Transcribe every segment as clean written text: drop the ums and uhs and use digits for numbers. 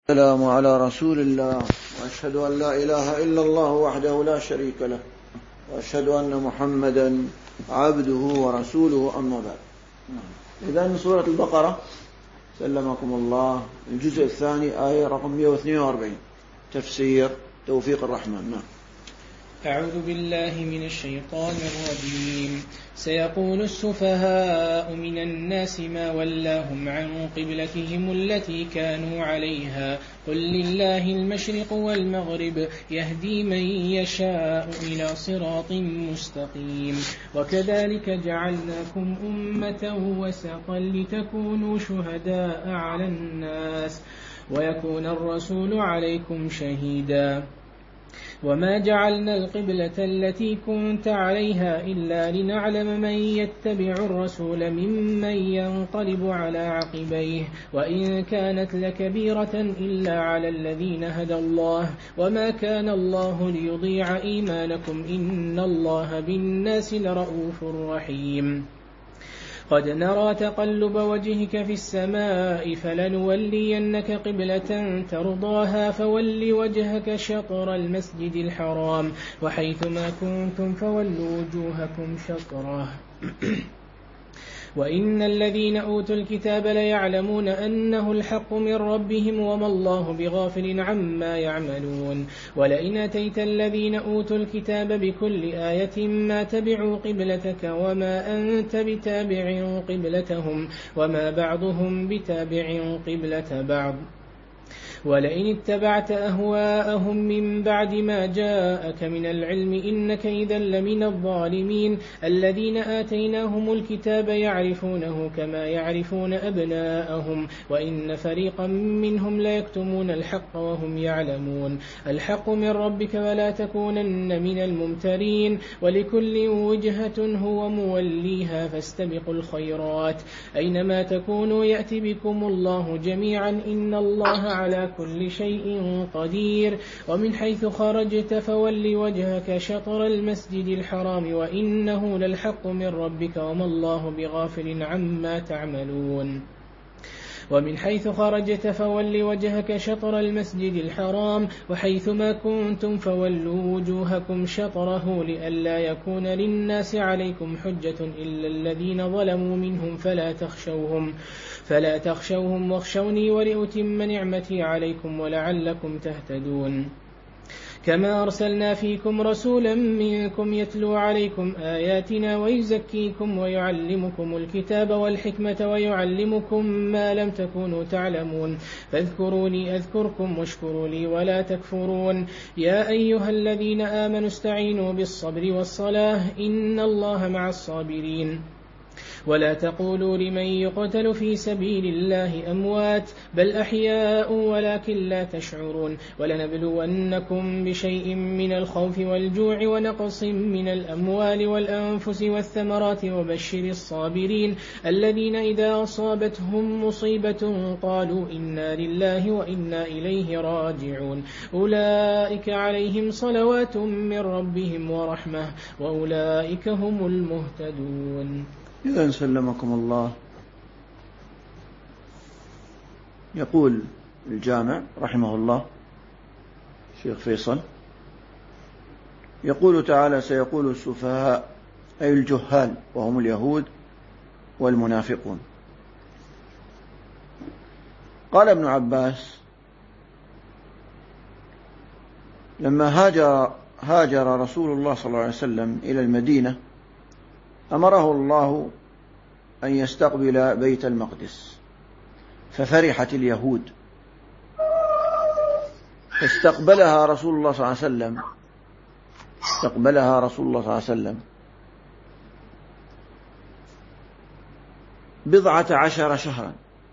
السلام على رسول الله، وأشهد أن لا إله إلا الله وحده لا شريك له، وأشهد أن محمدا عبده ورسوله، أما بعد. إذن سورة البقرة سلمكم الله الجزء الثاني آية رقم 142 تفسير توفيق الرحمن. أعوذ بالله من الشيطان الرجيم. سيقول السفهاء من الناس ما ولاهم عن قبلتهم التي كانوا عليها قل لله المشرق والمغرب يهدي من يشاء إلى صراط مستقيم. وكذلك جعلناكم أمة وسطا لتكونوا شهداء على الناس ويكون الرسول عليكم شهيدا. وما جعلنا القبلة التي كنت عليها إلا لنعلم من يتبع الرسول ممن ينقلب على عقبيه وإن كانت لكبيرة إلا على الذين هدى الله وما كان الله ليضيع إيمانكم إن الله بالناس لرؤوف رحيم. قد نرى تقلب وجهك في السماء فلنولينك قبلة ترضاها فول وجهك شطر المسجد الحرام وحيثما كنتم فولوا وجوهكم شطره وإن الذين أوتوا الكتاب ليعلمون أنه الحق من ربهم وما الله بغافل عما يعملون. ولئن أتيت الذين أوتوا الكتاب بكل آية ما تبعوا قبلتك وما أنت بتابع قبلتهم وما بعضهم بتابع قبلة بعض. ولئن اتبعت أهواءهم من بعد ما جاءك من العلم إنك إذا لمن الظالمين. الذين آتيناهم الكتاب يعرفونه كما يعرفون أبناءهم وإن فريقا منهم ليكتمون الحق وهم يعلمون. الحق من ربك ولا تكونن من الممترين. ولكل وجهة هو موليها فاستبقوا الخيرات أينما تكونوا يأتي بكم الله جميعا إن الله على كل شيء قدير. ومن حيث خرجت فول وجهك شطر المسجد الحرام وإنه للحق من ربك وما الله بغافل عما تعملون. ومن حيث خرجت فول وجهك شطر المسجد الحرام وحيثما كنتم فولوا وجوهكم شطره لئلا يكون للناس عليكم حجة إلا الذين ظلموا منهم فلا تخشوهم واخشوني ولأتم نعمتي عليكم ولعلكم تهتدون. كما أرسلنا فيكم رسولا منكم يتلو عليكم آياتنا ويزكيكم ويعلمكم الكتاب والحكمة ويعلمكم ما لم تكونوا تعلمون. فاذكروني أذكركم واشكروا لي ولا تكفرون. يا أيها الذين آمنوا استعينوا بالصبر والصلاة إن الله مع الصابرين. ولا تقولوا لمن يقتل في سبيل الله أموات بل أحياء ولكن لا تشعرون. ولنبلونكم بشيء من الخوف والجوع ونقص من الأموال والأنفس والثمرات وبشر الصابرين الذين إذا أصابتهم مصيبة قالوا إنا لله وإنا إليه راجعون. أولئك عليهم صلوات من ربهم ورحمة وأولئك هم المهتدون. إذن سلمكم الله. يقول الجامع رحمه الله شيخ فيصل يقول تعالى سيقول السفهاء أي الجهال وهم اليهود والمنافقون. قال ابن عباس لما هاجر رسول الله صلى الله عليه وسلم إلى المدينة أمره الله أن يستقبل بيت المقدس ففرحت اليهود فاستقبلها رسول الله صلى الله عليه وسلم 12 شهرا.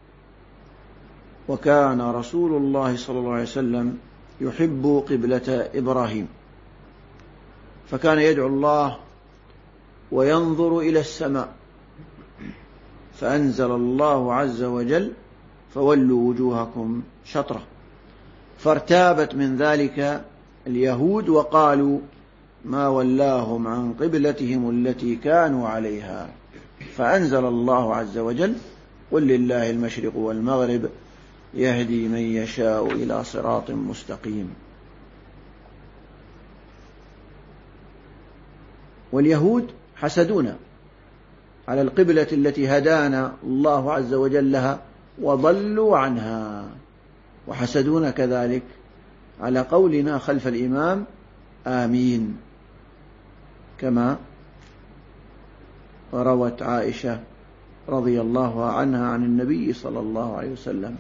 وكان رسول الله صلى الله عليه وسلم يحب قبلة إبراهيم فكان يدعو الله وينظر إلى السماء فأنزل الله عز وجل فولوا وجوهكم شطرة. فارتابت من ذلك اليهود وقالوا ما ولاهم عن قبلتهم التي كانوا عليها فأنزل الله عز وجل قل لله المشرق والمغرب يهدي من يشاء إلى صراط مستقيم. واليهود حسدونا على القبلة التي هدانا الله عز وجل لها وضلوا عنها، وحسدونا كذلك على قولنا خلف الإمام آمين، كما روت عائشة رضي الله عنها عن النبي صلى الله عليه وسلم.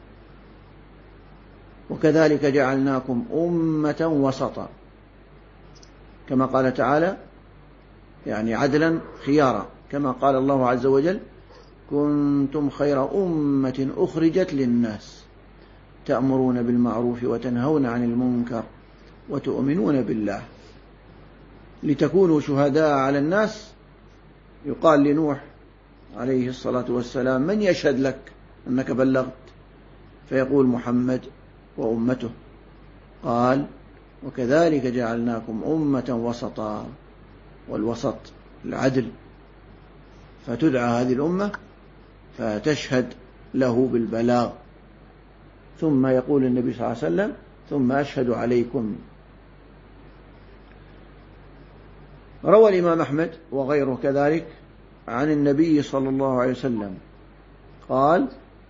وكذلك جعلناكم أمة وسطا، كما قال تعالى يعني عدلا خيارا، كما قال الله عز وجل كنتم خير أمة أخرجت للناس تأمرون بالمعروف وتنهون عن المنكر وتؤمنون بالله لتكونوا شهداء على الناس. يقال لنوح عليه الصلاة والسلام من يشهد لك أنك بلغت؟ فيقول محمد وأمته. قال وكذلك جعلناكم أمة وسطا، والوسط العدل، فتدعى هذه الأمة فتشهد له بالبلاغ، ثم يقول النبي صلى الله عليه وسلم ثم أشهد عليكم. روى الإمام أحمد وغيره كذلك عن النبي صلى الله عليه وسلم قال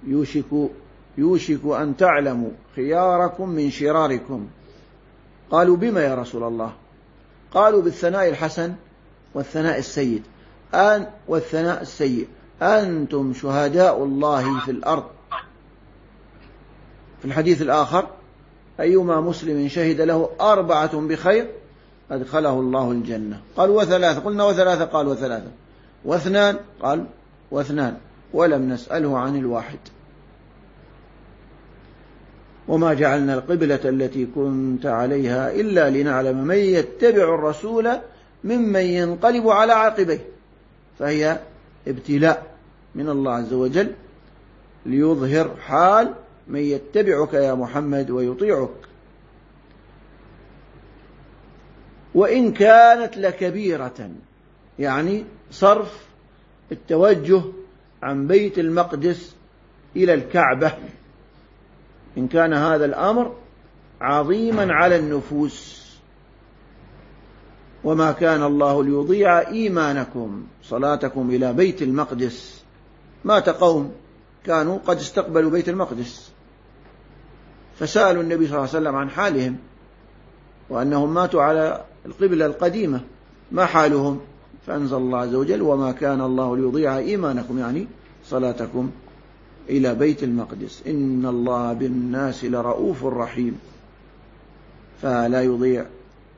يوشك أن تعلموا خياركم من شراركم. قالوا بما يا رسول الله؟ قالوا بالثناء الحسن والثناء السيء أنتم شهداء الله في الأرض. في الحديث الآخر أيما مسلم شهد له 4 بخير أدخله الله الجنة. قالوا وثلاثة؟ قلنا وثلاثة. قال وثلاثة. واثنان؟ قال واثنان، ولم نسأله عن الواحد. وما جعلنا القبلة التي كنت عليها إلا لنعلم من يتبع الرسول ممن ينقلب على عقبيه، فهي ابتلاء من الله عز وجل ليظهر حال من يتبعك يا محمد ويطيعك. وإن كانت لكبيرة، يعني صرف التوجه عن بيت المقدس إلى الكعبة، إن كان هذا الأمر عظيما على النفوس. وما كان الله ليضيع إيمانكم صلاتكم إلى بيت المقدس. مات قوم كانوا قد استقبلوا بيت المقدس فسألوا النبي صلى الله عليه وسلم عن حالهم، وأنهم ماتوا على القبلة القديمة، ما حالهم؟ فأنزل الله عز وجل وما كان الله ليضيع إيمانكم، يعني صلاتكم إلى بيت المقدس، إن الله بالناس لرؤوف رحيم، فلا يضيع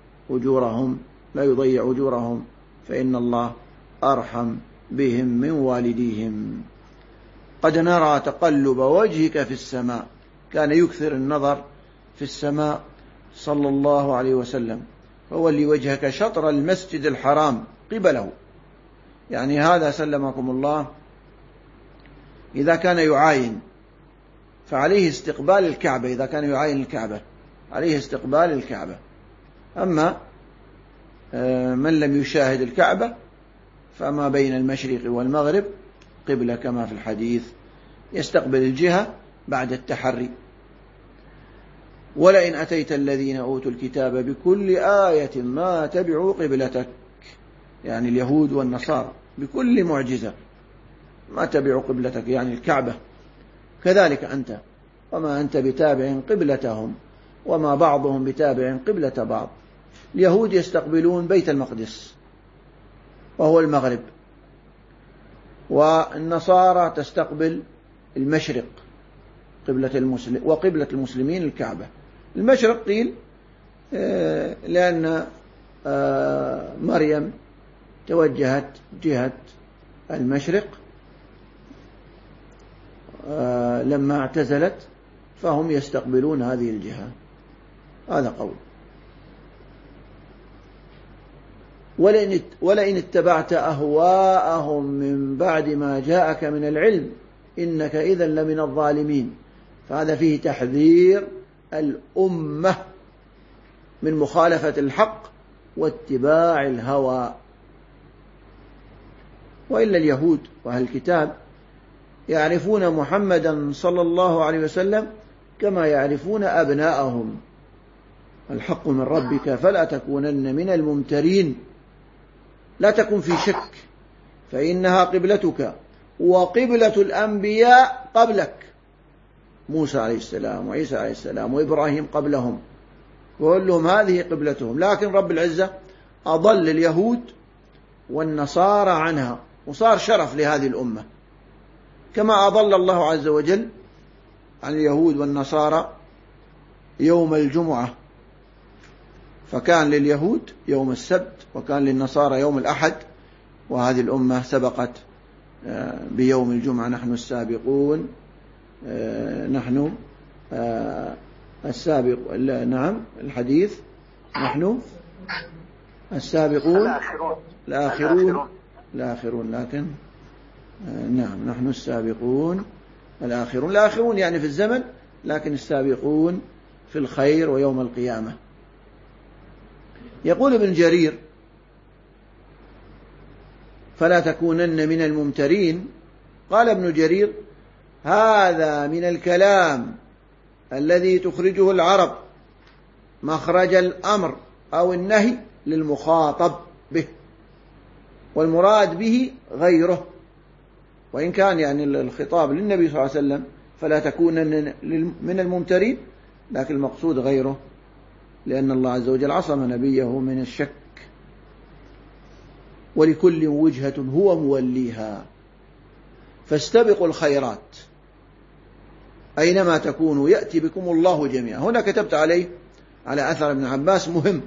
أجورهم فإن الله أرحم بهم من والديهم. قد نرى تقلب وجهك في السماء، كان يكثر النظر في السماء صلى الله عليه وسلم، فولي وجهك شطر المسجد الحرام قبله، يعني هذا سلمكم الله إذا كان يعاين فعليه استقبال الكعبة، إذا كان يعاين الكعبة عليه استقبال الكعبة. أما من لم يشاهد الكعبة فما بين المشرق والمغرب قبلة كما في الحديث، يستقبل الجهة بعد التحري. ولئن أتيت الذين أوتوا الكتاب بكل آية ما تبعوا قبلتك، يعني اليهود والنصارى بكل معجزة ما تبعوا قبلتك، يعني الكعبة. كذلك أنت، وما أنت بتابع قبلتهم وما بعضهم بتابع قبلة بعض. اليهود يستقبلون بيت المقدس وهو المغرب، والنصارى تستقبل المشرق وقبلة المسلمين الكعبة. المشرق قيل لأن مريم توجهت جهة المشرق لما اعتزلت، فهم يستقبلون هذه الجهة. هذا قول. ولئن اتبعت أهواءهم من بعد ما جاءك من العلم إنك إذا لمن الظالمين. فهذا فيه تحذير الأمة من مخالفة الحق واتباع الهوى. وإلا اليهود وأهل الكتاب يعرفون محمدا صلى الله عليه وسلم كما يعرفون أبناءهم. الحق من ربك فلا تكونن من الممترين، لا تكن في شك، فإنها قبلتك وقبلة الأنبياء قبلك، موسى عليه السلام وعيسى عليه السلام وإبراهيم قبلهم، كلهم هذه قبلتهم. لكن رب العزة أضل اليهود والنصارى عنها، وصار شرف لهذه الأمة، كما أضل الله عز وجل عن اليهود والنصارى يوم الجمعة، فكان لليهود يوم السبت وكان للنصارى يوم الأحد، وهذه الأمة سبقت بيوم الجمعة. نحن السابقون، نحن السابق، نعم الحديث، نحن السابقون الآخرون، لكن نعم نحن السابقون الآخرون يعني في الزمن، لكن السابقون في الخير ويوم القيامة. يقول ابن جرير: فلا تكونن من الممترين. قال ابن جرير: هذا من الكلام الذي تخرجه العرب مخرج الأمر أو النهي للمخاطب به، والمراد به غيره، وإن كان يعني الخطاب للنبي صلى الله عليه وسلم فلا تكونن من الممترين، لكن المقصود غيره، لأن الله عز وجل عصم نبيه من الشك. ولكل وجهة هو موليها فاستبقوا الخيرات أينما تكونوا يأتي بكم الله جميعا. هنا كتبت عليه على أثر ابن عباس مهم: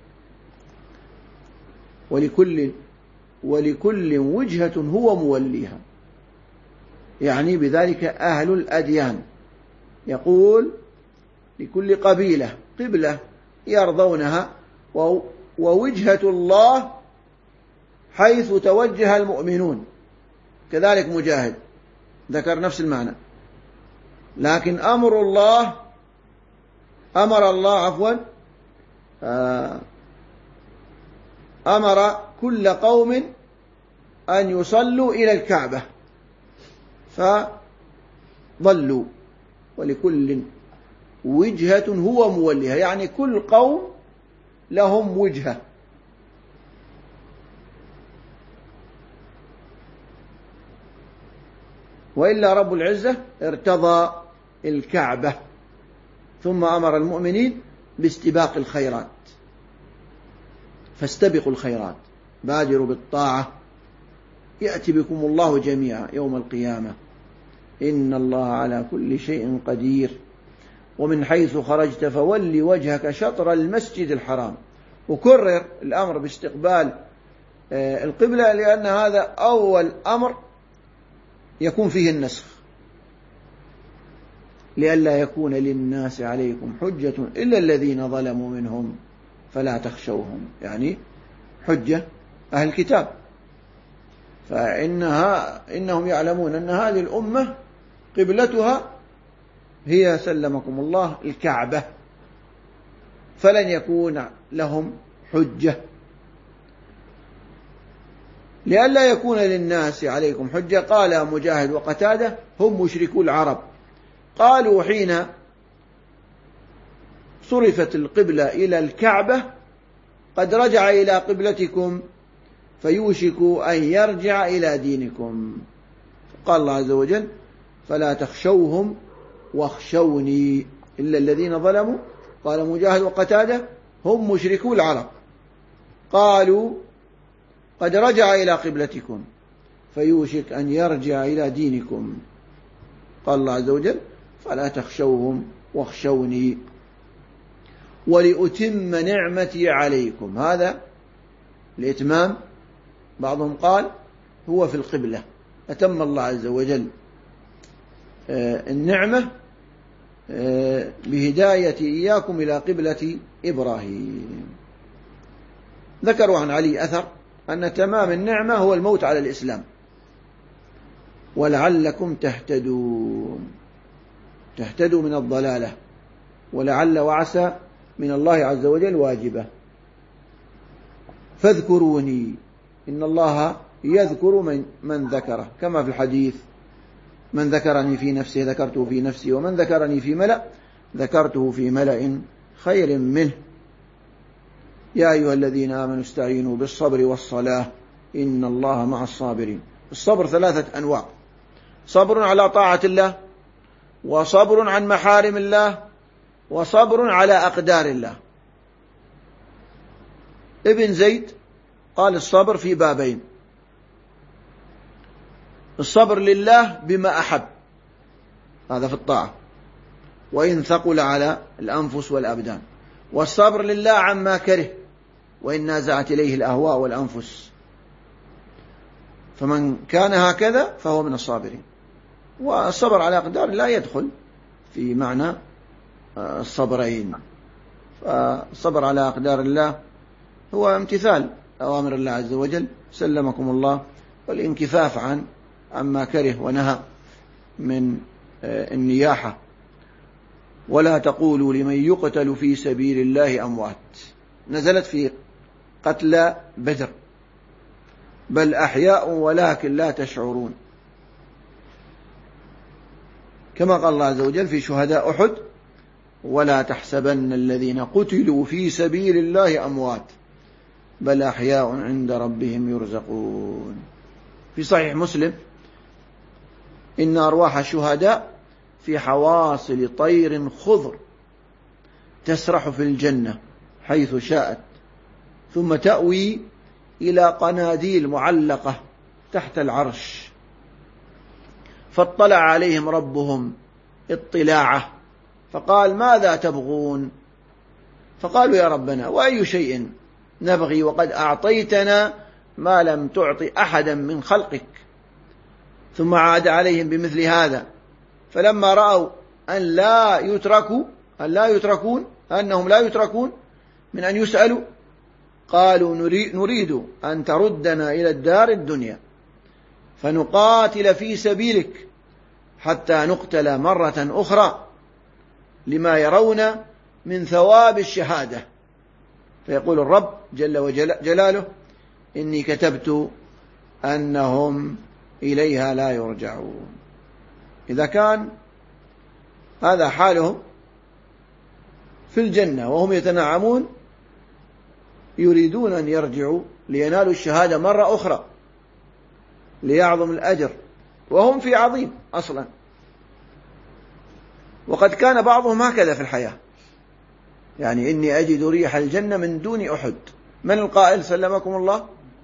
ولكل وجهة هو موليها، يعني بذلك أهل الأديان. يقول: لكل قبيلة قبلة يرضونها، ووجهة الله حيث توجه المؤمنون. كذلك مجاهد ذكر نفس المعنى. لكن أمر الله أمر كل قوم أن يصلوا إلى الكعبة فضلوا. ولكل وجهة هو موليها، يعني كل قوم لهم وجهة. وإلا رب العزة ارتضى الكعبة، ثم أمر المؤمنين باستباق الخيرات. فاستبقوا الخيرات، بادروا بالطاعة يأتي بكم الله جميعا يوم القيامة، إن الله على كل شيء قدير. ومن حيث خرجت فول وجهك شطر المسجد الحرام. وكرر الأمر باستقبال القبلة، لأن هذا أول أمر يكون فيه النسخ، لئلا يكون للناس عليكم حجة إلا الذين ظلموا منهم فلا تخشوهم، يعني حجة أهل الكتاب. فإنهم يعلمون أن هذه الأمة قبلتها هي سلمكم الله الكعبة، فلن يكون لهم حجة. لئلا يكون للناس عليكم حجة. قال مجاهد وقتادة: هم مشركو العرب. قالوا حين صرفت القبلة إلى الكعبة: قد رجع إلى قبلتكم فيوشك أن يرجع إلى دينكم. قال الله عز وجل: فلا تخشوهم واخشوني إلا الذين ظلموا. قال مجاهد وقتادة: هم مشركو العرب. قالوا: قد رجع إلى قبلتكم فيوشك أن يرجع إلى دينكم. قال الله عز وجل: فلا تخشوهم واخشوني ولأتم نعمتي عليكم. هذا الإتمام بعضهم قال هو في القبلة، أتم الله عز وجل النعمة بهداية إياكم إلى قبلة إبراهيم. ذكروا عن علي أثر أن تمام النعمة هو الموت على الإسلام. ولعلكم تهتدوا من الضلالة، ولعل وعسى من الله عز وجل واجبة. فاذكروني، إن الله يذكر من ذكره، كما في الحديث: من ذكرني في نفسه ذكرته في نفسي، ومن ذكرني في ملأ ذكرته في ملأ خير منه. يا أيها الذين آمنوا استعينوا بالصبر والصلاة إن الله مع الصابرين. الصبر 3 أنواع: صبر على طاعة الله، وصبر عن محارم الله، وصبر على أقدار الله. ابن زيد قال الصبر في بابين: الصبر لله بما أحب، هذا في الطاعة وإن ثقل على الأنفس والأبدان، والصبر لله عما كره وإن نازعت إليه الأهواء والأنفس. فمن كان هكذا فهو من الصابرين. والصبر على أقدار الله يدخل في معنى الصبرين. فالصبر على أقدار الله هو امتثال أوامر الله عز وجل سلمكم الله، والانكفاف عما كره ونهى من النياحة. ولا تقولوا لمن يقتل في سبيل الله أموات، نزلت في قتلى بدر، بل أحياء ولكن لا تشعرون، كما قال الله عز وجل في شهداء أحد: ولا تحسبن الذين قتلوا في سبيل الله أموات بل أحياء عند ربهم يرزقون. في صحيح مسلم: إن أرواح الشهداء في حواصل طير خضر تسرح في الجنة حيث شاءت، ثم تأوي إلى قناديل معلقة تحت العرش، فاطلع عليهم ربهم اطلاعه فقال: ماذا تبغون؟ فقالوا: يا ربنا، وأي شيء نبغي وقد أعطيتنا ما لم تعطي أحدا من خلقك؟ ثم عاد عليهم بمثل هذا، فلما رأوا أنهم لا يتركون من أن يسألوا، قالوا: نريد أن تردنا إلى الدار الدنيا فنقاتل في سبيلك حتى نقتل مرة أخرى لما يرون من ثواب الشهادة. فيقول الرب جل وجلاله: إني كتبت أنهم إليها لا يرجعون. إذا كان هذا حالهم في الجنة وهم يتنعمون، يريدون أن يرجعوا لينالوا الشهادة مرة أخرى ليعظم الأجر، وهم في عظيم أصلا. وقد كان بعضهم هكذا في الحياة، يعني إني أجد ريح الجنة من دون أحد. من القائل سلمكم الله؟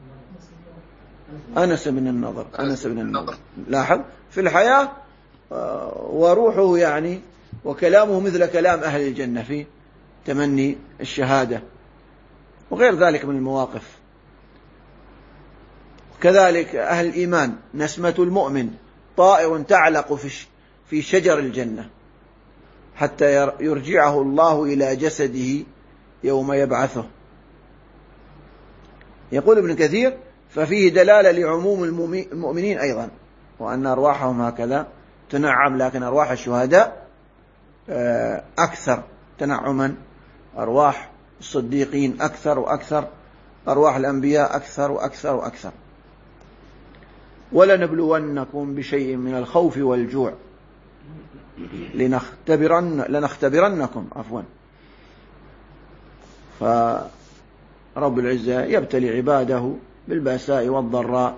أنس بن النضر. لاحظ في الحياة وروحه يعني وكلامه مثل كلام أهل الجنة في تمني الشهادة وغير ذلك من المواقف. كذلك أهل الإيمان: نسمة المؤمن طائر تعلق في شجر الجنة حتى يرجعه الله إلى جسده يوم يبعثه. يقول ابن كثير: ففيه دلالة لعموم المؤمنين أيضا، وأن أرواحهم هكذا تنعم، لكن أرواح الشهداء أكثر تنعما، أرواح الصديقين أكثر وأكثر، أرواح الأنبياء أكثر وأكثر وأكثر. ولنبلونكم بشيء من الخوف والجوع لنختبرنكم فرب العزة يبتلي عباده بالبأساء والضراء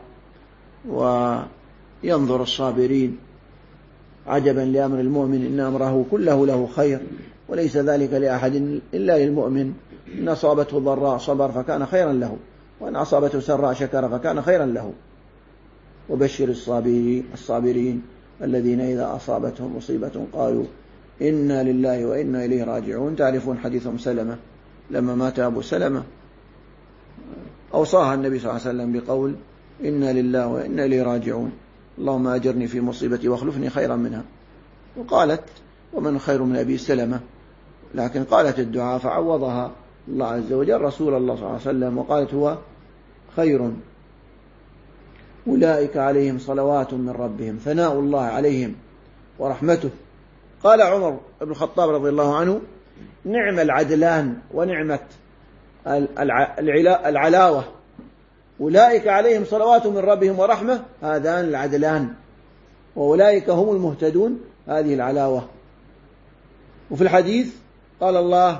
وينظر الصابرين. عجبا لأمر المؤمن إن أمره كله له خير وليس ذلك لأحد إلا للمؤمن. إن أصابته ضراء صبر فكان خيرا له، وإن أصابته سراء شكر فكان خيرا له. وبشر الصابرين الذين إذا أصابتهم مصيبة قالوا إنا لله وإنا إليه راجعون. تعرفون حديث سلمة لما مات أبو سلمة أوصاها النبي صلى الله عليه وسلم بقول: إنا لله وإنا إليه راجعون، اللهم أجرني في مصيبتي واخلفني خيرا منها. وقالت: ومن خير من أبي سلمة، لكن قالت الدعاء فعوضها الله عز وجل رسول الله صلى الله عليه وسلم وقالت: هو خير. أولئك عليهم صلوات من ربهم ثناء الله عليهم ورحمته. قال عمر بن الخطاب رضي الله عنه: نعم العدلان ونعمة العلاوة، أولئك عليهم صلوات من ربهم ورحمة، هذان العدلان. وأولئك هم المهتدون، هذه العلاوة. وفي الحديث قال الله: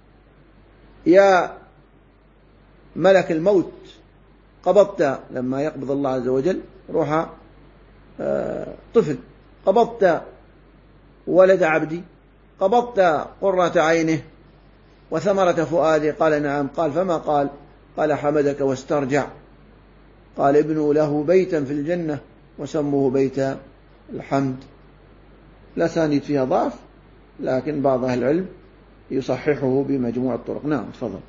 يا ملك الموت قبضت، لما يقبض الله عز وجل روح طفل، قبضت ولد عبدي، قبضت قرة عينه وثمرة فؤاده. قال: نعم. قال: فما قال؟ قال: حمدك واسترجع. قال: ابنوا له بيتا في الجنة وسموه بيت الحمد. لا ساند فيها ضعف، لكن بعض أهل العلم يصححه بمجموع الطرق. نعم، تفضل.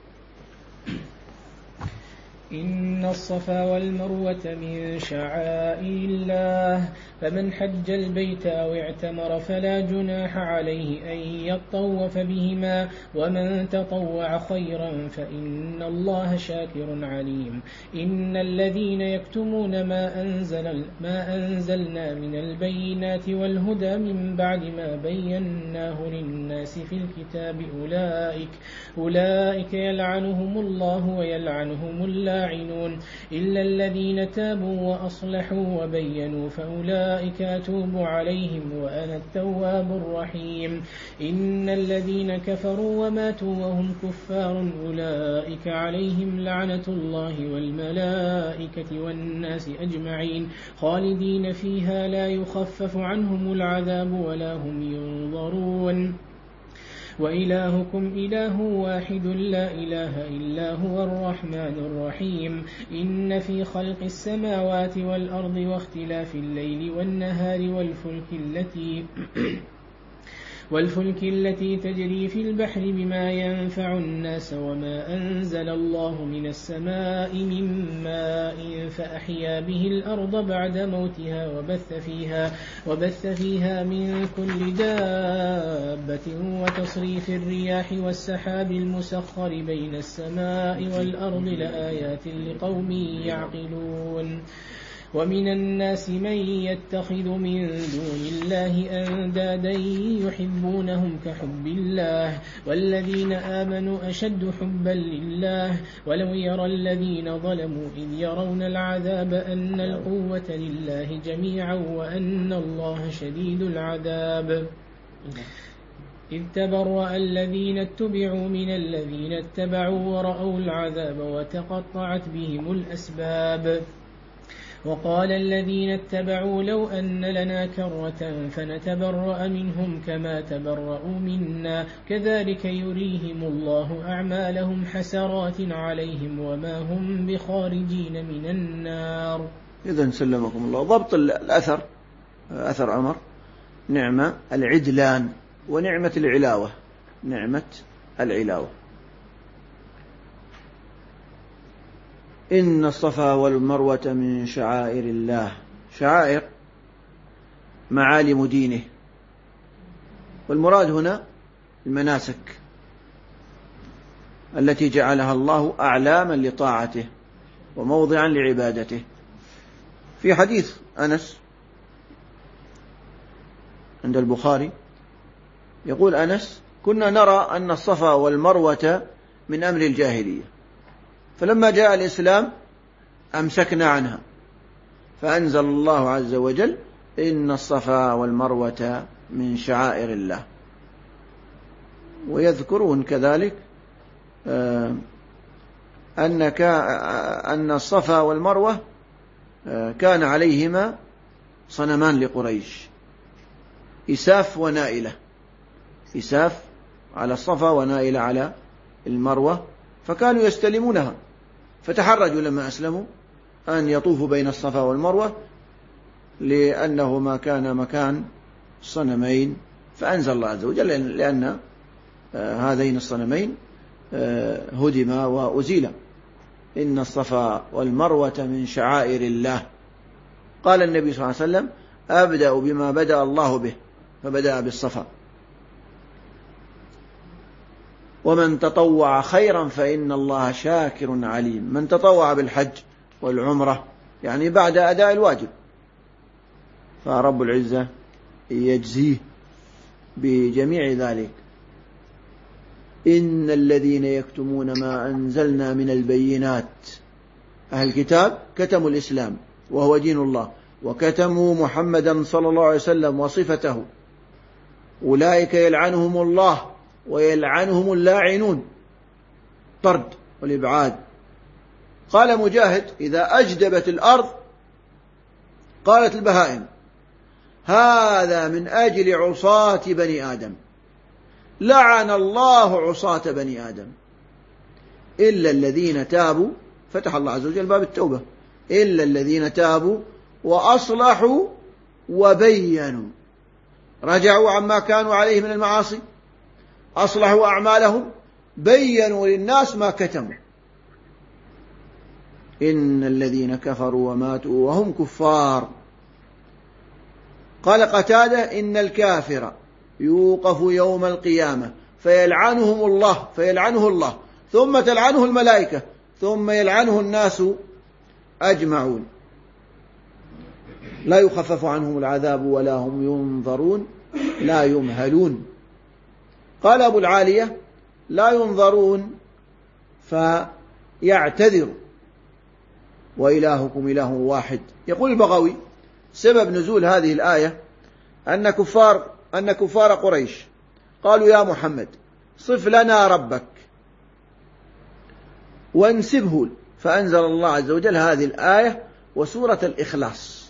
إن الصفا والمروة من شعائر الله، فمن حج البيت أو اعتمر فلا جناح عليه أن يطوف بهما، ومن تطوع خيرا فإن الله شاكر عليم. إن الذين يكتمون ما أنزلنا من البينات والهدى من بعد ما بيناه للناس في الكتاب أولئك يلعنهم الله ويلعنهم اللاعنون، إلا الذين تابوا وأصلحوا وبينوا فأولئك أتوب عليهم وأنا التواب الرحيم. إن الذين كفروا وماتوا وهم كفار أولئك عليهم لعنة الله والملائكة والناس أجمعين، خالدين فيها لا يخفف عنهم العذاب ولا هم ينظرون. وإلهكم إله واحد لا إله إلا هو الرحمن الرحيم. إن في خلق السماوات والأرض واختلاف الليل والنهار والفلك التي تجري في البحر بما ينفع الناس وما أنزل الله من السماء من ماء فأحيا به الأرض بعد موتها وبث فيها من كل دابة وتصريف الرياح والسحاب المسخر بين السماء والأرض لآيات لقوم يعقلون. ومن الناس من يتخذ من دون الله أندادا يحبونهم كحب الله والذين آمنوا أشد حبا لله، ولو يرى الذين ظلموا إذ يرون العذاب أن القوة لله جميعا وأن الله شديد العذاب. إذ تبرأ الذين اتبعوا من الذين اتبعوا ورأوا العذاب وتقطعت بهم الأسباب. وقال الذين اتبعوا لو أن لنا كرة فنتبرأ منهم كما تبرأوا منا كذلك يريهم الله أعمالهم حسرات عليهم وما هم بخارجين من النار. إذن سلمكم الله. ضبط الأثر، أثر عمر: نعمة العدلان ونعمة العلاوة. نعمة العلاوة. إن الصفا والمروة من شعائر الله. شعائر معالم دينه، والمراد هنا المناسك التي جعلها الله أعلاما لطاعته وموضعا لعبادته. في حديث أنس عند البخاري يقول أنس: كنا نرى أن الصفا والمروة من أمر الجاهلية، فلما جاء الإسلام أمسكنا عنها، فأنزل الله عز وجل: إن الصفا والمروة من شعائر الله. ويذكرون كذلك أن الصفا والمروة كان عليهما صنمان لقريش، إساف ونائلة، إساف على الصفا ونائلة على المروة، فكانوا يستلمونها، فتحرجوا لما أسلموا أن يطوفوا بين الصفا والمروة لأنهما كان مكان صنمين، فأنزل الله عز وجل لأن هذين الصنمين هدما وأزيلا. إن الصفا والمروة من شعائر الله. قال النبي صلى الله عليه وسلم: أبدأ بما بدأ الله به، فبدأ بالصفا. ومن تطوع خيرا فإن الله شاكر عليم. من تطوع بالحج والعمرة يعني بعد أداء الواجب، فرب العزة يجزيه بجميع ذلك. إن الذين يكتمون ما أنزلنا من البينات. أهل الكتاب كتموا الإسلام وهو دين الله، وكتموا محمدا صلى الله عليه وسلم وصفته أولئك يلعنهم الله ويلعنهم اللاعنون، طرد والإبعاد. قال مجاهد: إذا أجدبت الأرض قالت البهائم: هذا من أجل عصاة بني آدم، لعن الله عصاة بني آدم إلا الذين تابوا. فتح الله عز وجل باب التوبة: إلا الذين تابوا وأصلحوا وبينوا، رجعوا عما كانوا عليه من المعاصي، أصلحوا أعمالهم، بينوا للناس ما كتموا. إن الذين كفروا وماتوا وهم كفار. قال قتادة: إن الكافر يوقف يوم القيامة فيلعنه الله، ثم تلعنه الملائكة، ثم يلعنه الناس أجمعون، لا يخفف عنهم العذاب ولا هم ينظرون، لا يمهلون. قال أبو العالية: لا ينظرون فيعتذروا، وإلهكم إله واحد. يقول البغوي: سبب نزول هذه الآية أن كفار قريش قالوا: يا محمد صف لنا ربك وانسبه، فأنزل الله عز وجل هذه الآية وسورة الإخلاص.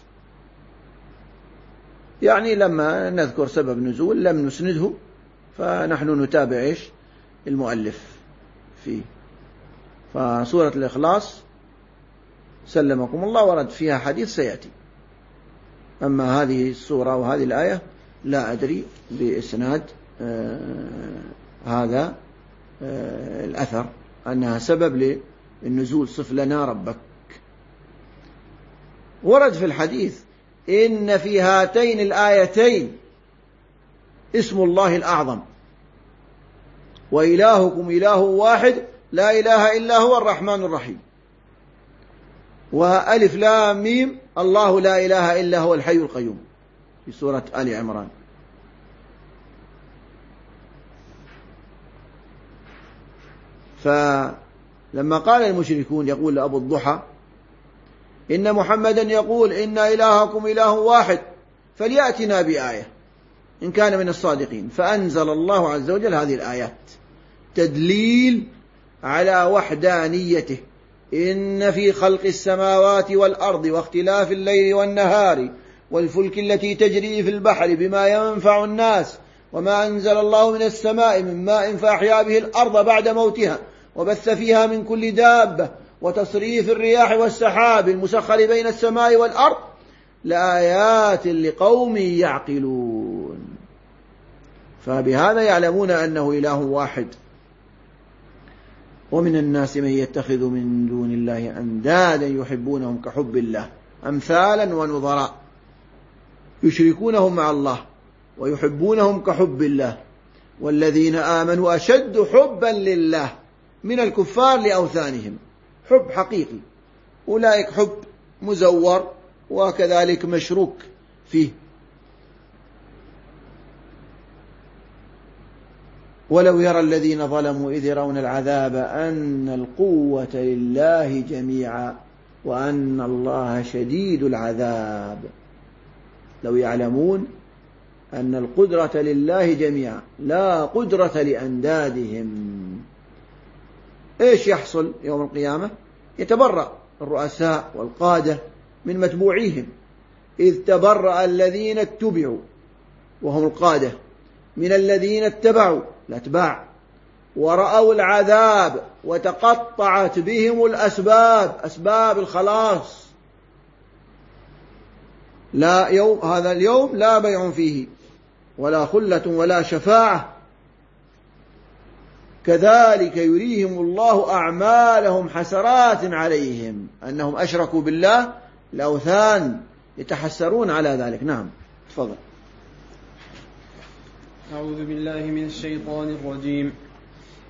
يعني لما نذكر سبب نزول لم نسنده، فنحن نتابع المؤلف فيه. فسورة الإخلاص سلمكم الله ورد فيها حديث سيأتي. أما هذه السورة وهذه الآية لا أدري بإسناد هذا الأثر أنها سبب للنزول: صف لنا ربك. ورد في الحديث: إن في هاتين الآيتين اسم الله الأعظم، وإلهكم إله واحد لا إله إلا هو الرحمن الرحيم، وألف لام ميم الله لا إله إلا هو الحي القيوم، في سورة آل عمران. فلما قال المشركون، يقول أبو الضحى: إن محمدا يقول إن إلهكم إله واحد فليأتنا بآية إن كان من الصادقين. فأنزل الله عز وجل هذه الآيات تدليل على وحدانيته: إن في خلق السماوات والأرض واختلاف الليل والنهار والفلك التي تجري في البحر بما ينفع الناس وما أنزل الله من السماء من ماء فأحيا به الأرض بعد موتها وبث فيها من كل دابة وتصريف الرياح والسحاب المسخر بين السماء والأرض لآيات لقوم يعقلون. فبهذا يعلمون أنه إله واحد. ومن الناس من يتخذ من دون الله أندادا يحبونهم كحب الله، أمثالا ونظراء، يشركونهم مع الله ويحبونهم كحب الله، والذين آمنوا أشد حبا لله من الكفار لأوثانهم. حب حقيقي، أولئك حب مزور وكذلك مشروك فيه. ولو يرى الذين ظلموا إذ يرون العذاب أن القوة لله جميعا وأن الله شديد العذاب. لو يعلمون أن القدرة لله جميعا لا قدرة لأندادهم. إيش يحصل يوم القيامة؟ يتبرأ الرؤساء والقادة من متبوعيهم، إذ تبرأ الذين اتبعوا وهم القادة من الذين اتبعوا الأتباع ورأوا العذاب وتقطعت بهم الأسباب، أسباب الخلاص. هذا اليوم لا بيع فيه ولا خلة ولا شفاعة. كذلك يريهم الله أعمالهم حسرات عليهم أنهم أشركوا بالله الأوثان، يتحسرون على ذلك. نعم، تفضل. أعوذ بالله من الشيطان الرجيم.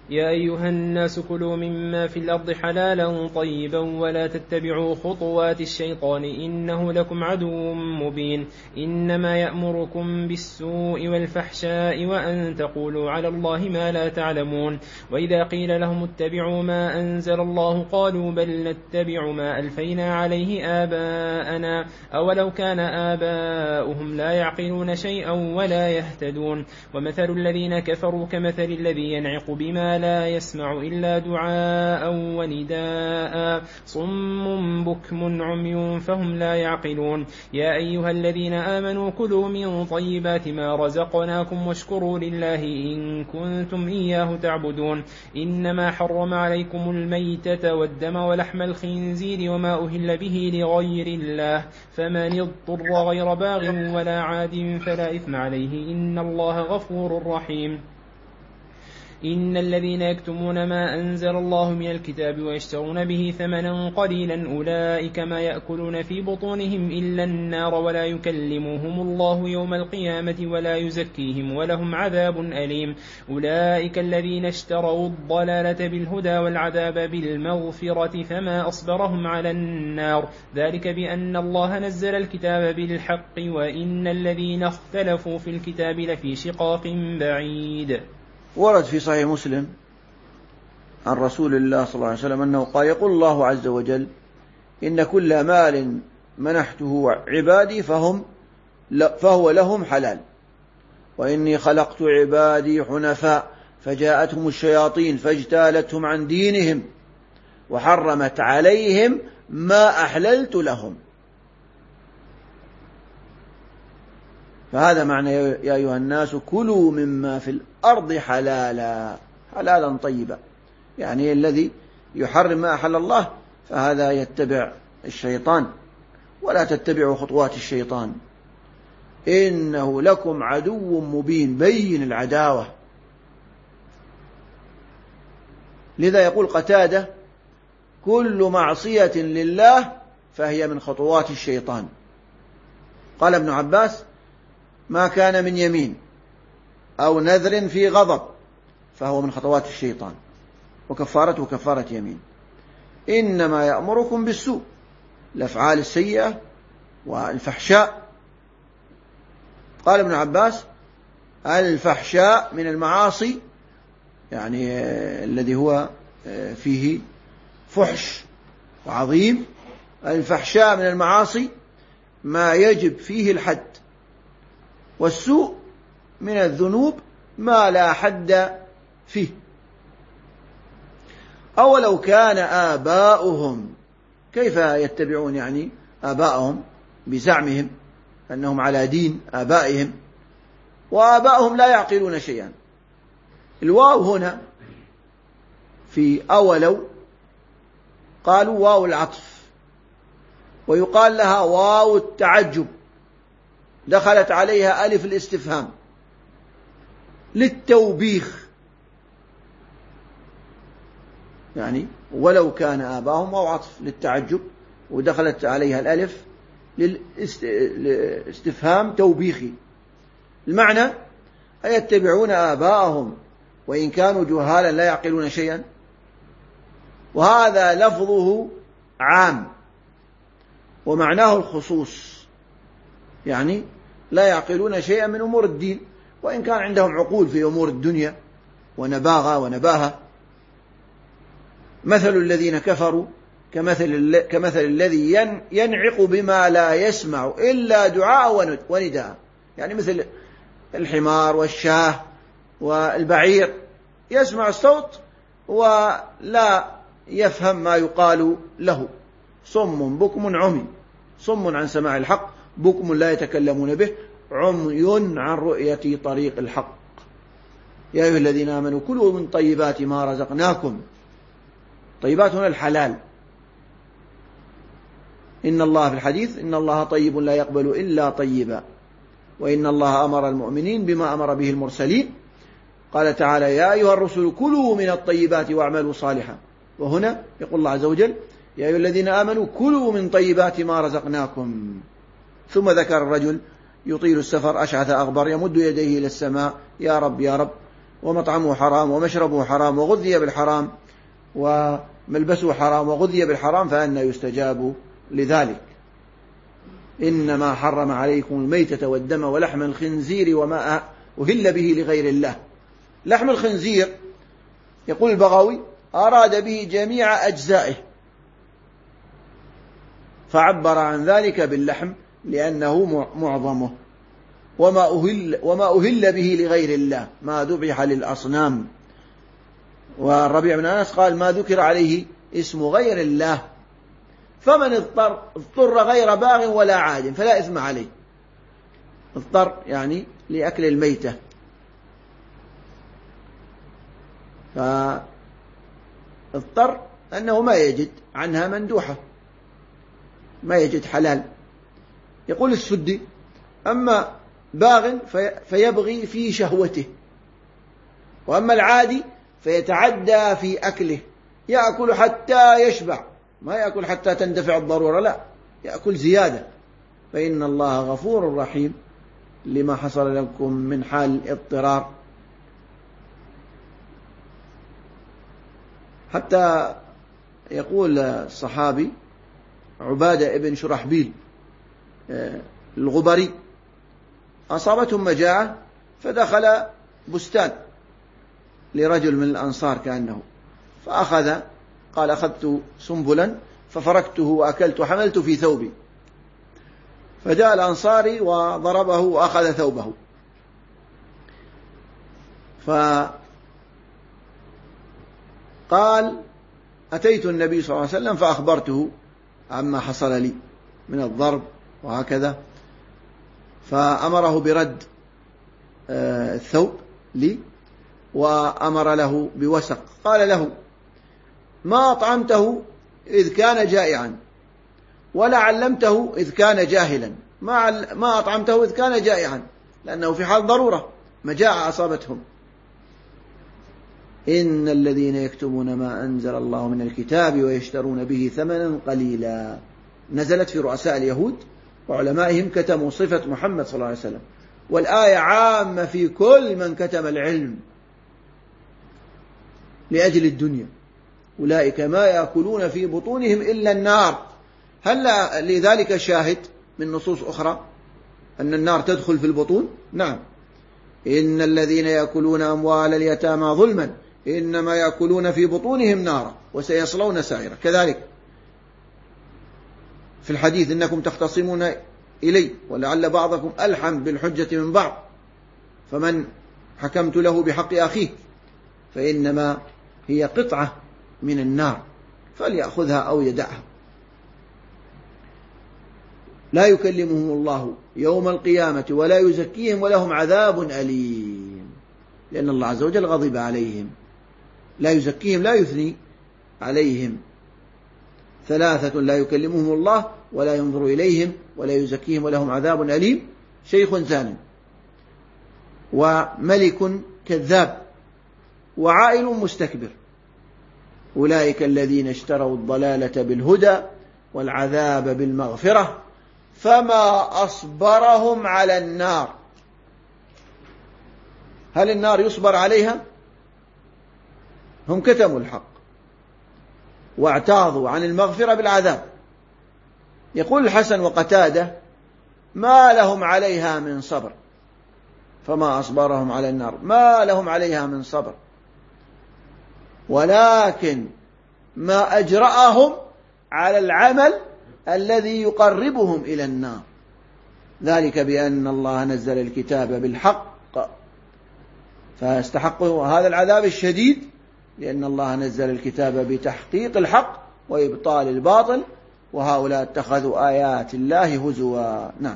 يا أيها الناس كلوا مما في الأرض حلالا طيبا ولا تتبعوا خطوات الشيطان إنه لكم عدو مبين. إنما يأمركم بالسوء والفحشاء وأن تقولوا على الله ما لا تعلمون. وإذا قيل لهم اتبعوا ما أنزل الله قالوا بل نتبع ما ألفينا عليه آباءنا أولو كان آباؤهم لا يعقلون شيئا ولا يهتدون. ومثل الذين كفروا كمثل الذي ينعق بما لا يسمع إلا دعاء ونداء صم بكم عمي فهم لا يعقلون. يا أيها الذين آمنوا كلوا من طيبات ما رزقناكم واشكروا لله إن كنتم إياه تعبدون. إنما حرم عليكم الميتة والدم ولحم الخنزير وما أهل به لغير الله فمن اضطر غير باغ ولا عاد فلا إثم عليه إن الله غفور رحيم. إن الذين يكتمون ما أنزل الله من الكتاب ويشترون به ثمنا قليلا أولئك ما يأكلون في بطونهم إلا النار ولا يكلمهم الله يوم القيامة ولا يزكيهم ولهم عذاب أليم. أولئك الذين اشتروا الضلالة بالهدى والعذاب بالمغفرة فما أصبرهم على النار ذلك بأن الله نزل الكتاب بالحق وإن الذين اختلفوا في الكتاب لفي شقاق بعيد. ورد في صحيح مسلم عن رسول الله صلى الله عليه وسلم أنه قال يقول الله عز وجل إن كل مال منحته عبادي فهو لهم حلال وإني خلقت عبادي حنفاء فجاءتهم الشياطين فاجتالتهم عن دينهم وحرمت عليهم ما أحللت لهم. فهذا معنى يا أيها الناس كلوا مما في الأرض حلالا طيبا، يعني الذي يحرم ما أحل الله فهذا يتبع الشيطان. ولا تتبعوا خطوات الشيطان إنه لكم عدو مبين، بين العداوة. لذا يقول قتادة كل معصية لله فهي من خطوات الشيطان. قال ابن عباس ما كان من يمين أو نذر في غضب فهو من خطوات الشيطان وكفارته كفارة يمين. إنما يأمركم بالسوء، الأفعال السيئة والفحشاء. قال ابن عباس الفحشاء من المعاصي، يعني الذي هو فيه فحش وعظيم. الفحشاء من المعاصي ما يجب فيه الحد، والسوء من الذنوب ما لا حد فيه. أولو كان آباؤهم، كيف يتبعون يعني آباءهم بزعمهم أنهم على دين آبائهم وآباؤهم لا يعقلون شيئا. الواو هنا في أولو قالوا واو العطف، ويقال لها واو التعجب، دخلت عليها ألف الاستفهام للتوبيخ، يعني ولو كان آباؤهم واو عطف للتعجب ودخلت عليها الألف للاستفهام توبيخي. المعنى أيتبعون آباءهم وإن كانوا جهالا لا يعقلون شيئا. وهذا لفظه عام ومعناه الخصوص، يعني لا يعقلون شيئا من أمور الدين وإن كان عندهم عقول في أمور الدنيا ونباغة ونباهة. مثل الذين كفروا كمثل الذي ينعق بما لا يسمع إلا دعاء ونداء، يعني مثل الحمار والشاه والبعير يسمع الصوت ولا يفهم ما يقال له. صم بكم عمي، صم عن سماع الحق، بكم لا يتكلمون به، عمي عن رؤية طريق الحق. يا أيها الذين آمنوا كلوا من طيبات ما رزقناكم. طيبات هنا الحلال. إن الله في الحديث إن الله طيب لا يقبل إلا طيبا، وإن الله أمر المؤمنين بما أمر به المرسلين. قال تعالى يا أيها الرسل كلوا من الطيبات واعملوا صالحا. وهنا يقول الله عز وجل يا أيها الذين آمنوا كلوا من طيبات ما رزقناكم. ثم ذكر الرجل يطيل السفر أشعث أغبر يمد يديه إلى السماء يا رب يا رب، ومطعمه حرام ومشربه حرام وغذي بالحرام وملبسه حرام وغذي بالحرام، فأنى يستجاب لذلك. إنما حرم عليكم الميتة والدم ولحم الخنزير وما أهل به لغير الله. لحم الخنزير يقول البغوي أراد به جميع أجزائه، فعبر عن ذلك باللحم لأنه معظمه. وما أهل به لغير الله، ما ذبح للأصنام. والربيع بن أنس قال ما ذكر عليه اسم غير الله، فمن اضطر غير باغ ولا عاد فلا إثم عليه. اضطر يعني لأكل الميتة، فاضطر أنه ما يجد عنها مندوحة، ما يجد حلال. يقول السدي أما باغ فيبغي في شهوته، وأما العادي فيتعدى في أكله، يأكل حتى يشبع، ما يأكل حتى تندفع الضرورة، لا، يأكل زيادة. فإن الله غفور رحيم لما حصل لكم من حال اضطرار. حتى يقول الصحابي عبادة ابن شرحبيل الغبري أصابتهم مجاعة فدخل بستان لرجل من الأنصار كأنه، قال أخذت سنبلا ففركته وأكلت وحملت في ثوبي، فجاء الأنصاري وضربه وأخذ ثوبه. فقال أتيت النبي صلى الله عليه وسلم فأخبرته عما حصل لي من الضرب وهكذا، فأمره برد الثوب لي وأمر له بوسق. قال له ما أطعمته إذ كان جائعا ولا علمته إذ كان جاهلا. ما أطعمته إذ كان جائعا لأنه في حال ضرورة، مجاعة أصابتهم. إن الذين يكتمون ما أنزل الله من الكتاب ويشترون به ثمنا قليلا، نزلت في رؤساء اليهود وعلمائهم كتموا صفة محمد صلى الله عليه وسلم، والآية عامة في كل من كتم العلم لأجل الدنيا، أولئك ما يأكلون في بطونهم إلا النار. هل لذلك شاهد من نصوص أخرى أن النار تدخل في البطون؟ نعم. إن الذين يأكلون أموال اليتامى ظلما إنما يأكلون في بطونهم نارا وسيصلون سعيرا. كذلك في الحديث إنكم تختصمون إلي ولعل بعضكم ألحم بالحجة من بعض، فمن حكمت له بحق أخيه فإنما هي قطعة من النار فليأخذها أو يدعها. لا يكلمهم الله يوم القيامة ولا يزكيهم ولهم عذاب أليم، لأن الله عز وجل غضب عليهم. لا يزكيهم لا يثني عليهم. ثلاثة لا يكلمهم الله ولا ينظر إليهم ولا يزكيهم ولهم عذاب أليم: شيخ زان وملك كذاب وعائل مستكبر. أولئك الذين اشتروا الضلالة بالهدى والعذاب بالمغفرة فما أصبرهم على النار. هل النار يصبر عليها؟ هم كتموا الحق واعتاضوا عن المغفرة بالعذاب. يقول الحسن وقتادة: ما لهم عليها من صبر. فما أصبرهم على النار، ما لهم عليها من صبر، ولكن ما أجرأهم على العمل الذي يقربهم إلى النار، ذلك بأن الله نزل الكتاب بالحق فاستحقوا هذا العذاب الشديد، لأن الله نزل الكتاب بتحقيق الحق وإبطال الباطل، وهؤلاء اتخذوا آيات الله هزوا. نعم.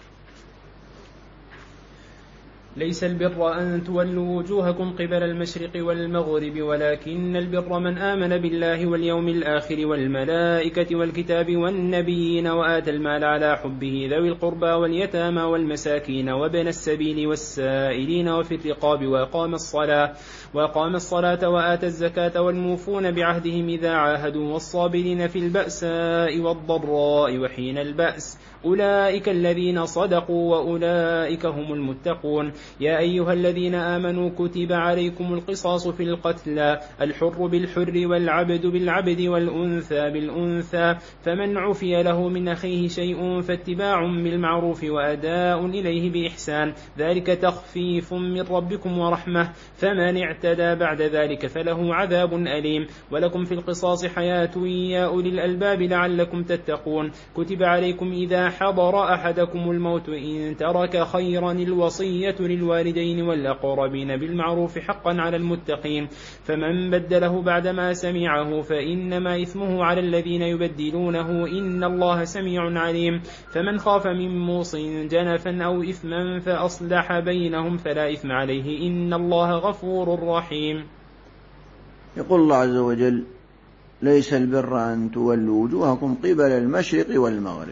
ليس البر أن تولوا وجوهكم قبل المشرق والمغرب، ولكن البر من آمن بالله واليوم الآخر والملائكة والكتاب والنبيين وآتى المال على حبه ذوي القربى واليتامى والمساكين وابن السبيل والسائلين وفي الرقاب وأقام الصلاة وآتى الزكاة والموفون بعهدهم إذا عاهدوا والصابرين في البأساء والضراء وحين البأس أولئك الذين صدقوا وأولئك هم المتقون. يا أيها الذين آمنوا كتب عليكم القصاص في القتلى الحر بالحر والعبد بالعبد والأنثى بالأنثى فمن عفي له من أخيه شيء فاتباع بالمعروف وأداء إليه بإحسان ذلك تخفيف من ربكم ورحمة فمن اعتدى بعد ذلك فله عذاب أليم. ولكم في القصاص حياة يا أولي الألباب لعلكم تتقون. كتب عليكم إذا حضر أحدكم الموت إن ترك خيرا الوصية للوالدين والأقربين بالمعروف حقا على المتقين فمن بدله بعدما سمعه فإنما إثمه على الذين يبدلونه إن الله سميع عليم. فمن خاف من موص جنفا أو إثما فأصلح بينهم فلا إثم عليه إن الله غفور رحيم. يقول الله عز وجل ليس البر أن تولوا وجوهكم قبل المشرق والمغرب.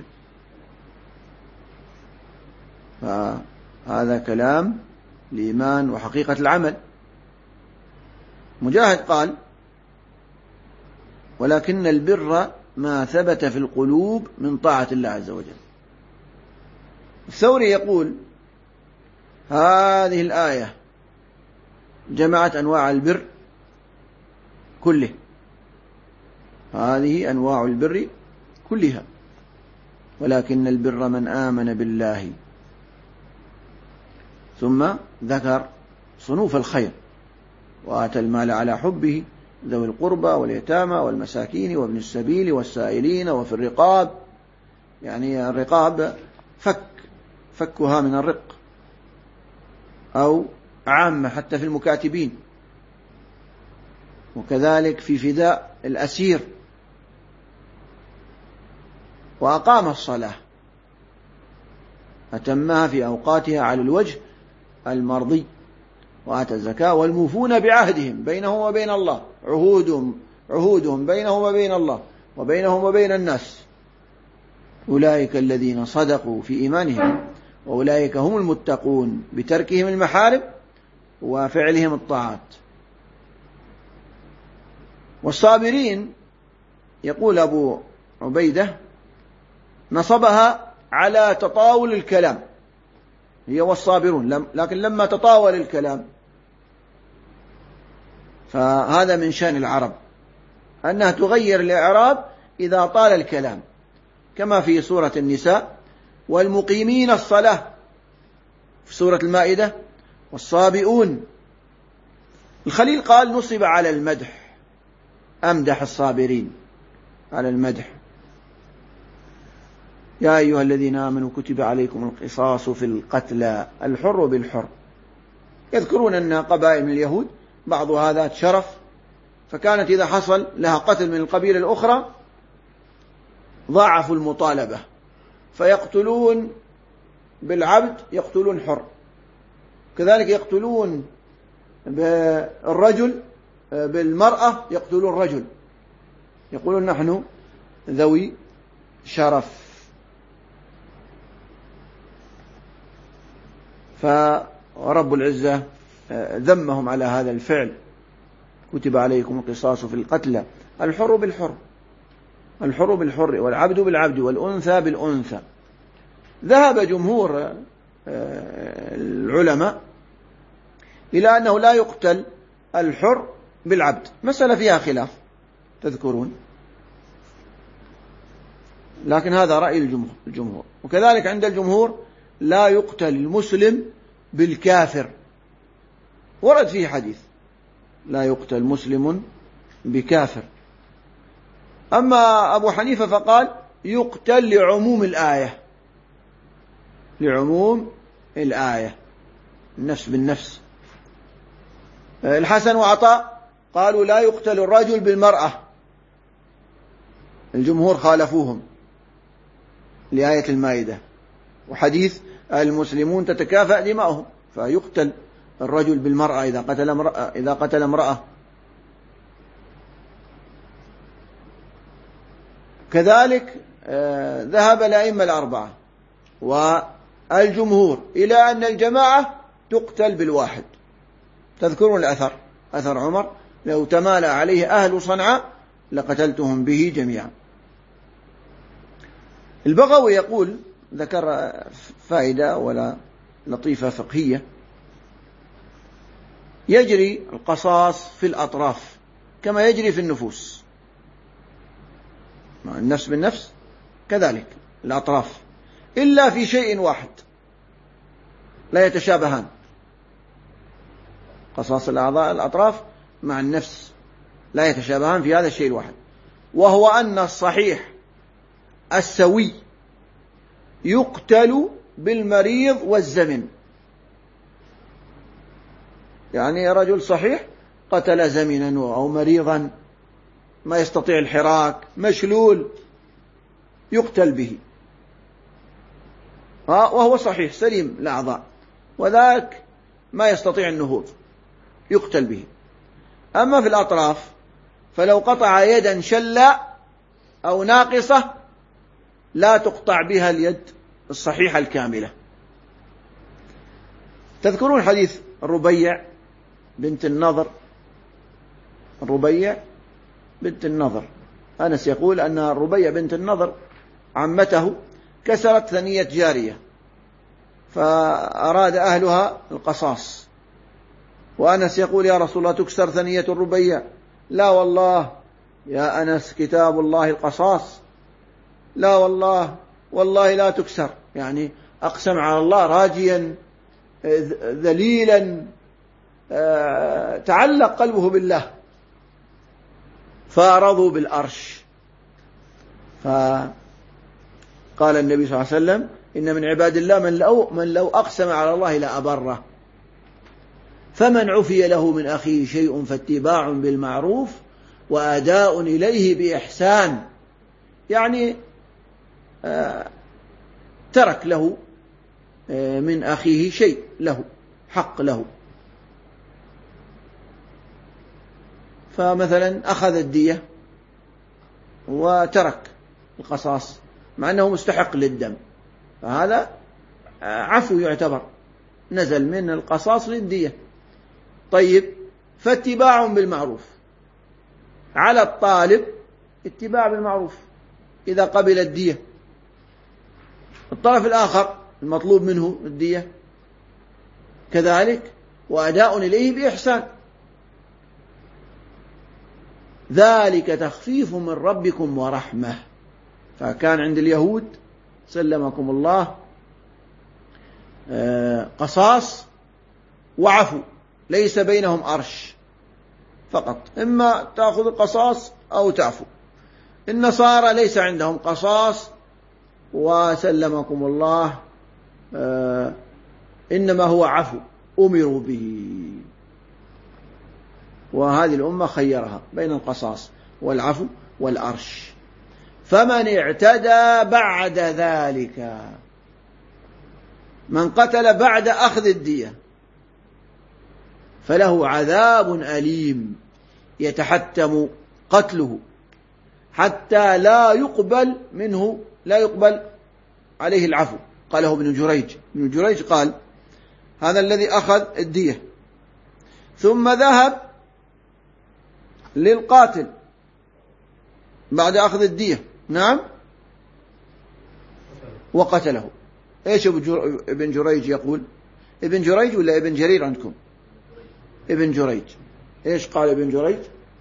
فهذا كلام الإيمان وحقيقة العمل. مجاهد قال ولكن البر ما ثبت في القلوب من طاعة الله عز وجل. الثوري يقول هذه الآية جمعت أنواع البر كله، هذه أنواع البر كلها، ولكن البر من آمن بالله. ثم ذكر صنوف الخير وآتى المال على حبه ذوي القربى واليتامى والمساكين وابن السبيل والسائلين وفي الرقاب، يعني الرقاب فكها من الرق أو عامة حتى في المكاتبين، وكذلك في فداء الأسير. وأقام الصلاة أتمها في أوقاتها على الوجه المرضي وآتى الزكاة والموفون بعهدهم بينهم وبين الله، عهودهم بينهم وبين الله وبينهم وبين الناس. أولئك الذين صدقوا في إيمانهم وأولئك هم المتقون بتركهم المحارم وفعلهم الطاعات. والصابرين يقول أبو عبيدة نصبها على تطاول الكلام، هي والصابرون، لكن لما تطاول الكلام فهذا من شأن العرب أنها تغير الإعراب إذا طال الكلام، كما في سورة النساء والمقيمين الصلاة، في سورة المائدة والصابئون. الخليل قال نصب على المدح، أمدح الصابرين على المدح. يا أيها الذين آمنوا كتب عليكم القصاص في القتلى الحر بالحر. يذكرون أن قبائل من اليهود بعضها ذات شرف، فكانت إذا حصل لها قتل من القبيلة الأخرى ضاعفوا المطالبة، فيقتلون بالعبد يقتلون حر، كذلك يقتلون بالرجل بالمرأة يقتلون رجل، يقولون نحن ذوي شرف. فرب العزة ذمهم على هذا الفعل. كتب عليكم القصاص في القتلى الحر بالحر، الحر بالحر والعبد بالعبد والأنثى بالأنثى. ذهب جمهور العلماء إلى أنه لا يقتل الحر بالعبد، مسألة فيها خلاف تذكرون، لكن هذا رأي الجمهور. وكذلك عند الجمهور لا يقتل المسلم بالكافر، ورد فيه حديث لا يقتل مسلم بكافر. أما أبو حنيفة فقال يقتل لعموم الآية، لعموم الآية، النفس بالنفس. الحسن وعطاء قالوا لا يقتل الرجل بالمرأة، الجمهور خالفوهم لآية المائدة وحديث المسلمون تتكافأ دماؤهم، فيقتل الرجل بالمرأة إذا قتل امرأة. كذلك ذهب الأئمة الأربعة والجمهور إلى أن الجماعة تقتل بالواحد. تذكرون الأثر، أثر عمر لو تمالأ عليه أهل صنعاء لقتلتهم به جميعا. البغوي يقول ذكر فائدة ولا لطيفة فقهية. يجري القصاص في الأطراف كما يجري في النفوس، النفس بالنفس كذلك الأطراف، إلا في شيء واحد لا يتشابهان، قصاص الأعضاء الأطراف مع النفس لا يتشابهان في هذا الشيء الواحد، وهو أن الصحيح السوي يقتل بالمريض والزمن. يعني رجل صحيح قتل زمنا أو مريضا ما يستطيع الحراك، مشلول، يقتل به، وهو صحيح سليم الأعضاء، وذاك ما يستطيع النهوض، يقتل به. أما في الأطراف فلو قطع يدا شلة أو ناقصة لا تقطع بها اليد الصحيحة الكاملة. تذكرون حديث الربيع بنت النضر؟ الربيع بنت النضر، أنس يقول أن الربيع بنت النضر عمته كسرت ثنية جارية، فأراد أهلها القصاص، وأنس يقول يا رسول الله تكسر ثنية الربيع؟ لا والله يا أنس كتاب الله القصاص، لا والله لا تكسر، يعني أقسم على الله راجيا ذليلا تعلق قلبه بالله، فارضوا بالأرش. فقال النبي صلى الله عليه وسلم إن من عباد الله من لو أقسم على الله لأبره، فمن عفي له من أخيه شيء فاتباع بالمعروف وأداء إليه بإحسان، يعني ترك له من أخيه شيء له حق له، فمثلا أخذ الدية وترك القصاص مع أنه مستحق للدم، فهذا عفو يعتبر، نزل من القصاص للدية. طيب، فاتباع بالمعروف، على الطالب اتباع بالمعروف إذا قبل الدية، الطرف الآخر المطلوب منه الدية كذلك، وأداء إليه بإحسان. ذلك تخفيف من ربكم ورحمة. فكان عند اليهود سلمكم الله قصاص وعفو، ليس بينهم أرش، فقط إما تأخذ القصاص أو تعفو. النصارى ليس عندهم قصاص وسلمكم الله إنما هو عفو أمروا به، وهذه الأمة خيرها بين القصاص والعفو والأرش. فمن اعتدى بعد ذلك، من قتل بعد أخذ الدية فله عذاب أليم يتحتم قتله حتى لا يقبل عليه العفو. قاله ابن جريج قال هذا الذي أخذ الدية ثم ذهب للقاتل بعد أخذ الدية، نعم، وقتله. إيش ابن جريج يقول؟ ابن جريج ولا ابن جرير عندكم؟ ابن جريج. إيش قال ابن جريج؟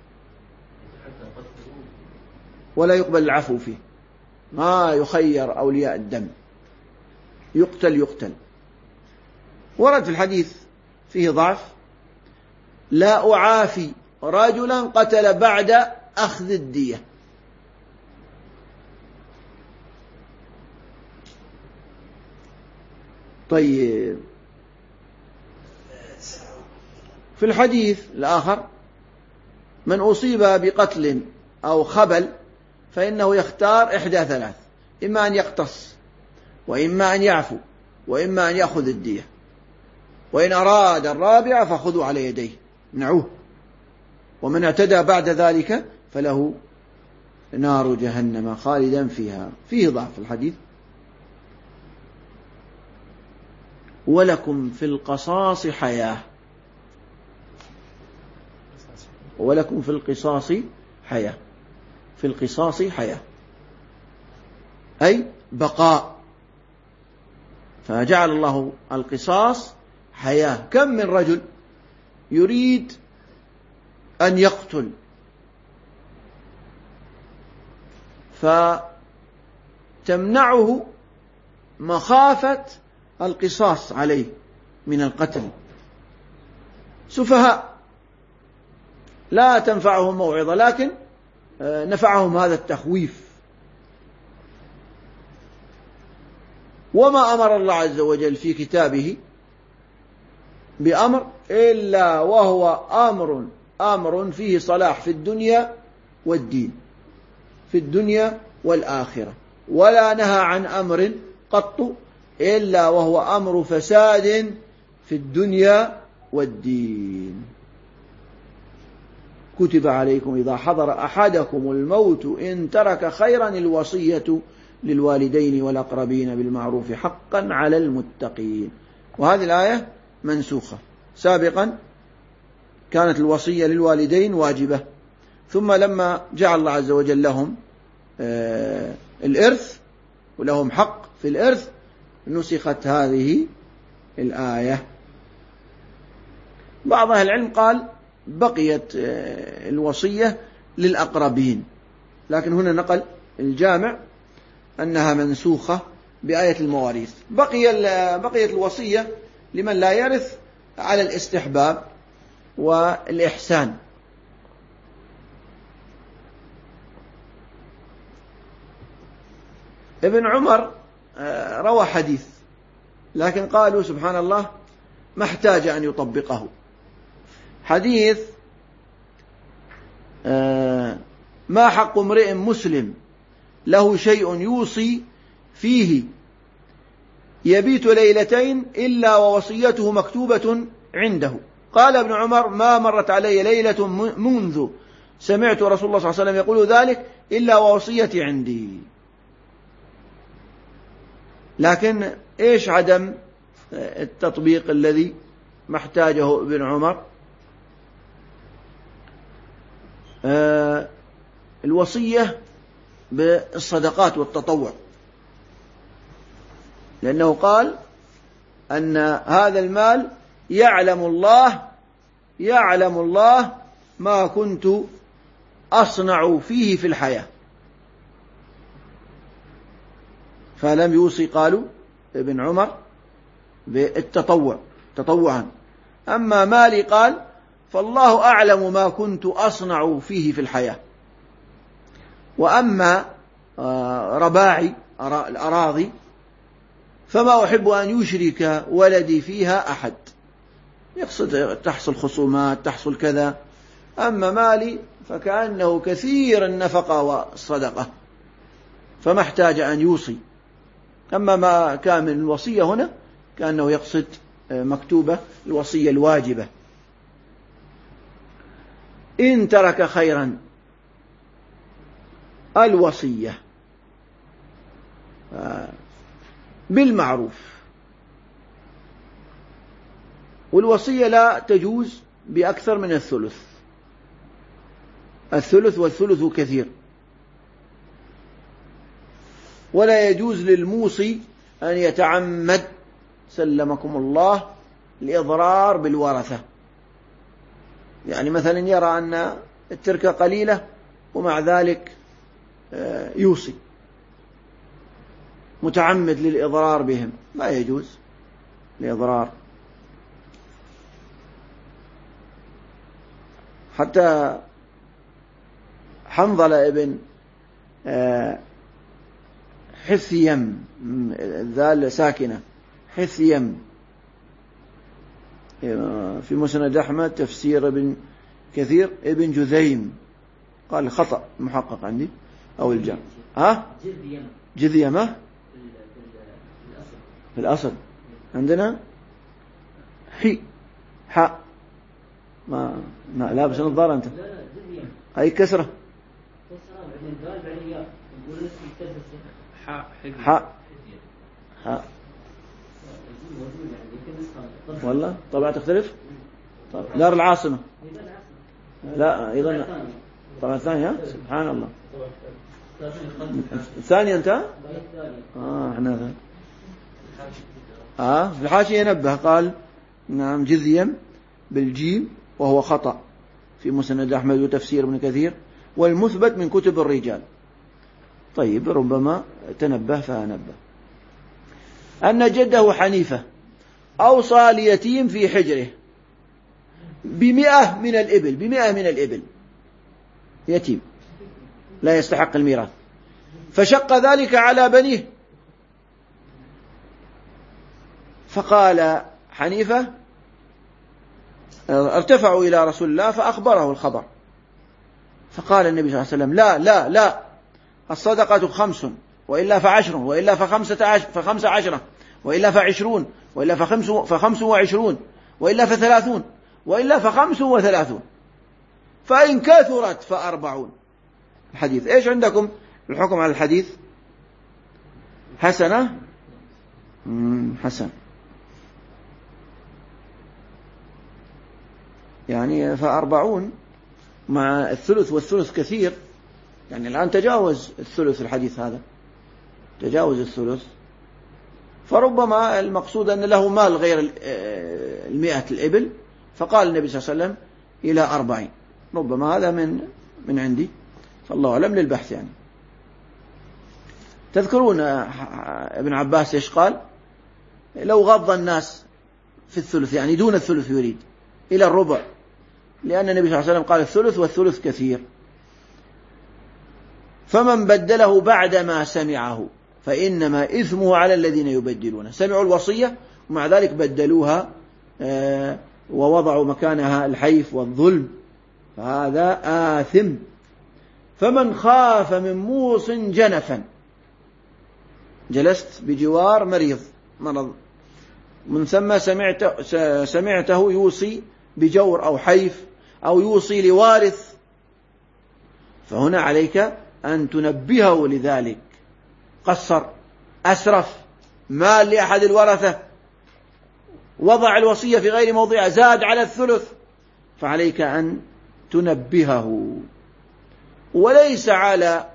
ولا يقبل العفو فيه، ما يخير أولياء الدم، يقتل. ورد في الحديث فيه ضعف: لا أعافي رجلا قتل بعد أخذ الدية. طيب، في الحديث الآخر: من أصيب بقتل أو خبل فإنه يختار إحدى ثلاث: إما أن يقتص، وإما أن يعفو، وإما أن يأخذ الدية، وإن أراد الرابع فخذوا على يديه منعوه، ومن اعتدى بعد ذلك فله نار جهنم خالدا فيها. فيه ضعف الحديث. ولكم في القصاص حياة، ولكم في القصاص حياة، في القصاص حياة أي بقاء فجعل الله القصاص حياة. كم من رجل يريد أن يقتل فتمنعه مخافة القصاص عليه من القتل. سفهاء لا تنفعهم موعظة، لكن نفعهم هذا التخويف. وما أمر الله عز وجل في كتابه بأمر إلا وهو أمر فيه صلاح في الدنيا والدين، في الدنيا والآخرة، ولا نهى عن أمر قط إلا وهو أمر فساد في الدنيا والدين. كتب عليكم إذا حضر أحدكم الموت إن ترك خيرا الوصية للوالدين والأقربين بالمعروف حقا على المتقين. وهذه الآية منسوخة. سابقا كانت الوصية للوالدين واجبة، ثم لما جعل الله عز وجل لهم الإرث ولهم حق في الإرث نسخت هذه الآية. بعض أهل العلم قال بقيت الوصية للأقربين، لكن هنا نقل الجامع أنها منسوخة بآية المواريث. بقيت الوصية لمن لا يرث على الاستحباب والإحسان. ابن عمر روى حديث، لكن قالوا سبحان الله ما احتاج أن يطبقه. حديث ما حق امرئ مسلم له شيء يوصي فيه يبيت ليلتين إلا ووصيته مكتوبة عنده. قال ابن عمر ما مرت علي ليلة منذ سمعت رسول الله صلى الله عليه وسلم يقول ذلك إلا ووصيتي عندي. لكن إيش عدم التطبيق الذي ما احتاجه ابن عمر؟ الوصية بالصدقات والتطوع، لأنه قال أن هذا المال يعلم الله ما كنت أصنع فيه في الحياة، فلم يوصي قالوا ابن عمر بالتطوع تطوعا. أما مالي قال فالله أعلم ما كنت أصنع فيه في الحياة. وأما رباعي الأراضي فما أحب أن يشرك ولدي فيها أحد، يقصد تحصل خصومات تحصل كذا. أما مالي فكأنه كثير النفقة والصدقة فما احتاج أن يوصي. أما ما كان من الوصية هنا كأنه يقصد مكتوبة الوصية الواجبة. إن ترك خيرا الوصية بالمعروف، والوصية لا تجوز بأكثر من الثلث والثلث كثير. ولا يجوز للموصي أن يتعمد سلمكم الله الإضرار بالورثة، يعني مثلا يرى أن التركة قليلة ومع ذلك يوصي متعمد للإضرار بهم، لا يجوز الإضرار. حتى حنظلة ابن حثيم، ذال ساكنة حثيم، في مسند أحمد تفسير ابن كثير ابن جذيم، قال خطأ محقق عندي أو الجمع. جذيمة في الأصل عندنا حاء ما لابس نظارة أنت، هاي كسرة حاء والله طبعا تختلف. طب دار العاصمة لا أيضا طبعا ثانية، سبحان الله ثانية أنت احنا في الحاشية ينبه قال نعم جذيم بالجيم وهو خطأ في مسند أحمد وتفسير ابن كثير، والمثبت من كتب الرجال. طيب ربما تنبه فأنبه. أن جده حنيفة أوصى ليتيم في حجره ب100 من الإبل، يتيم لا يستحق الميراث، فشق ذلك على بنيه، فقال حنيفة ارتفعوا إلى رسول الله فأخبره الخبر، فقال النبي صلى الله عليه وسلم لا الصدقة 5 وإلا ف10 وإلا ف15 وإلا ف20 وإلا ف25 وإلا ف30 وإلا ف35 فإن كثرت ف40. الحديث إيش عندكم الحكم على الحديث؟ حسنة؟ حسن، يعني ف40 مع الثلث، والثلث كثير، يعني الآن تجاوز الثلث، الحديث هذا تجاوز الثلث، فربما المقصود أن له مال غير 100 الإبل، فقال النبي صلى الله عليه وسلم إلى 40. ربما هذا من عندي، فالله أعلم، للبحث يعني. تذكرون ابن عباس إيش قال؟ لو غض الناس في الثلث، يعني دون الثلث يريد، إلى الربع، لأن النبي صلى الله عليه وسلم قال الثلث والثلث كثير. فمن بدله بعدما سمعه فإنما إثمه على الذين يبدلونه. سمعوا الوصية ومع ذلك بدلوها ووضعوا مكانها الحيف والظلم، فهذا آثم. فمن خاف من موص جنفا، جلست بجوار مرض، من ثم سمعته يوصي بجور أو حيف أو يوصي لوارث، فهنا عليك أن تنبهه لذلك. قصر، أسرف، مال لأحد الورثة، وضع الوصية في غير موضعها، زاد على الثلث، فعليك أن تنبهه. وليس على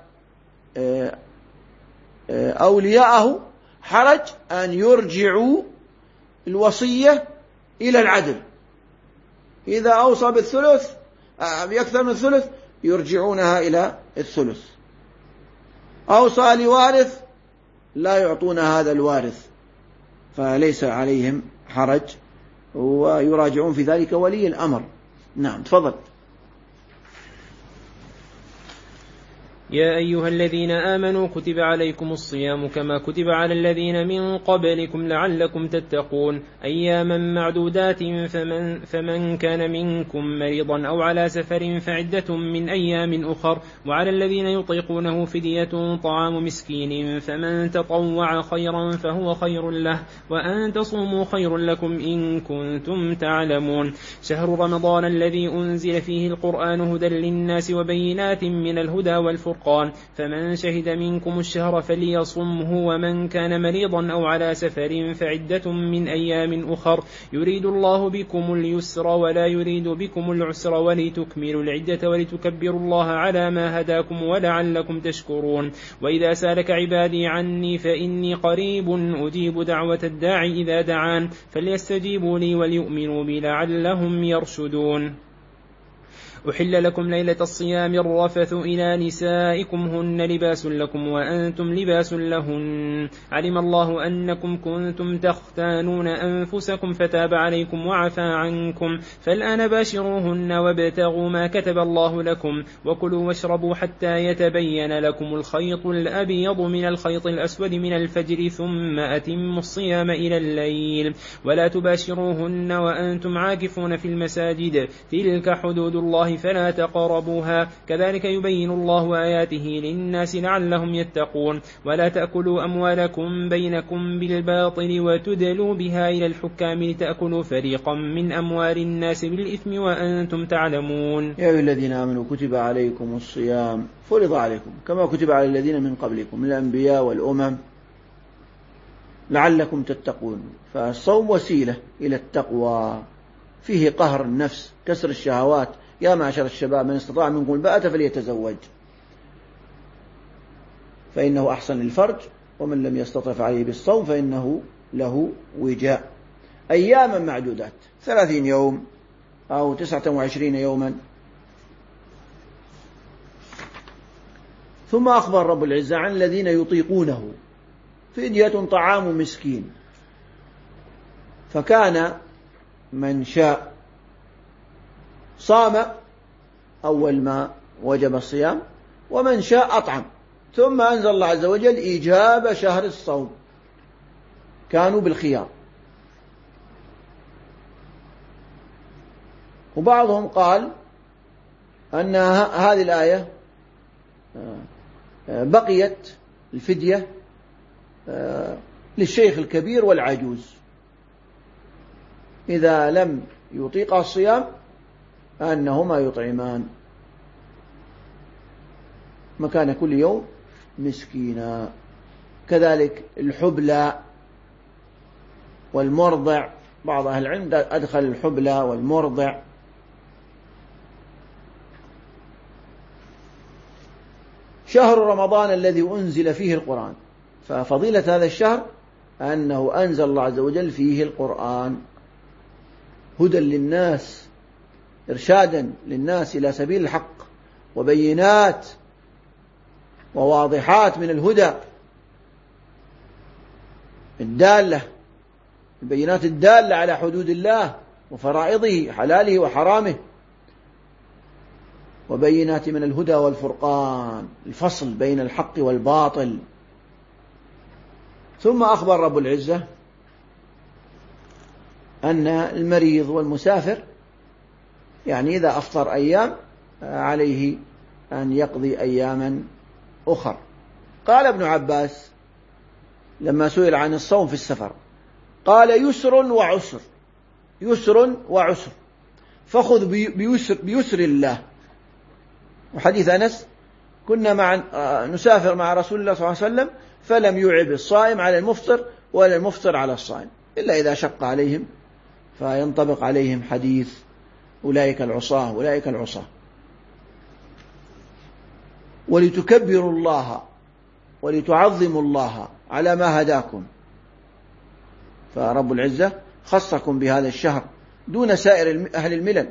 أولياءه حرج أن يرجعوا الوصية إلى العدل. إذا أوصى بالثلث بأكثر من الثلث يرجعونها إلى الثلث. أوصى لوارث لا يعطون هذا الوارث، فليس عليهم حرج، ويراجعون في ذلك ولي الأمر. نعم تفضل. يا أيها الذين آمنوا كتب عليكم الصيام كما كتب على الذين من قبلكم لعلكم تتقون أياما معدودات فمن كان منكم مريضا أو على سفر فعدة من أيام أخر وعلى الذين يطيقونه فدية طعام مسكين فمن تطوع خيرا فهو خير له وأن تصوموا خير لكم إن كنتم تعلمون. شهر رمضان الذي أنزل فيه القرآن هدى للناس وبينات من الهدى والفرقان فمن شهد منكم الشهر فليصمه ومن كان مريضا أو على سفر فعدة من أيام أخر يريد الله بكم اليسر ولا يريد بكم العسر ولتكملوا العدة ولتكبروا الله على ما هداكم ولعلكم تشكرون. وإذا سالك عبادي عني فإني قريب أجيب دعوة الداعي إذا دعان فليستجيبوا لي وليؤمنوا بي لعلهم يرشدون. أحل لكم ليلة الصيام الرفث إلى نسائكم هن لباس لكم وأنتم لباس لهن علم الله أنكم كنتم تختانون أنفسكم فتاب عليكم وعفى عنكم فالآن باشروهن وابتغوا ما كتب الله لكم وكلوا واشربوا حتى يتبين لكم الخيط الأبيض من الخيط الأسود من الفجر ثم أتموا الصيام إلى الليل ولا تباشروهن وأنتم عاكفون في المساجد تلك حدود الله فلا تقربوها كذلك يبين الله آياته للناس لعلهم يتقون. ولا تأكلوا أموالكم بينكم بالباطل وتدلوا بها إلى الحكام لتأكلوا فريقا من أموال الناس بالإثم وأنتم تعلمون. يا أيها الذين آمنوا كتب عليكم الصيام فرض عليكم كما كتب على الذين من قبلكم من الأنبياء والأمم لعلكم تتقون. فالصوم وسيلة إلى التقوى، فيه قهر النفس، كسر الشهوات. يا معشر الشباب من استطاع منكم الباءة فليتزوج فإنه أحسن للفرج ومن لم يستطع فعليه بالصوم فإنه له وجاء. أياما معدودات، 30 يوم أو 29 يوما. ثم أخبر رب العزة عن الذين يطيقونه، فدية طعام مسكين. فكان من شاء صام أول ما وجب الصيام، ومن شاء أطعم. ثم أنزل الله عز وجل إيجاب شهر الصوم، كانوا بالخيار. وبعضهم قال أن هذه الآية بقيت الفدية للشيخ الكبير والعجوز، إذا لم يطيق الصيام أنهما يطعمان مكان كل يوم مسكينا. كذلك الحبلى والمرضع، بعض أهل العلم أدخل الحبلى والمرضع. شهر رمضان الذي أنزل فيه القرآن، ففضيلة هذا الشهر أنه أنزل الله عز وجل فيه القرآن هدى للناس، إرشادا للناس إلى سبيل الحق، وبينات وواضحات من الهدى البينات الدالة على حدود الله وفرائضه، حلاله وحرامه، وبينات من الهدى والفرقان، الفصل بين الحق والباطل. ثم أخبر رب العزة أن المريض والمسافر يعني إذا أفطر أيام عليه أن يقضي أياما أخر. قال ابن عباس لما سئل عن الصوم في السفر قال يسر وعسر، يسر وعسر، فخذ بيسر الله. وحديث أنس كنا نسافر مع رسول الله صلى الله عليه وسلم فلم يعب الصائم على المفطر ولا المفطر على الصائم إلا إذا شق عليهم، فينطبق عليهم حديث أولئك العصاة أولئك العصاة. ولتكبروا الله ولتعظموا الله على ما هداكم، فرب العزة خصكم بهذا الشهر دون سائر أهل الملل.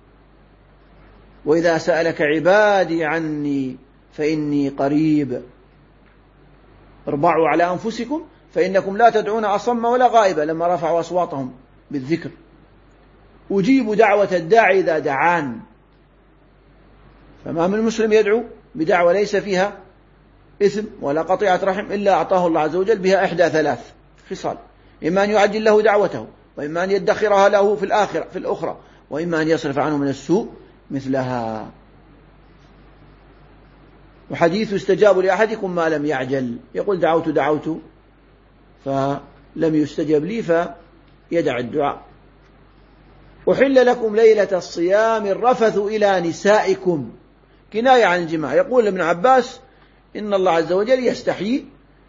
وإذا سألك عبادي عني فإني قريب، اربعوا على أنفسكم فإنكم لا تدعون أصم ولا غائبا، لما رفعوا أصواتهم بالذكر. أجيب دعوة الداعي إذا دعان. فما من مسلم يدعو بدعوة ليس فيها إثم ولا قطيعة رحم إلا أعطاه الله عز وجل بها إحدى ثلاث خصال: إما أن يعجل له دعوته، وإما أن يدخرها له في الأخرى، وإما أن يصرف عنه من السوء مثلها. وحديث استجاب لأحدكم ما لم يعجل، يقول دعوت فلم يستجب لي فيدع الدعاء. أحل لكم ليلة الصيام الرفث إلى نسائكم، كناية عن الجماع. يقول ابن عباس إن الله عز وجل يستحيي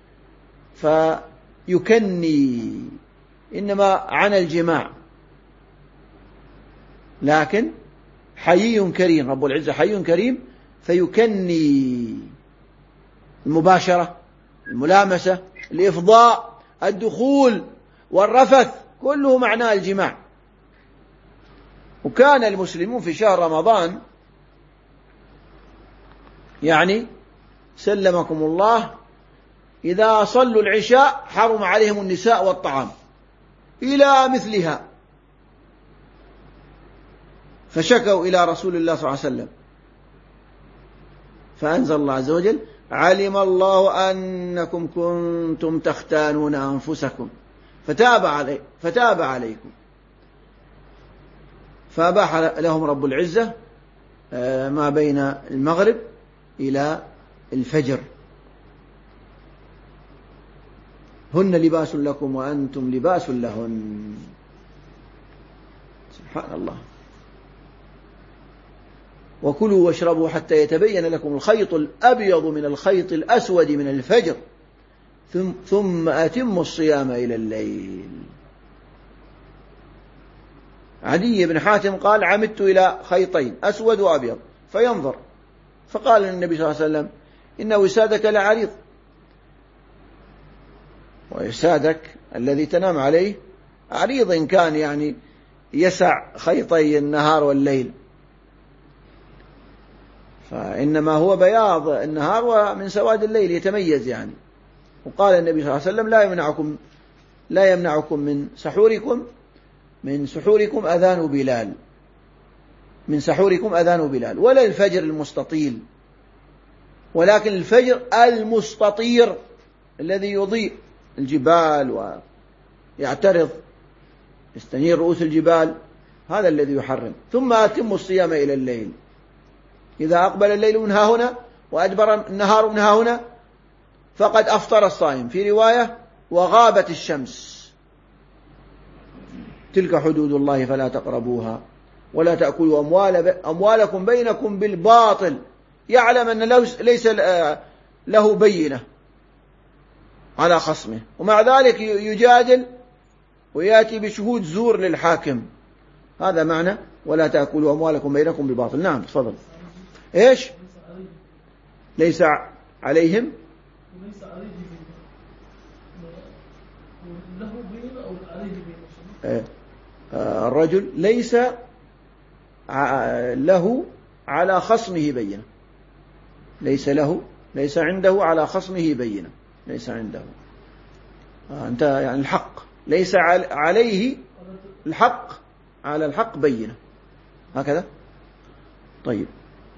فيكني، إنما عن الجماع، لكن حيي كريم، رب العزة حيي كريم، فيكني المباشرة، الملامسة، الإفضاء، الدخول والرفث كله معناه الجماع. وكان المسلمون في شهر رمضان يعني سلمكم الله إذا صلوا العشاء حرم عليهم النساء والطعام إلى مثلها، فشكوا إلى رسول الله صلى الله عليه وسلم، فأنزل الله عز وجل علم الله أنكم كنتم تختانون أنفسكم فتاب عليكم، فأباح لهم رب العزة ما بين المغرب إلى الفجر. هن لباس لكم وأنتم لباس لهن. سبحان الله. وكلوا واشربوا حتى يتبين لكم الخيط الأبيض من الخيط الأسود من الفجر ثم أتموا الصيام إلى الليل. عدي بن حاتم قال عمدت إلى خيطين أسود وأبيض فينظر، فقال النبي صلى الله عليه وسلم إن وسادك لعريض، وإسادك الذي تنام عليه عريض إن كان يعني يسع خيطي النهار والليل، فإنما هو بياض النهار ومن سواد الليل يتميز يعني. وقال النبي صلى الله عليه وسلم لا يمنعكم من سحوركم أذان بلال، من سحوركم أذان بلال، ولا الفجر المستطيل، ولكن الفجر المستطير الذي يضيء الجبال ويعترض يستنير رؤوس الجبال، هذا الذي يحرم. ثم أتموا الصيام إلى الليل، إذا أقبل الليل من ها هنا وأدبر النهار من ها هنا فقد أفطر الصائم. في رواية وغابت الشمس. تلك حدود الله فلا تقربوها ولا تأكلوا أموالكم بينكم بالباطل. يعلم أن ليس له بينة على خصمه، ومع ذلك يجادل ويأتي بشهود زور للحاكم. هذا معنى ولا تأكلوا أموالكم بينكم بالباطل. نعم تفضل. إيش؟ ليس عليهم الرجل ليس له على خصمه بينة، ليس عنده على خصمه بينة، ليس عنده أنت يعني الحق، ليس عليه الحق، على الحق بينة، هكذا. طيب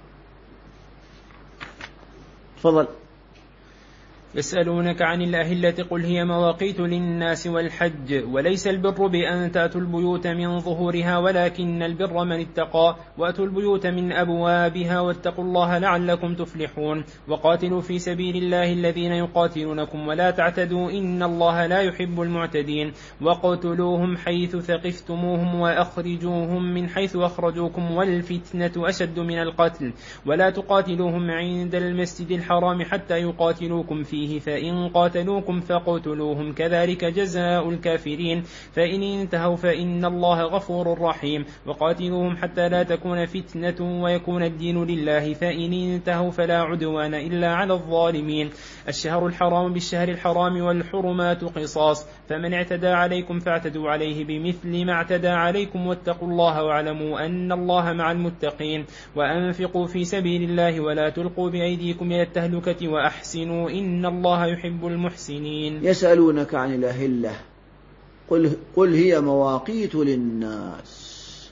تفضل. يسألونك عن الأهلة قل هي مواقيت للناس والحج، وليس البر بأن تأتوا البيوت من ظهورها ولكن البر من اتقى، وأتوا البيوت من أبوابها واتقوا الله لعلكم تفلحون. وقاتلوا في سبيل الله الذين يقاتلونكم ولا تعتدوا إن الله لا يحب المعتدين. وقتلوهم حيث ثقفتموهم وأخرجوهم من حيث أخرجوكم والفتنة أشد من القتل. ولا تقاتلوهم عند المسجد الحرام حتى يقاتلوكم فيه، فإن قاتلوكم فاقتلوهم كذلك جزاء الكافرين. فإن انتهوا فإن الله غفور رحيم. وقاتلوهم حتى لا تكون فتنة ويكون الدين لله، فإن انتهوا فلا عدوان إلا على الظالمين. الشهر الحرام بالشهر الحرام والحرمات قصاص، فمن اعتدى عليكم فاعتدوا عليه بمثل ما اعتدى عليكم واتقوا الله واعلموا أن الله مع المتقين. وأنفقوا في سبيل الله ولا تلقوا بأيديكم إلى التهلكة وأحسنوا إن الله يحب المحسنين. يسألونك عن الأهلة قل هي مواقيت للناس.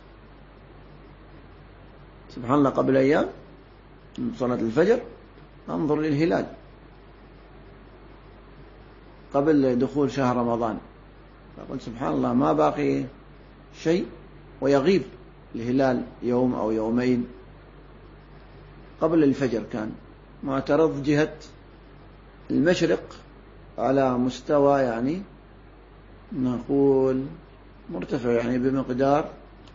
سبحان الله، قبل أيام من صلاة الفجر انظر للهلال قبل دخول شهر رمضان، فقلت سبحان الله ما باقي شيء ويغيب الهلال يوم أو يومين. قبل الفجر كان معترض جهة المشرق على مستوى يعني نقول مرتفع، يعني بمقدار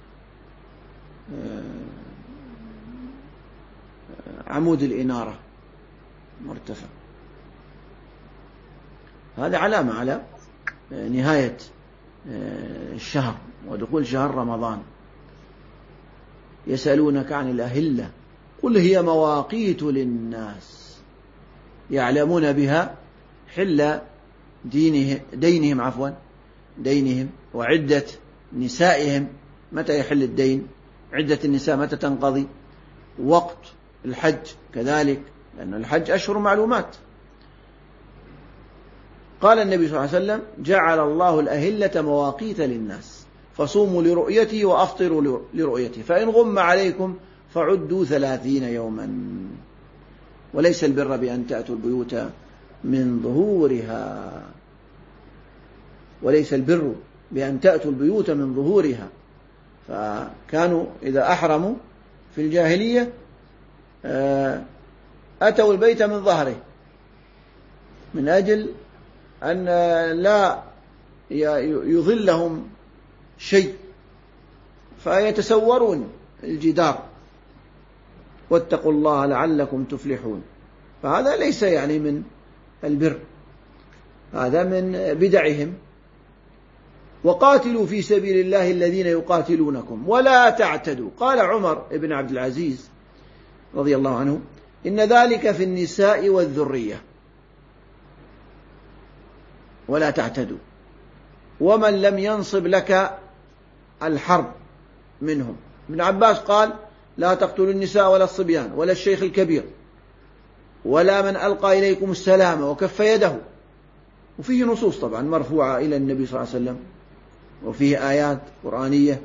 عمود الإنارة مرتفع. هذا علامة على نهاية الشهر ودخول شهر رمضان. يسألونك عن الأهلة قل هي مواقيت للناس يعلمون بها حل دينهم وعدة نسائهم، متى يحل الدين، عدة النساء متى تنقضي، وقت الحج كذلك، لأن الحج أشهر معلومات. قال النبي صلى الله عليه وسلم جعل الله الأهلة مواقيت للناس فصوموا لرؤيته وأفطروا لرؤيته، فإن غم عليكم فعدوا 30 يوما. وليس البر بأن تأتوا البيوت من ظهورها، وليس البر بأن تأتوا البيوت من ظهورها. فكانوا إذا أحرموا في الجاهلية أتوا البيت من ظهره من أجل أن لا يظلهم شيء فيتسورون الجدار. واتقوا الله لعلكم تفلحون. فهذا ليس يعني من البر، هذا من بدعهم. وقاتلوا في سبيل الله الذين يقاتلونكم ولا تعتدوا. قال عمر بن عبد العزيز رضي الله عنه إن ذلك في النساء والذرية، ولا تعتدوا. ومن لم ينصب لك الحرب منهم. ابن عباس قال لا تقتلوا النساء ولا الصبيان ولا الشيخ الكبير ولا من ألقى إليكم السلام وكف يده. وفيه نصوص طبعا مرفوعة إلى النبي صلى الله عليه وسلم، وفيه آيات قرآنية.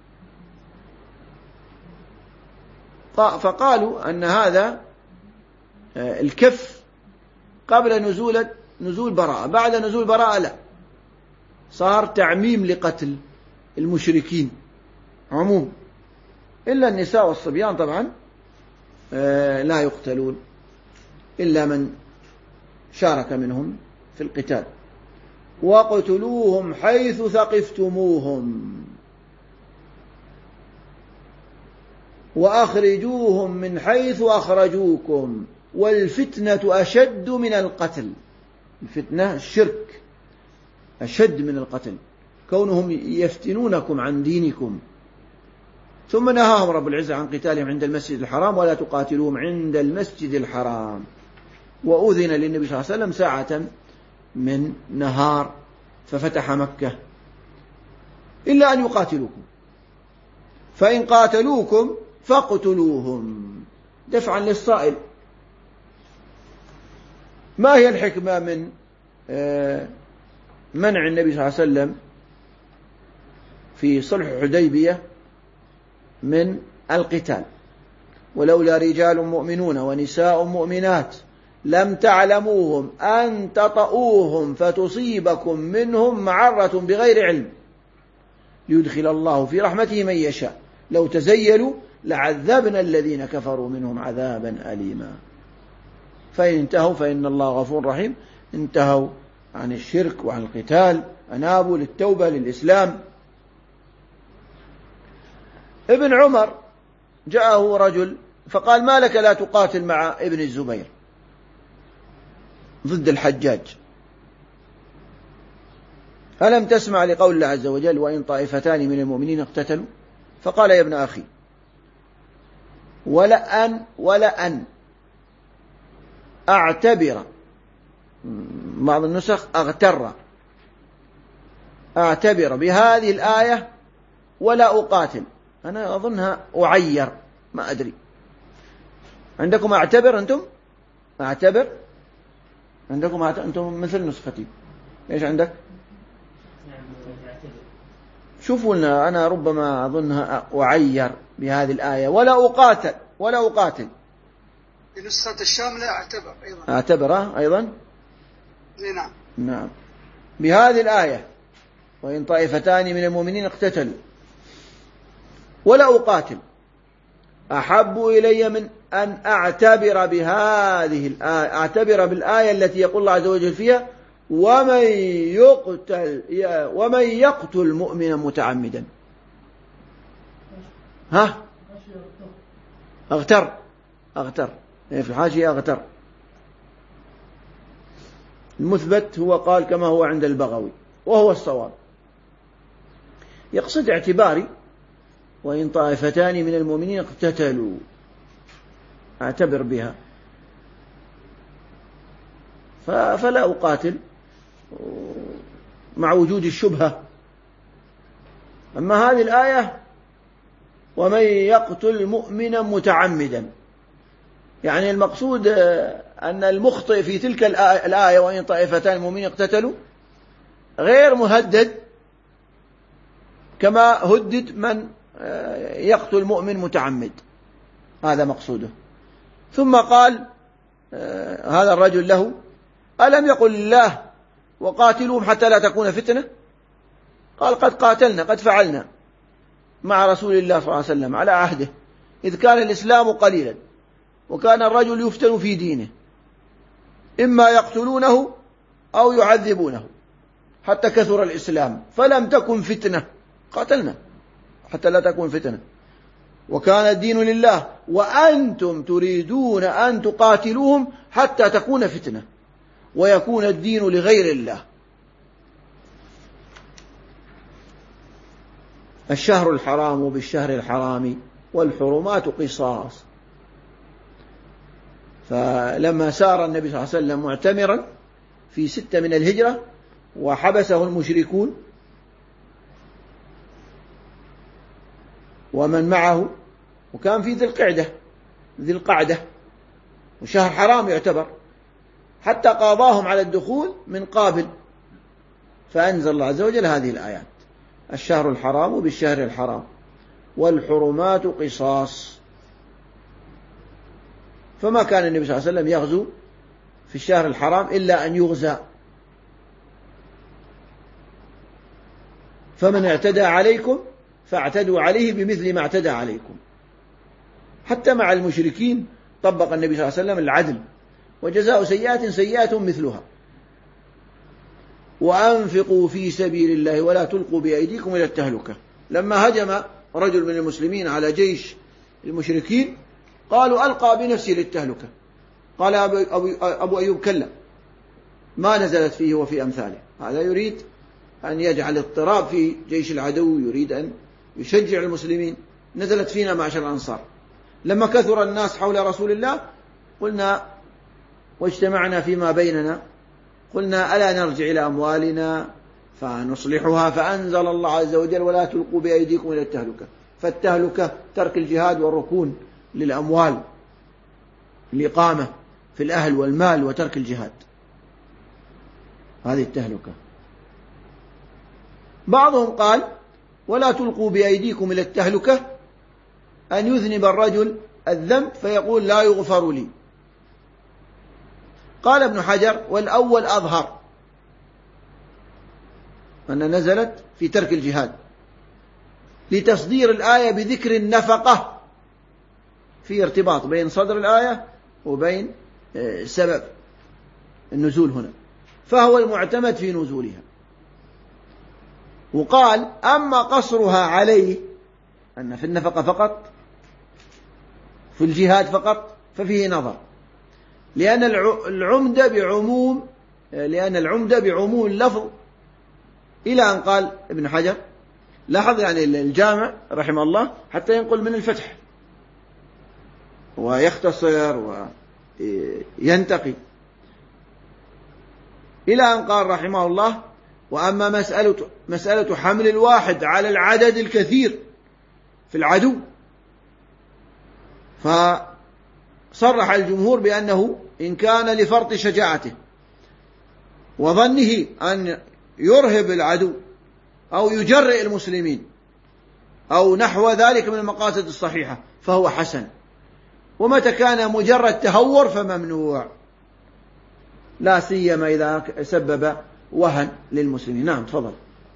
فقالوا أن هذا الكف قبل نزول براءة، بعد نزول براءة لا، صار تعميم لقتل المشركين عموم، إلا النساء والصبيان طبعا لا يقتلون إلا من شارك منهم في القتال. واقتلوهم حيث ثقفتموهم وأخرجوهم من حيث أخرجوكم والفتنة أشد من القتل. الفتنة الشرك أشد من القتل، كونهم يفتنونكم عن دينكم. ثم نهاهم رب العزة عن قتالهم عند المسجد الحرام ولا تقاتلوهم عند المسجد الحرام. وأذن للنبي صلى الله عليه وسلم ساعة من نهار ففتح مكة إلا أن يقاتلوكم، فإن قاتلوكم فاقتلوهم دفعا للصائل. ما هي الحكمة من منع النبي صلى الله عليه وسلم في صلح الحديبية من القتال؟ ولولا رجال مؤمنون ونساء مؤمنات لم تعلموهم أن تطؤوهم فتصيبكم منهم معرة بغير علم ليدخل الله في رحمته من يشاء لو تزيلوا لعذبنا الذين كفروا منهم عذابا أليما. فإن انتهوا فإن الله غفور رحيم. انتهوا عن الشرك وعن القتال، أنابوا للتوبة للإسلام. ابن عمر جاءه رجل فقال ما لك لا تقاتل مع ابن الزبير ضد الحجاج؟ ألم تسمع لقول الله عز وجل وإن طائفتان من المؤمنين اقتتلوا؟ فقال يا ابن أخي ولأن أعتبر، بعض النسخ أعتبر بهذه الآية ولا أقاتل. أنا أظنها أعير، ما أدري. عندكم أعتبر أنتم؟ أعتبر عندكم أنتم مثل نسختي. إيش عندك؟ شوفوا لنا، أنا ربما أظنها أعير بهذه الآية ولا أقاتل. نسخة الشاملة أعتبر أيضا نعم بهذه الآية وإن طائفتان من المؤمنين اقتتلوا ولا أقاتل أحب إلي من أن أعتبر بهذه الآية، أعتبر بالآية التي يقول الله عز وجل فيها ومن يقتل مؤمنا متعمدا. أغتر في الحاشية أغتر. المثبت هو قال كما هو عند البغوي وهو الصواب، يقصد اعتباري وإن طائفتان من المؤمنين اقتتلوا، أعتبر بها فلا أقاتل مع وجود الشبهة. أما هذه الآية ومن يقتل مؤمنا متعمدا، يعني المقصود أن المخطئ في تلك الآية وإن طائفتان المؤمنين اقتتلوا غير مهدد كما هدد من يقتل مؤمن متعمد، هذا مقصوده. ثم قال هذا الرجل له ألم يقل الله وقاتلوهم حتى لا تكون فتنة؟ قال قد قاتلنا، قد فعلنا مع رسول الله صلى الله عليه وسلم على عهده إذ كان الإسلام قليلا وكان الرجل يفتن في دينه، إما يقتلونه أو يعذبونه حتى كثر الإسلام فلم تكن فتنة، قاتلنا حتى لا تكون فتنة وكان الدين لله وأنتم تريدون أن تقاتلوهم حتى تكون فتنة ويكون الدين لغير الله. الشهر الحرام بالشهر الحرام والحرمات قصاص. فلما سار النبي صلى الله عليه وسلم معتمرا في 6 من الهجرة وحبسه المشركون ومن معه، وكان في ذي القعدة وشهر حرام يعتبر، حتى قاضاهم على الدخول من قابل، فأنزل الله عز وجل هذه الآيات: الشهر الحرام بالشهر الحرام والحرمات قصاص. فما كان النبي صلى الله عليه وسلم يغزو في الشهر الحرام إلا أن يغزى. فمن اعتدى عليكم فاعتدوا عليه بمثل ما اعتدى عليكم. حتى مع المشركين طبق النبي صلى الله عليه وسلم العدل: وجزاء سيئات سيئات مثلها، وأنفقوا في سبيل الله ولا تلقوا بأيديكم إلى التهلكة. لما هجم رجل من المسلمين على جيش المشركين قالوا: ألقى بنفسه للتهلكة. قال أبو أيوب: كلا، ما نزلت فيه وفي أمثاله. هذا يريد أن يجعل اضطراب في جيش العدو، يريد أن يشجع المسلمين. نزلت فينا معشر الأنصار لما كثر الناس حول رسول الله، قلنا واجتمعنا فيما بيننا، قلنا: ألا نرجع إلى أموالنا فنصلحها؟ فأنزل الله عز وجل: ولا تلقوا بأيديكم إلى التهلكة. فالتهلكة ترك الجهاد والركون للأموال، الإقامة في الأهل والمال وترك الجهاد، هذه التهلكة. بعضهم قال: ولا تلقوا بأيديكم إلى التهلكة أن يذنب الرجل الذنب فيقول: لا يغفر لي. قال ابن حجر: والأول أظهر، أن نزلت في ترك الجهاد لتصدير الآية بذكر النفقة، في ارتباط بين صدر الآية وبين سبب النزول هنا، فهو المعتمد في نزولها. وقال: أما قصرها عليه، أن في النفقة فقط، في الجهاد فقط، ففيه نظر، لأن العمدة بعموم اللفظ، إلى أن قال ابن حجر، لاحظ يعني الجامع رحمه الله حتى ينقل من الفتح ويختصر وينتقي، إلى أن قال رحمه الله: وأما مسألة حمل الواحد على العدد الكثير في العدو، فصرح الجمهور بأنه إن كان لفرط شجاعته وظنه أن يرهب العدو أو يجرئ المسلمين أو نحو ذلك من المقاصد الصحيحة فهو حسن، ومتى كان مجرد تهور فممنوع، لا سيما إذا سبب وهن للمسلمين. نعم، تفضل.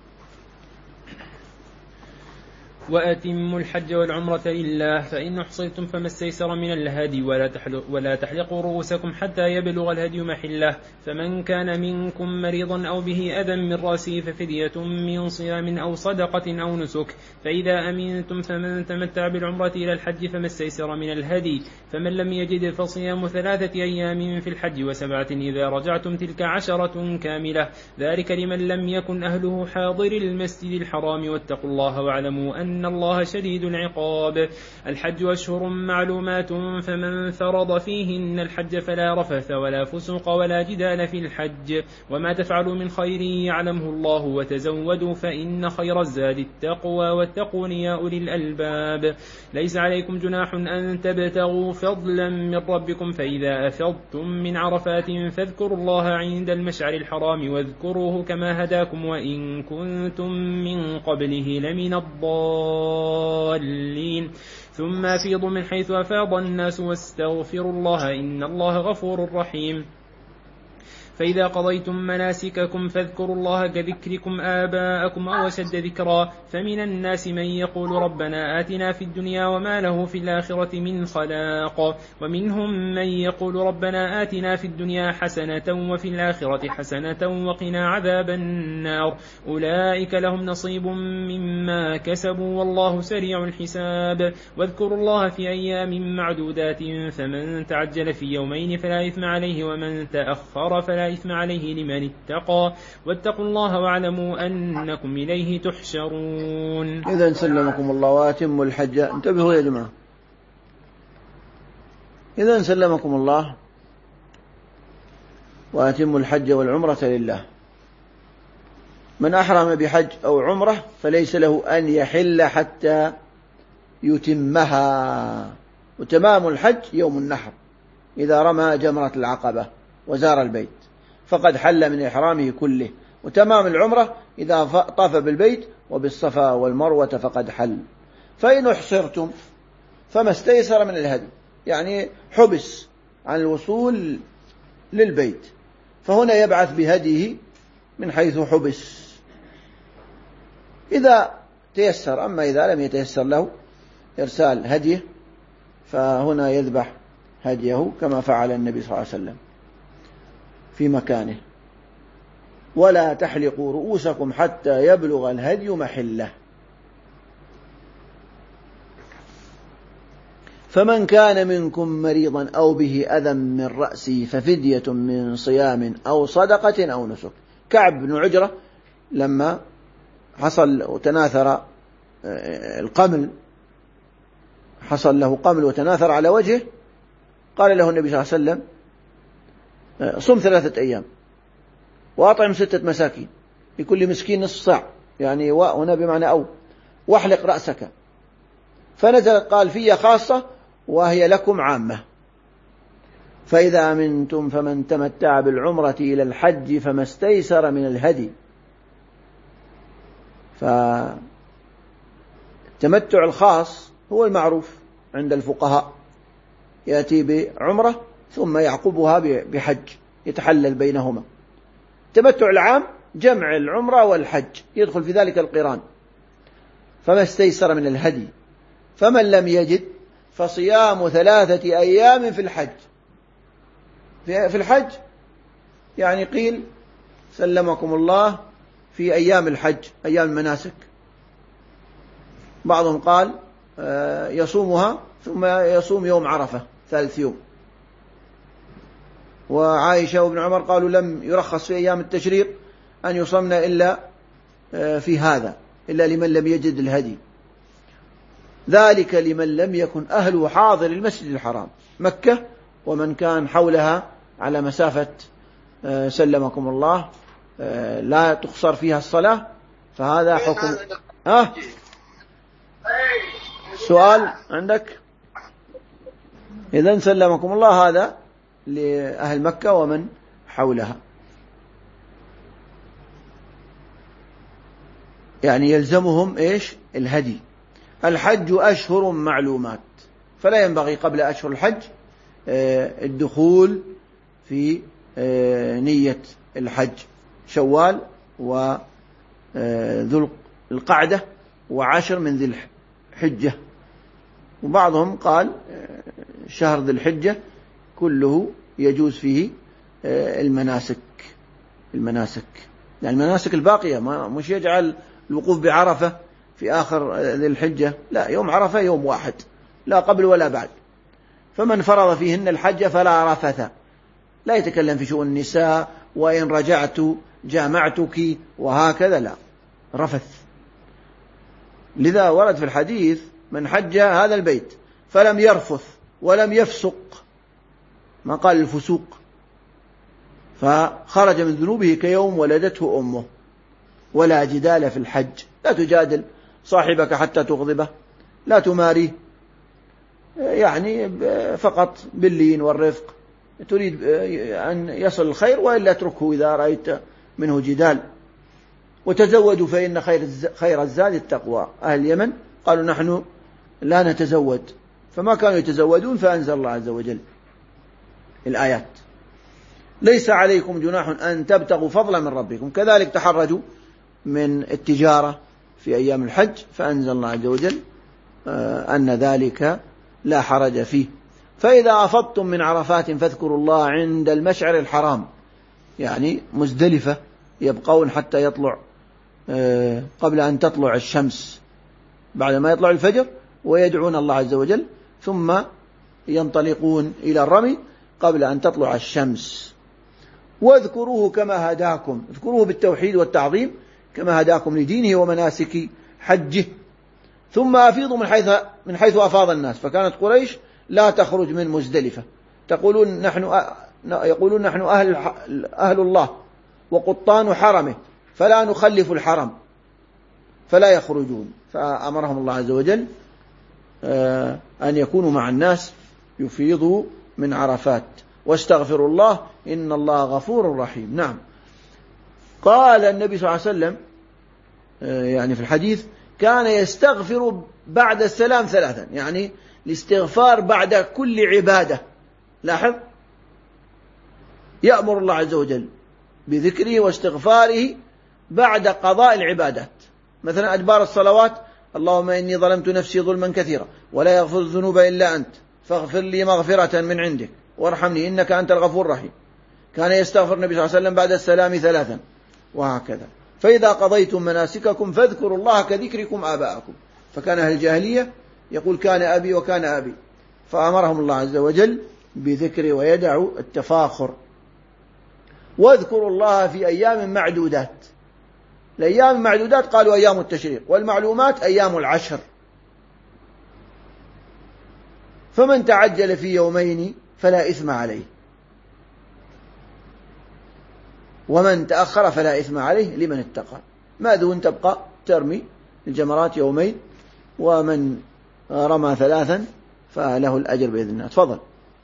وأتموا الحج والعمرة لله، فإن أحصرتم فما استيسر من الهدي، ولا تحلقوا رؤوسكم حتى يبلغ الهدي محله، فمن كان منكم مريضا أو به أذى من رأسه ففدية من صيام أو صدقة أو نسك، فإذا أمنتم فمن تمتع بالعمرة إلى الحج فما استيسر من الهدي، فمن لم يجد فصيام 3 أيام في الحج و7 إذا رجعتم، تلك 10 كاملة، ذلك لمن لم يكن أهله حاضر المسجد الحرام، واتقوا الله واعلموا أن الله شديد العقاب. الحج أشهر معلومات، فمن فرض فيهن الحج فلا رفث ولا فسوق ولا جدال في الحج، وما تفعلوا من خير يعلمه الله، وتزودوا فإن خير الزاد التقوى، واتقون يا أولي الألباب. ليس عليكم جناح أن تبتغوا فضلا من ربكم، فإذا أفضتم من عرفات فاذكروا الله عند المشعر الحرام، واذكروه كما هداكم، وإن كنتم من قبله لمن الضالين، ثم أفيضوا من حيث أفاض الناس واستغفروا الله إن الله غفور رحيم. فإذا قضيتم مناسككم فاذكروا الله كذكركم آباءكم أو أشد ذكرا، فمن الناس من يقول ربنا آتنا في الدنيا وما له في الآخرة من خلاق، ومنهم من يقول ربنا آتنا في الدنيا حسنة وفي الآخرة حسنة وقنا عذاب النار، أولئك لهم نصيب مما كسبوا والله سريع الحساب. واذكروا الله في أيام معدودات، فمن تعجل في يومين فلا إثم عليه، ومن تأخر فلا إثم عليه لمن اتقى، واتقوا الله واعلموا أنكم إليه تحشرون. إذا سلمكم الله وأتموا الحج. انتبهوا يا جماعة، إذا سلمكم الله وأتموا الحج والعمرة لله. من أحرم بحج أو عمرة فليس له أن يحل حتى يتمها. وتمام الحج يوم النحر إذا رمى جمرة العقبة وزار البيت فقد حل من إحرامه كله. وتمام العمرة إذا طاف بالبيت وبالصفا والمروة فقد حل. فإن احصرتم فما استيسر من الهدي، يعني حبس عن الوصول للبيت، فهنا يبعث بهديه من حيث حبس إذا تيسر. أما إذا لم يتيسر له إرسال هديه فهنا يذبح هديه كما فعل النبي صلى الله عليه وسلم في مكانه. ولا تحلقوا رؤوسكم حتى يبلغ الهدي محله. فمن كان منكم مريضا أو به أذى من رأسه ففدية من صيام أو صدقة أو نسك. كعب بن عجرة لما حصل وتناثر القمل، حصل له قمل وتناثر على وجهه، قال له النبي صلى الله عليه وسلم صم 3 أيام وأطعم 6 مساكين لكل مسكين نصف صاع، يعني هنا بمعنى أو، واحلق رأسك. فنزلت قال في خاصة وهي لكم عامة. فإذا أمنتم فمن تمتع بالعمرة إلى الحج فما استيسر من الهدي. فالتمتع الخاص هو المعروف عند الفقهاء، يأتي بعمرة ثم يعقبها بحج يتحلل بينهما. التمتع العام جمع العمرة والحج، يدخل في ذلك القران. فما استيسر من الهدي. فمن لم يجد فصيام 3 أيام في الحج. في الحج يعني قيل سلمكم الله في أيام الحج، أيام المناسك. بعضهم قال يصومها ثم يصوم يوم عرفة 3 يوم. وعائشة وابن عمر قالوا لم يرخص في أيام التشريق أن يصمنا إلا في هذا، إلا لمن لم يجد الهدي. ذلك لمن لم يكن أهله حاضر المسجد الحرام مكة ومن كان حولها على مسافة سلمكم الله لا تقصر فيها الصلاة، فهذا حكم. سؤال عندك؟ إذن سلمكم الله هذا لأهل مكة ومن حولها، يعني يلزمهم إيش؟ الهدي. الحج أشهر معلومات، فلا ينبغي قبل أشهر الحج الدخول في نية الحج، شوال وذو القعدة و10 من ذي الحجة. وبعضهم قال شهر ذي الحجة كله يجوز فيه المناسك، يعني المناسك الباقية، مش يجعل الوقوف بعرفة في آخر ذي الحجة، لا، يوم عرفة يوم واحد لا قبل ولا بعد. فمن فرض فيهن الحج فلا رفث، لا يتكلم في شؤون النساء وإن رجعت جامعتك وهكذا، لا رفث. لذا ورد في الحديث من حج هذا البيت فلم يرفث ولم يفسق، ما قال الفسوق، فخرج من ذنوبه كيوم ولدته أمه. ولا جدال في الحج، لا تجادل صاحبك حتى تغضبه، لا تماريه، يعني فقط باللين والرفق، تريد أن يصل الخير وإلا اتركه إذا رأيت منه جدال. وتزودوا فإن خير الزاد التقوى. أهل اليمن قالوا نحن لا نتزود، فما كانوا يتزودون، فأنزل الله عز وجل الآيات. ليس عليكم جناح أن تبتغوا فضلا من ربكم، كذلك تحرجوا من التجارة في أيام الحج، فأنزل الله عز وجل أن ذلك لا حرج فيه. فإذا أفضتم من عرفات فاذكروا الله عند المشعر الحرام، يعني مزدلفة، يبقون حتى يطلع قبل أن تطلع الشمس، بعد ما يطلع الفجر، ويدعون الله عز وجل، ثم ينطلقون إلى الرمي قبل أن تطلع الشمس. واذكروه كما هداكم، اذكروه بالتوحيد والتعظيم كما هداكم لدينه ومناسك حجه. ثم أفيضوا من حيث أفاض الناس. فكانت قريش لا تخرج من مزدلفة، يقولون نحن أهل الله وقطان حرمه، فلا نخلف الحرم، فلا يخرجون. فأمرهم الله عز وجل أن يكونوا مع الناس يفيضوا من عرفات. واستغفروا الله إن الله غفور رحيم. نعم. قال النبي صلى الله عليه وسلم يعني في الحديث كان يستغفر بعد السلام 3، يعني الاستغفار بعد كل عبادة. لاحظ، يأمر الله عز وجل بذكره واستغفاره بعد قضاء العبادات. مثلا أدبار الصلوات: اللهم إني ظلمت نفسي ظلما كثيرا ولا يغفر الذنوب إلا أنت فاغفر لي مغفرة من عندك وارحمني إنك أنت الغفور الرحيم. كان يستغفر النبي صلى الله عليه وسلم بعد السلام 3، وهكذا. فإذا قضيتم مناسككم فاذكروا الله كذكركم آباءكم. فكان أهل الجاهلية يقول كان أبي وكان أبي، فأمرهم الله عز وجل بذكره ويدعوا التفاخر. واذكروا الله في أيام معدودات. الأيام المعدودات قالوا أيام التشريق، والمعلومات أيام العشر. فمن تعجل في يومين فلا إثم عليه، ومن تأخر فلا إثم عليه لمن اتقى. ما دون تبقى ترمي الجمرات يومين، ومن رمى 3 فله الأجر بإذن الله. تفضل.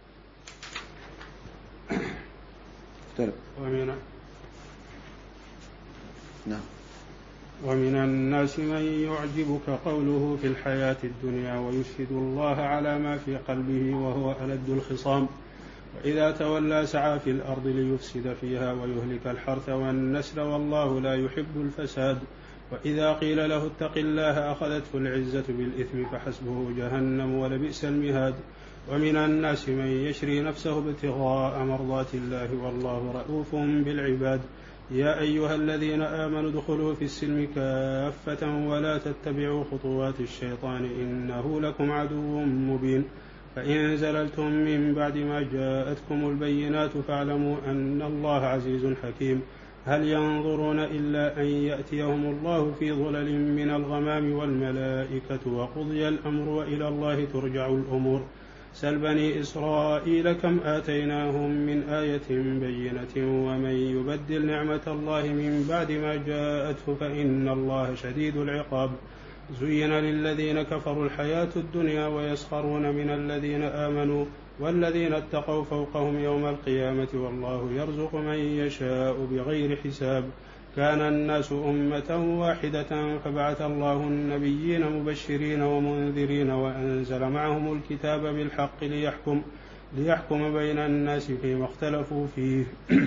ومن الناس من يعجبك قوله في الحياة الدنيا ويشهد الله على ما في قلبه وهو ألد الخصام، وإذا تولى سعى في الأرض ليفسد فيها ويهلك الحرث والنسل والله لا يحب الفساد. وإذا قيل له اتق الله أخذته العزة بالإثم فحسبه جهنم ولبئس المهاد. ومن الناس من يشري نفسه ابتغاء مرضات الله والله رؤوف بالعباد. يا أيها الذين آمنوا ادخلوا في السلم كافة ولا تتبعوا خطوات الشيطان إنه لكم عدو مبين. فإن زللتم من بعد ما جاءتكم البينات فاعلموا أن الله عزيز حكيم. هل ينظرون إلا أن يأتيهم الله في ظلل من الغمام والملائكة وقضي الأمر وإلى الله ترجع الأمور. سل بني إسرائيل كم آتيناهم من آية بينة ومن يبدل نعمة الله من بعد ما جاءته فإن الله شديد العقاب. زين للذين كفروا الحياة الدنيا ويسخرون من الذين آمنوا والذين اتقوا فوقهم يوم القيامة والله يرزق من يشاء بغير حساب. كان الناس أمة واحدة فبعث الله النبيين مبشرين ومنذرين وأنزل معهم الكتاب بالحق ليحكم بين الناس فيما اختلفوا فيه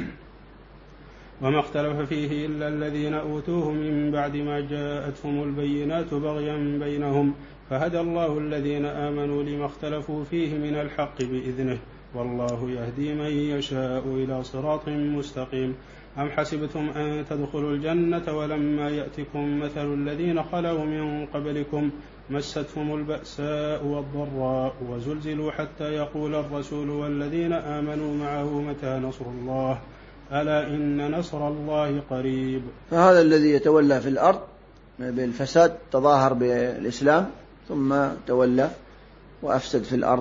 وما اختلف فيه إلا الذين أوتوه من بعد ما جاءتهم البينات بغيا بينهم فهدى الله الذين آمنوا لما اختلفوا فيه من الحق بإذنه والله يهدي من يشاء إلى صراط مستقيم. أم حسبتم أن تدخلوا الجنة ولما يأتكم مثل الذين خلوا من قبلكم مستهم البأساء والضراء وزلزلوا حتى يقول الرسول والذين آمنوا معه متى نصر الله ألا إن نصر الله قريب. فهذا الذي يتولى في الأرض بالفساد تظاهر بالإسلام ثم تولى وأفسد في الأرض.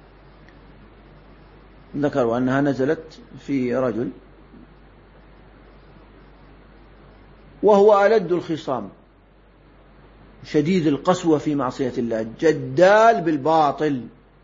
ذكروا أنها نزلت في رجل وهو ألد الخصام شديد القسوة في معصية الله جدال بالباطل،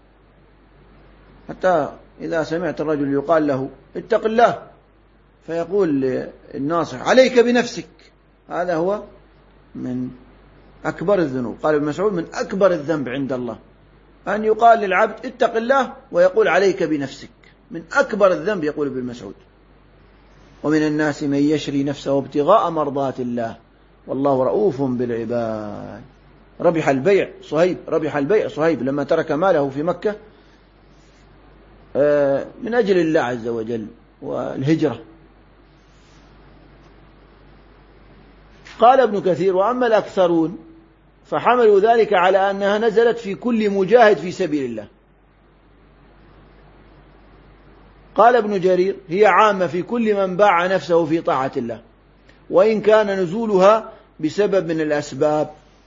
حتى إذا سمعت الرجل يقال له اتق الله فيقول الناصح عليك بنفسك. هذا هو من أكبر الذنوب. قال ابن مسعود من أكبر الذنب عند الله أن يقال للعبد اتق الله ويقول عليك بنفسك، من أكبر الذنب يقول ابن مسعود. ومن الناس من يشري نفسه ابتغاء مرضات الله والله رؤوف بالعباد. ربح البيع صهيب لما ترك ماله في مكة من أجل الله عز وجل والهجرة. قال ابن كثير وأما الأكثرون فحملوا ذلك على أنها نزلت في كل مجاهد في سبيل الله. قال ابن جرير هي عامة في كل من باع نفسه في طاعة الله، وإن كان نزولها بسبب من الأسباب،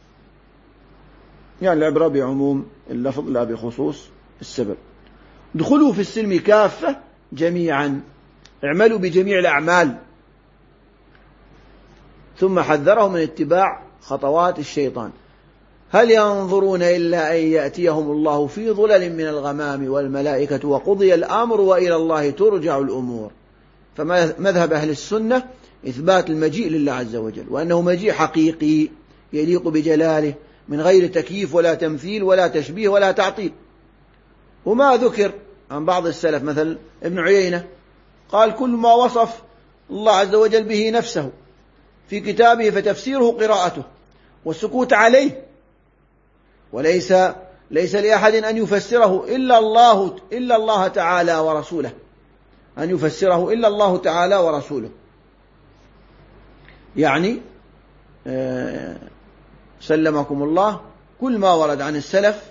يعني العبرة بعموم اللفظ لا بخصوص السبب. ادخلوا في السلم كافة جميعا، اعملوا بجميع الأعمال، ثم حذرهم من اتباع خطوات الشيطان. هل ينظرون إلا أن يأتيهم الله في ظلل من الغمام والملائكة وقضي الأمر وإلى الله ترجع الأمور. فمذهب أهل السنة إثبات المجيء لله عز وجل، وأنه مجيء حقيقي يليق بجلاله من غير تكييف ولا تمثيل ولا تشبيه ولا تعطيل. وما ذكر عن بعض السلف مثل ابن عيينة قال كل ما وصف الله عز وجل به نفسه في كتابه فتفسيره قراءته والسكوت عليه، وليس لأحد أن يفسره إلا الله تعالى ورسوله، أن يفسره إلا الله تعالى ورسوله. يعني سلمكم الله كل ما ورد عن السلف،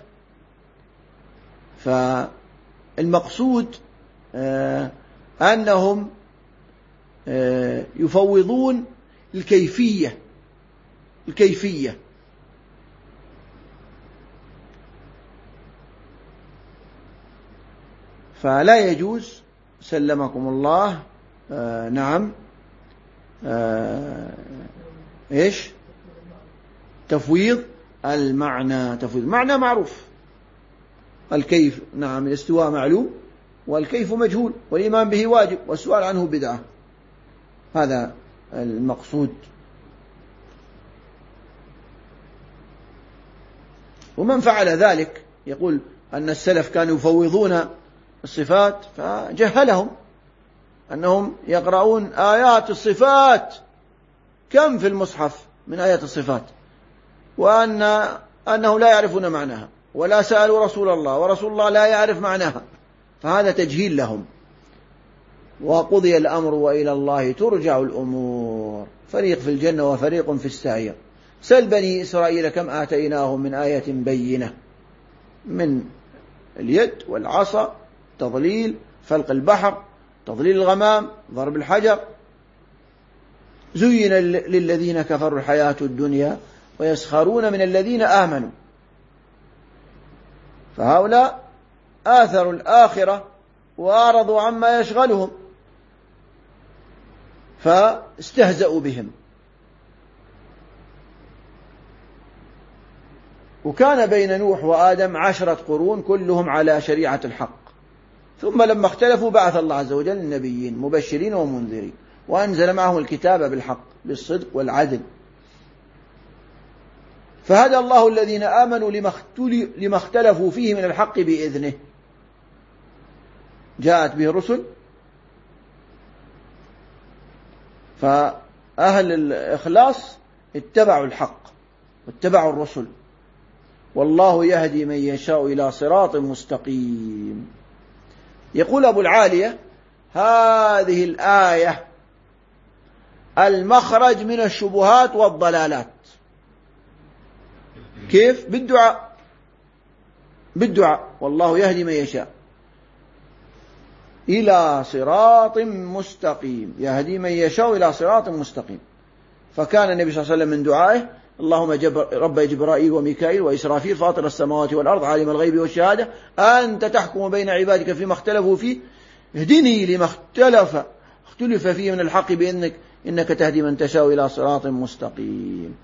فالمقصود أنهم يفوضون الكيفية فلا يجوز سلمكم الله نعم إيش تفويض المعنى. تفويض المعنى معروف، الكيف نعم الاستواء معلوم والكيف مجهول والإيمان به واجب والسؤال عنه بدعة، هذا المقصود. ومن فعل ذلك يقول أن السلف كانوا يفوضون الصفات فجهلهم، أنهم يقرؤون آيات الصفات كم في المصحف من آيات الصفات، وأنهم لا يعرفون معناها ولا سألوا رسول الله ورسول الله لا يعرف معناها، فهذا تجهيل لهم. وقضي الأمر وإلى الله ترجع الأمور، فريق في الجنة وفريق في السعير. سل بني إسرائيل كم آتيناهم من آية بينة، من اليد والعصا، تضليل، فلق البحر، تضليل الغمام، ضرب الحجر. زين للذين كفروا الحياة الدنيا ويسخرون من الذين آمنوا، فهؤلاء آثروا الآخرة وأعرضوا عما يشغلهم فاستهزأوا بهم. وكان بين نوح وآدم 10 قرون كلهم على شريعة الحق، ثم لما اختلفوا بعث الله عز وجل النبيين مبشرين ومنذرين، وأنزل معهم الكتاب بالحق بالصدق والعدل، فهدى الله الذين آمنوا لما اختلفوا فيه من الحق بإذنه. جاءت به الرسل، فأهل الإخلاص اتبعوا الحق واتبعوا الرسل، والله يهدي من يشاء إلى صراط مستقيم. يقول أبو العالية هذه الآية المخرج من الشبهات والضلالات. كيف؟ بالدعاء والله يهدي من يشاء إلى صراط مستقيم، يهدي من يشاء إلى صراط مستقيم. فكان النبي صلى الله عليه وسلم من دعائه اللهم رب جبرائيل وميكائيل وإسرافيل فاطر السماوات والأرض عالم الغيب والشهادة أنت تحكم بين عبادك فيما اختلفوا فيه اهدني لما اختلف فيه من الحق بإنك إنك تهدي من تشاء إلى صراط مستقيم.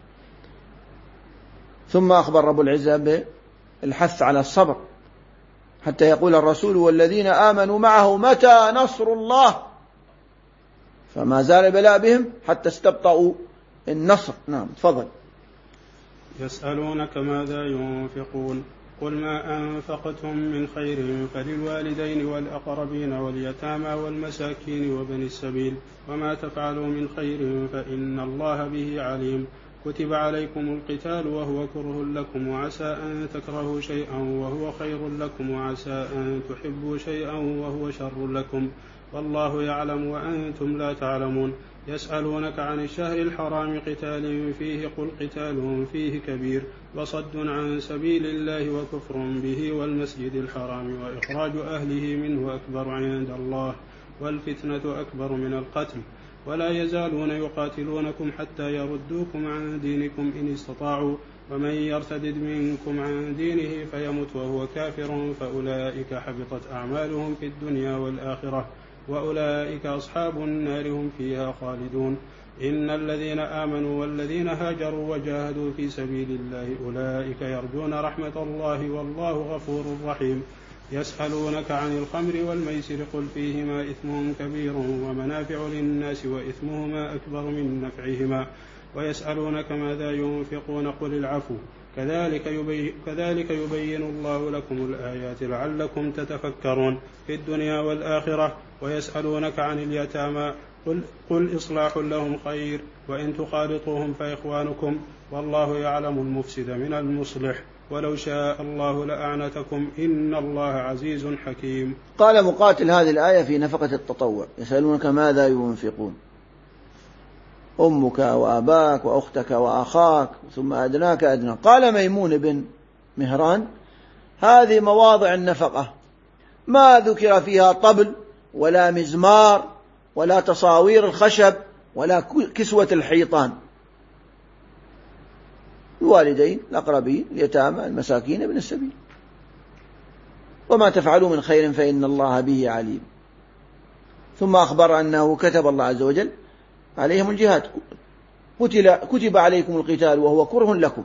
ثم أخبر رب العزة بالحث على الصبر، حتى يقول الرسول والذين آمنوا معه متى نصر الله، فما زال البلاء بهم حتى استبطأوا النصر. نعم تفضل. يسألونك ماذا ينفقون قل ما أنفقتم من خير فللوالدين والأقربين واليتامى والمساكين وابن السبيل وما تفعلوا من خير فإن الله به عليم. كتب عليكم القتال وهو كره لكم وعسى أن تكرهوا شيئا وهو خير لكم وعسى أن تحبوا شيئا وهو شر لكم والله يعلم وأنتم لا تعلمون. يسألونك عن الشهر الحرام قتال فيه قل قتال فيه كبير وصد عن سبيل الله وكفر به والمسجد الحرام وإخراج أهله منه أكبر عند الله والفتنة أكبر من القتل ولا يزالون يقاتلونكم حتى يردوكم عن دينكم إن استطاعوا ومن يرتدد منكم عن دينه فيمت وهو كافر فأولئك حبطت أعمالهم في الدنيا والآخرة وأولئك أصحاب النار هم فيها خالدون. إن الذين آمنوا والذين هاجروا وجاهدوا في سبيل الله أولئك يرجون رحمة الله والله غفور رحيم. يسألونك عن الخمر والميسر قل فيهما إثم كبير ومنافع للناس وإثمهما أكبر من نفعهما ويسألونك ماذا ينفقون قل العفو كذلك يبين الله لكم الآيات لعلكم تتفكرون في الدنيا والآخرة. ويسألونك عن اليتامى قل إصلاح لهم خير وإن تخالطوهم فإخوانكم والله يعلم المفسد من المصلح ولو شاء الله لأعنتكم إن الله عزيز حكيم. قال مقاتل هذه الآية في نفقة التطوع يسألونك ماذا ينفقون أمك وأباك وأختك وأخاك ثم أدناك أدنى. قال ميمون بن مهران هذه مواضع النفقة ما ذكر فيها طبل ولا مزمار ولا تصاوير الخشب ولا كسوة الحيطان. الوالدين الأقربين اليتامى المساكين ابن السبيل وما تفعلوا من خير فإن الله به عليم. ثم أخبر أنه كتب الله عز وجل عليهم الجهاد كتب عليكم القتال وهو كره لكم.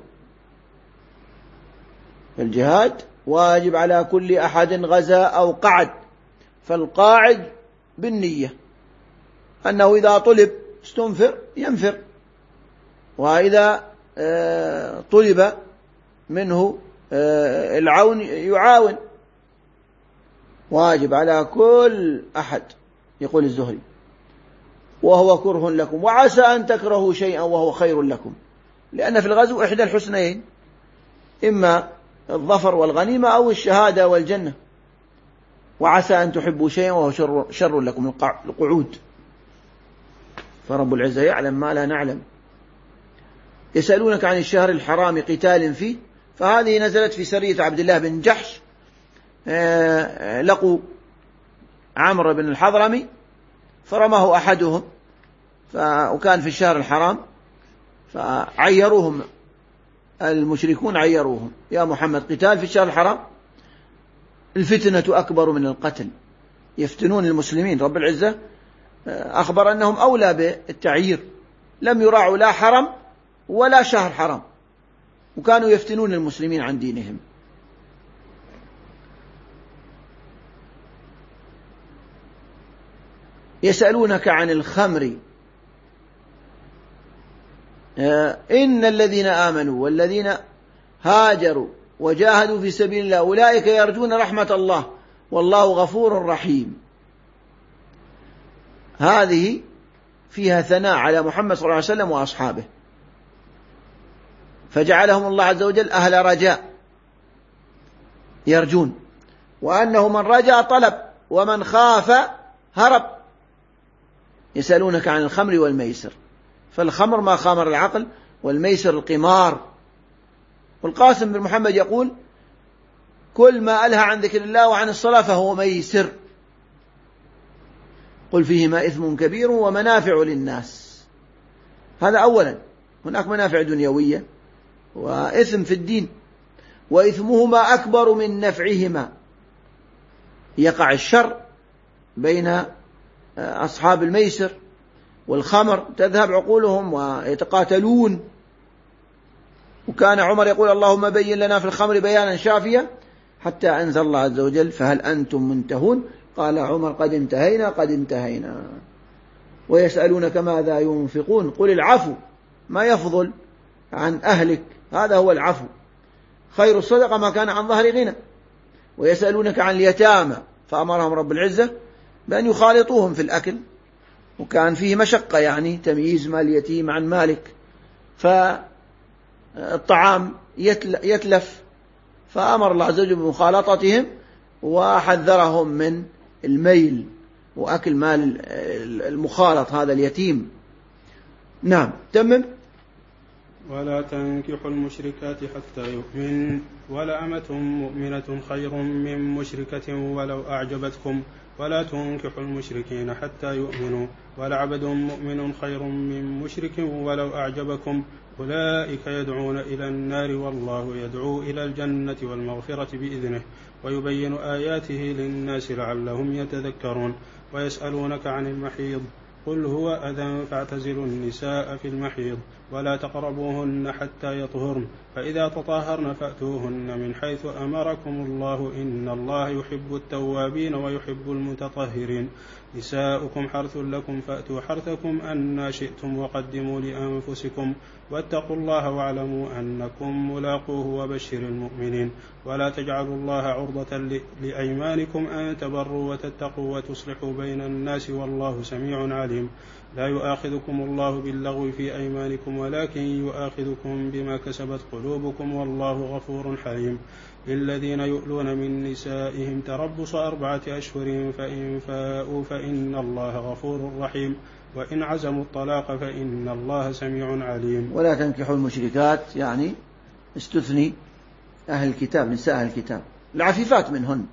الجهاد واجب على كل أحد غزا أو قعد. فالقاعد بالنية أنه إذا طلب استنفر ينفر وإذا طلب منه العون يعاون. واجب على كل أحد يقول الزهري وهو كره لكم وعسى أن تكرهوا شيئا وهو خير لكم لأن في الغزو إحدى الحسنين إما الظفر والغنيمة أو الشهادة والجنة. وعسى أن تحبوا شيئا وهو شر لكم القعود. فرب العزة يعلم ما لا نعلم. يسألونك عن الشهر الحرام قتال فيه فهذه نزلت في سرية عبد الله بن جحش لقوا عمرو بن الحضرمي فرماه أحدهم وكان في الشهر الحرام فعيروهم المشركون عيروهم يا محمد قتال في الشهر الحرام الفتنة أكبر من القتل. يفتنون المسلمين. رب العزة أخبر أنهم أولى بالتعيير لم يراعوا لا حرم ولا شهر حرام وكانوا يفتنون المسلمين عن دينهم. يسألونك عن الخمر إن الذين آمنوا والذين هاجروا وجاهدوا في سبيل الله أولئك يرجون رحمة الله والله غفور رحيم. هذه فيها ثناء على محمد صلى الله عليه وسلم وأصحابه فجعلهم الله عز وجل أهل رجاء يرجون وأنه من رجا طلب ومن خاف هرب. يسألونك عن الخمر والميسر فالخمر ما خامر العقل والميسر القمار. والقاسم بن محمد يقول كل ما ألهى عن ذكر الله وعن الصلاة فهو ميسر. قل فيهما إثم كبير ومنافع للناس. هذا أولا هناك منافع دنيوية وإثم في الدين وإثمهما أكبر من نفعهما. يقع الشر بين أصحاب الميسر والخمر تذهب عقولهم ويتقاتلون. وكان عمر يقول اللهم بين لنا في الخمر بيانا شافيا حتى أنزل الله عز وجل فهل أنتم منتهون قال عمر قد انتهينا. ويسألونك ماذا ينفقون قل العفو ما يفضل عن أهلك هذا هو العفو خير الصدقة ما كان عن ظهر غنى. ويسألونك عن اليتامى فأمرهم رب العزة بأن يخالطوهم في الأكل وكان فيه مشقة يعني تمييز مال اليتيم عن مالك فالطعام يتلف فأمر الله عز وجل بمخالطتهم وحذرهم من الميل وأكل مال المخالط هذا اليتيم. نعم تمم. ولا تنكحوا المشركات حتى يؤمن ولأمة مؤمنة خير من مشركة ولو أعجبتكم ولا تنكحوا المشركين حتى يؤمنوا ولعبد مؤمن خير من مشرك ولو أعجبكم أولئك يدعون إلى النار والله يدعو إلى الجنة والمغفرة بإذنه ويبين آياته للناس لعلهم يتذكرون ويسألونك عن المحيض قل هو أذى فاعتزلوا النساء في المحيض ولا تقربوهن حتى يطهرن فإذا تطهرن فأتوهن من حيث أمركم الله إن الله يحب التوابين ويحب المتطهرين نساؤكم حرث لكم فأتوا حرثكم أنى شئتم وقدموا لأنفسكم واتقوا الله واعلموا أنكم ملاقوه وبشر المؤمنين ولا تجعلوا الله عرضة لأيمانكم أن تبروا وتتقوا وتصلحوا بين الناس والله سميع عليم لا يؤاخذكم الله باللغو في أيمانكم ولكن يؤاخذكم بما كسبت قلوبكم والله غفور حليم للذين يؤلون من نسائهم تربص 4 أشهر فإن فاءوا فإن الله غفور رحيم وإن عزموا الطلاق فإن الله سميع عليم. ولا تنكحوا المشركات يعني استثني أهل الكتاب نساء أهل الكتاب العفيفات منهن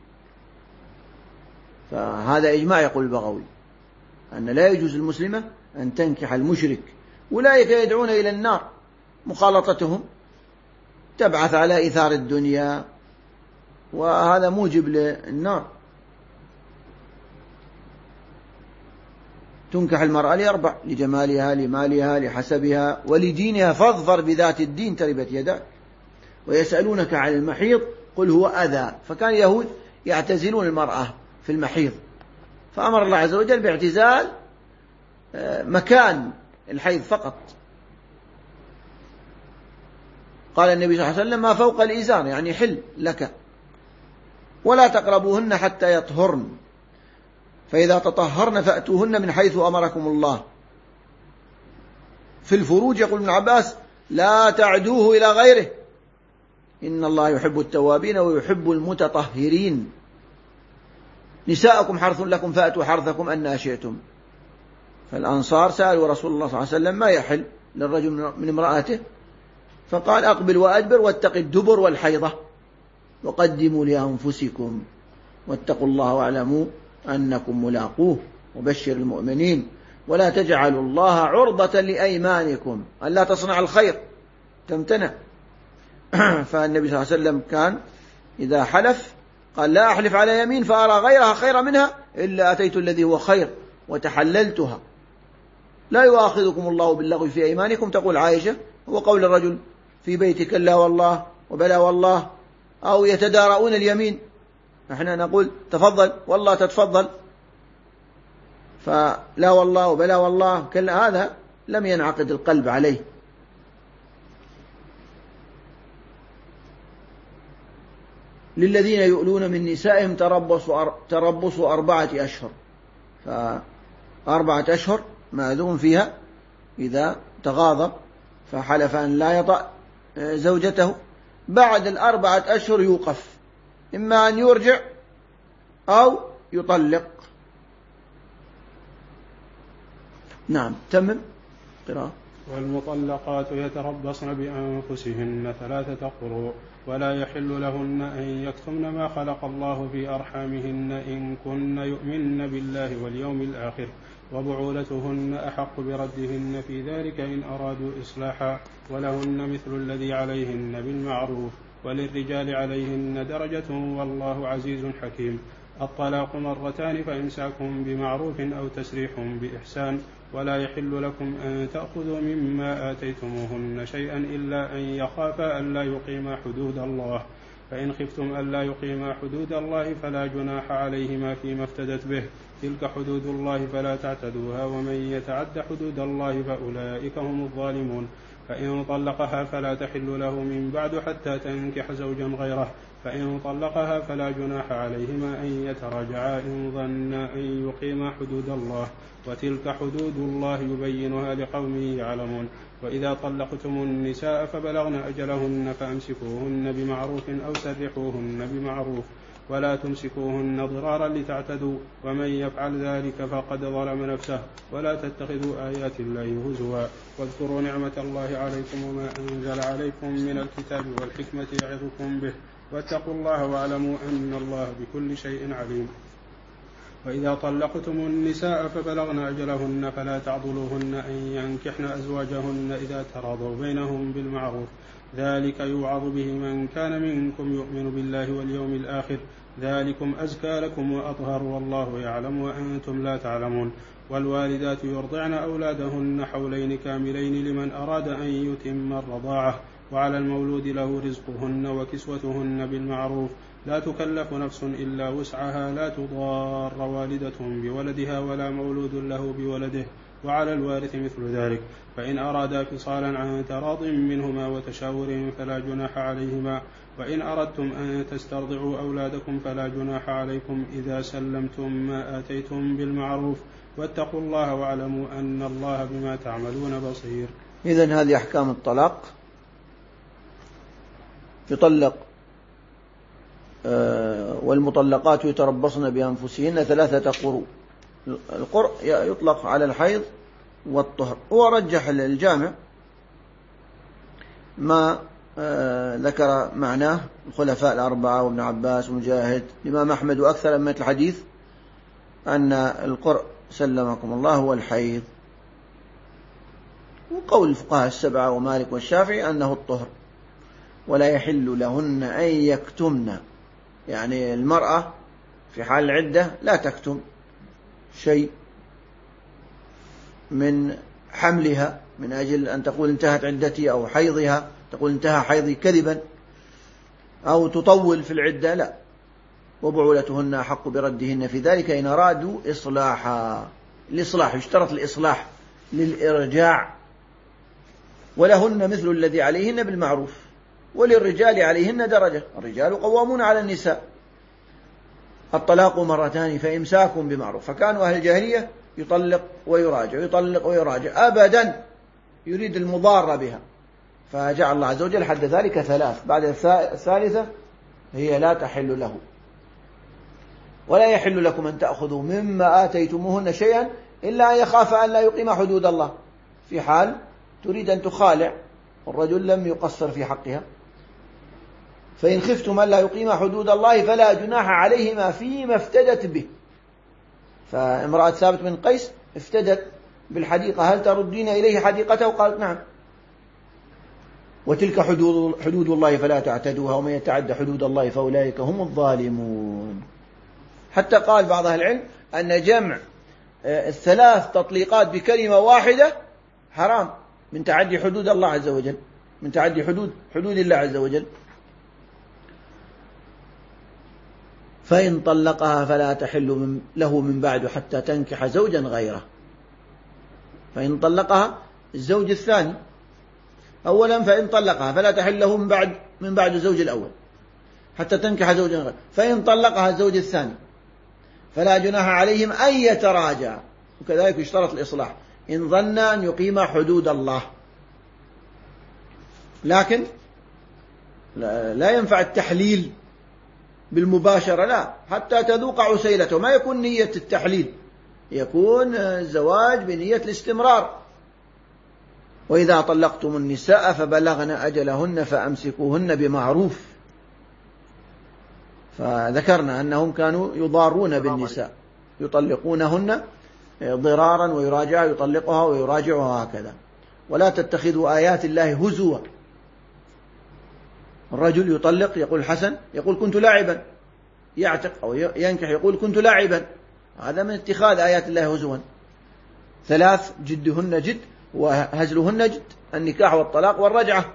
فهذا إجماع يقول البغوي أن لا يجوز المسلمة أن تنكح المشرك أولئك يدعون إلى النار مخالطتهم تبعث على إيثار الدنيا وهذا موجب للنار. تنكح المرأة ل4 لجمالها لمالها لحسبها ولدينها فاظفر بذات الدين تربت يداك ويسألونك عن المحيض قل هو أذى فكان اليهود يعتزلون المرأة في المحيض فأمر الله عز وجل باعتزال مكان الحيض فقط. قال النبي صلى الله عليه وسلم ما فوق الإزار يعني حل لك ولا تقربوهن حتى يطهرن فإذا تطهرن فأتوهن من حيث أمركم الله. في الفروج يقول ابن عباس لا تعدوه إلى غيره إن الله يحب التوابين ويحب المتطهرين. نساءكم حرث لكم فأتوا حرثكم أن شئتم. فالأنصار سألوا رسول الله صلى الله عليه وسلم ما يحل للرجل من امرأته فقال أقبل وأدبر واتق الدبر والحيضة وقدموا لأنفسكم واتقوا الله واعلموا أنكم ملاقوه وبشر المؤمنين ولا تجعلوا الله عرضة لأيمانكم ألا تصنع الخير تمتنع. فالنبي صلى الله عليه وسلم كان إذا حلف قال لا أحلف على يمين فأرى غيرها خيرا منها إلا أتيت الذي هو خير وتحللتها. لا يؤاخذكم الله باللغو في أيمانكم تقول عائشة هو قول الرجل في بيتك لا والله وبلا والله أو يتدارؤون اليمين نحن نقول تفضل والله تتفضل فلا والله وبلا والله هذا لم ينعقد القلب عليه. للذين يؤلون من نسائهم تربص 4 أشهر 4 أشهر ماذون فيها إذا تغاضب فحلف أن لا يطأ زوجته بعد 4 أشهر يوقف إما أن يرجع أو يطلق. نعم تمم قراءة. والمطلقات يتربصن بأنفسهن 3 قروء ولا يحل لهن أن يكتمن ما خلق الله في أرحامهن إن كن يؤمن بالله واليوم الآخر وبعولتهن أحق بردهن في ذلك إن أرادوا إصلاحا ولهن مثل الذي عليهن بالمعروف وللرجال عليهن درجة والله عزيز حكيم. الطلاق 2 فإمساكم بمعروف أو تسريح بإحسان ولا يحل لكم أن تأخذوا مما آتيتموهن شيئا إلا أن يخافا ألا يقيما حدود الله فإن خفتم ألا يقيما حدود الله فلا جناح عليهما فيما افتدت به تلك حدود الله فلا تعتدوها ومن يتعد حدود الله فأولئك هم الظالمون. فإن طلقها فلا تحل له من بعد حتى تنكح زوجا غيره فإن طلقها فلا جناح عليهما أن يتراجعا إن ظنا أن يقيما حدود الله وتلك حدود الله يبينها لقوم يعلمون. وإذا طلقتم النساء فبلغن أجلهن فأمسكوهن بمعروف أو سرحوهن بمعروف ولا تمسكوهن ضرارا لتعتدوا ومن يفعل ذلك فقد ظلم نفسه ولا تتخذوا آيات الله هزوا واذكروا نعمة الله عليكم وما أنزل عليكم من الكتاب والحكمة يعظكم به واتقوا الله واعلموا أن الله بكل شيء عليم. وإذا طلقتم النساء فبلغن أجلهن فلا تعضلوهن أن ينكحن أزواجهن إذا تراضوا بينهم بالمعروف، ذلك يوعظ به من كان منكم يؤمن بالله واليوم الآخر، ذلكم أزكى لكم وأطهر والله يعلم وأنتم لا تعلمون. والوالدات يرضعن أولادهن حولين كاملين لمن أراد أن يتم الرضاعة، وعلى المولود له رزقهن وكسوتهن بالمعروف، لا تكلف نفس إلا وسعها، لا تضار والدة بولدها ولا مولود له بولده، وعلى الوارث مثل ذلك، فإن أرادا فصالا عن تراض منهما وتشاور فلا جناح عليهما، وإن أردتم أن تسترضعوا أولادكم فلا جناح عليكم إذا سلمتم ما آتيتم بالمعروف، واتقوا الله واعلموا أن الله بما تعملون بصير. إذن هذه أحكام الطلاق. يطلق والمطلقات يتربصن بأنفسهن 3 قروء. القرء يطلق على الحيض والطهر. ورجح الجامع ما ذكر معناه الخلفاء الأربعة وابن عباس ومجاهد الإمام أحمد وأكثر من الحديث أن القرء سلمكم الله هو الحيض، وقول الفقهاء السبعة ومالك والشافعي أنه الطهر. ولا يحل لهن أن يكتمن، يعني المرأة في حال العدة لا تكتم شيء من حملها من أجل أن تقول انتهت عدتي، أو حيضها تقول انتهى حيضي كذبا، أو تطول في العدة، لا. وبعولتهن أحق بردهن في ذلك إن أرادوا إصلاحا. الإصلاح يشترط الإصلاح للإرجاع. ولهن مثل الذي عليهن بالمعروف، وللرجال عليهن درجة، الرجال قوامون على النساء. الطلاق 2 مرتان فإمساك بمعروف. فكانوا أهل الجاهلية يطلق ويراجع يطلق ويراجع أبدا، يريد المضارة بها، فجعل الله عز وجل حد ذلك 3. بعد 3 هي لا تحل له. ولا يحل لكم أن تأخذوا مما آتيتموهن شيئا إلا أن يخاف أن لا يقيم حدود الله، في حال تريد أن تخالع والرجل لم يقصر في حقها. فإن خفتم أن لا يقيم حدود الله فلا جناح عليهما فيما افتدت به. فامرأة ثابت بن قيس افتدت بالحديقة، هل تردين إليه حديقته؟ قالت نعم. وتلك حدود الله فلا تعتدوها، ومن يتعد حدود الله فأولئك هم الظالمون. حتى قال بعض أهل العلم أن جمع 3 تطليقات بكلمة واحدة حرام، من تعدي حدود الله عز وجل، من تعدي حدود الله عز وجل. فإن طلقها فلا تحل له من بعد حتى تنكح زوجا غيره. فإن طلقها الزوج الثاني أولا، فإن طلقها فلا تحل له من بعد الزوج الأول حتى تنكح زوجا غيره. فإن طلقها الزوج الثاني فلا جناح عليهم أن يتراجع. وكذلك يشترط الإصلاح إن ظن أن يقيم حدود الله. لكن لا ينفع التحليل بالمباشرة، لا، حتى تذوق عسيلته. ما يكون نية التحليل، يكون الزواج بنية الاستمرار. وإذا طلقتم النساء فبلغن أجلهن فأمسكوهن بمعروف. فذكرنا أنهم كانوا يضارون بالنساء، يطلقونهن ضرارا ويراجعها، يطلقها ويراجعها هكذا. ولا تتخذوا آيات الله هزوا. الرجل يطلق يقول حسن يقول كنت لاعبا، يعتق أو ينكح يقول كنت لاعبا، هذا من اتخاذ آيات الله هزوا. 3 جدهن جد وهزلهن جد، النكاح والطلاق والرجعة.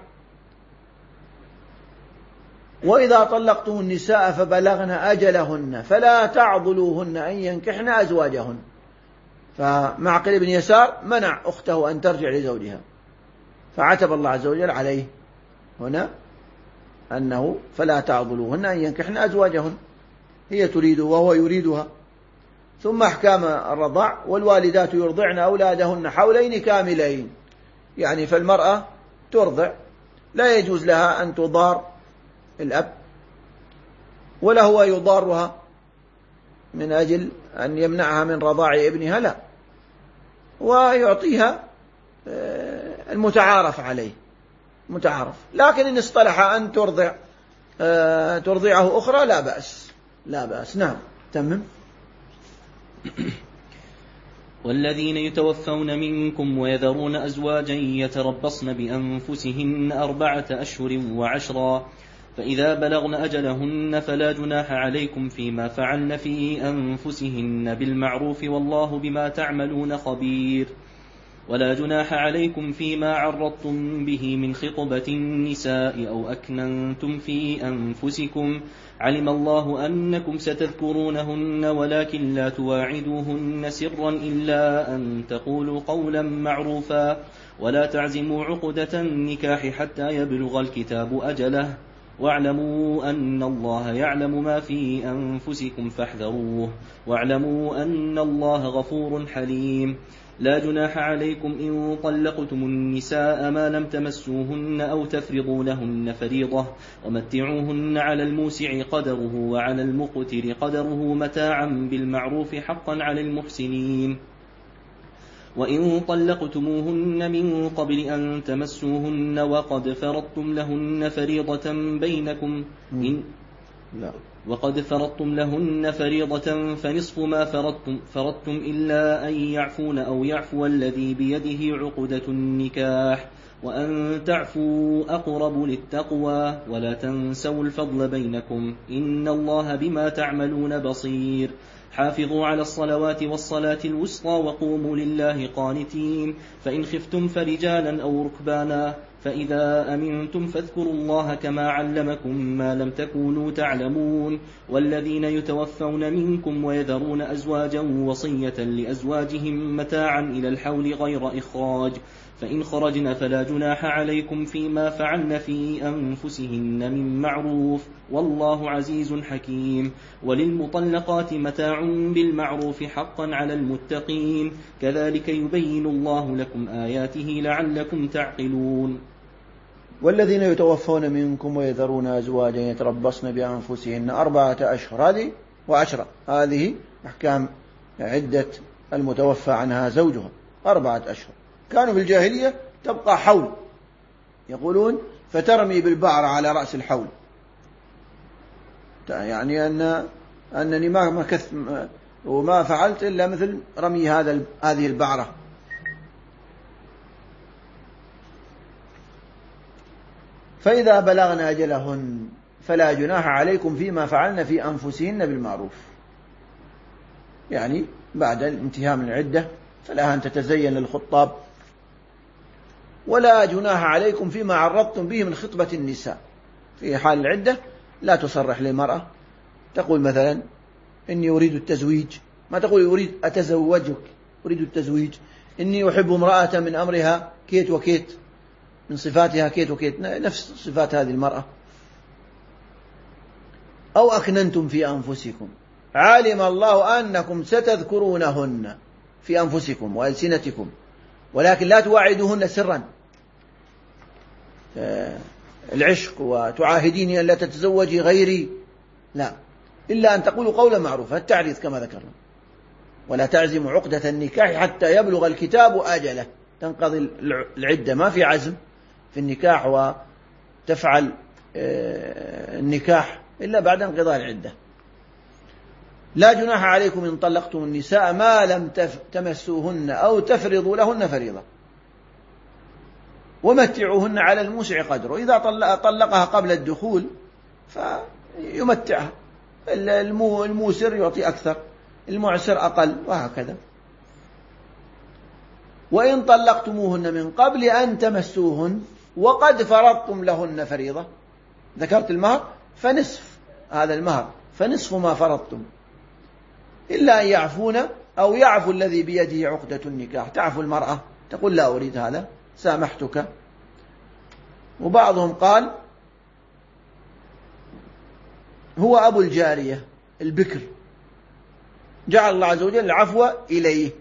وإذا طلقتم النساء فبلغن أجلهن فلا تعضلوهن أن ينكحن أزواجهن. فمعقل بن يسار منع أخته أن ترجع لزوجها، فعتب الله عز وجل عليه هنا أنه فلا تعضلوهن أن ينكحن أزواجهن، هي تريد وهو يريدها. ثم أحكام الرضاع. والوالدات يرضعن أولادهن حولين كاملين، يعني فالمرأة ترضع، لا يجوز لها أن تضار الأب ولا هو يضارها من أجل أن يمنعها من رضاع ابنها، لا، ويعطيها المتعارف عليه متعارف. لكن إن اصطلح أن ترضعه أخرى لا بأس، لا بأس. نعم تمم. والذين يتوفون منكم ويذرون أزواجا يتربصن بأنفسهن 4 أشهر و10، فإذا بلغن أجلهن فلا جناح عليكم فيما فعلن في أنفسهن بالمعروف والله بما تعملون خبير. ولا جناح عليكم فيما عرضتم به من خطبة النساء أو أكننتم في أنفسكم، علم الله أنكم ستذكرونهن ولكن لا تواعدوهن سرا إلا أن تقولوا قولا معروفا، ولا تعزموا عقدة النكاح حتى يبلغ الكتاب أجله، واعلموا أن الله يعلم ما في أنفسكم فاحذروه، واعلموا أن الله غفور حليم. لا جناح عليكم إن طلقتم النساء ما لم تمسوهن أو تفرضوا لهن فريضة، ومتعوهن على الموسع قدره وعلى المقتر قدره متاعا بالمعروف حقا على المحسنين. وإن طلقتموهن من قبل أن تمسوهن وقد فرضتم لهن فريضة بينكم وقد فرضتم لهن فريضة فنصف ما فرضتم إلا أن يعفون أو يعفو الذي بيده عقدة النكاح، وأن تعفوا أقرب للتقوى، ولا تنسوا الفضل بينكم، إن الله بما تعملون بصير. حافظوا على الصلوات والصلاة الوسطى وقوموا لله قانتين، فإن خفتم فرجالا أو ركبانا، فإذا أمنتم فاذكروا الله كما علمكم ما لم تكونوا تعلمون. والذين يتوفون منكم ويذرون أزواجا وصية لأزواجهم متاعا إلى الحول غير إخراج، فإن خرجن فلا جناح عليكم فيما فعلن في أنفسهن من معروف، والله عزيز حكيم. وللمطلقات متاع بالمعروف حقا على المتقين، كذلك يبين الله لكم آياته لعلكم تعقلون. والذين يتوفون منكم ويذرون أزواجا يتربصن بأنفسهن 4 أشهر، هذه و10، هذه أحكام عدة المتوفى عنها زوجها 4 أشهر. كانوا في الجاهلية تبقى حول، يقولون فترمي بالبعر على رأس الحول، يعني أنني ما مكثت وما فعلت إلا مثل رمي هذه البعرة. فإذا بلغن أجلهن فلا جناح عليكم فيما فعلن في أنفسهن بالمعروف، يعني بعد الانتهاء من العدة فلا أن تتزين للخطاب. ولا جناح عليكم فيما عرضتم به من خطبة النساء، في حال العدة لا تصرح للمرأة تقول مثلا إني أريد التزويج، ما تقول أريد أتزوجك، أريد التزويج، إني أحب امرأة من أمرها كيت وكيت، من صفاتها كيت وكيت، نفس صفات هذه المرأة. أو أكننتم في أنفسكم، علم الله أنكم ستذكرونهن في أنفسكم وألسنتكم، ولكن لا تواعدوهن سرا العشق وتعاهديني أن لا تتزوجي غيري، لا، إلا أن تقولوا قولا معروفا، التعريض كما ذكرنا. ولا تعزموا عقدة النكاح حتى يبلغ الكتاب أجله، تنقضي العدة، ما في عزم في النكاح وتفعل النكاح إلا بعد انقضاء العدة. لا جناح عليكم إن طلقتم النساء ما لم تمسوهن أو تفرضوا لهن فريضة، ومتعوهن على الموسع قدره، إذا طلقها قبل الدخول فيمتعها، الموسر يعطي أكثر، المعسر أقل، وهكذا. وإن طلقتموهن من قبل أن تمسوهن وقد فرضتم لهن فريضة، ذكرت المهر فنصف هذا المهر، فنصف ما فرضتم، إلا أن يعفون أو يعفو الذي بيده عقدة النكاح، تعفو المرأة تقول لا أريد هذا، سامحتك. وبعضهم قال هو أبو الجارية البكر، جعل الله عز وجل العفو إليه.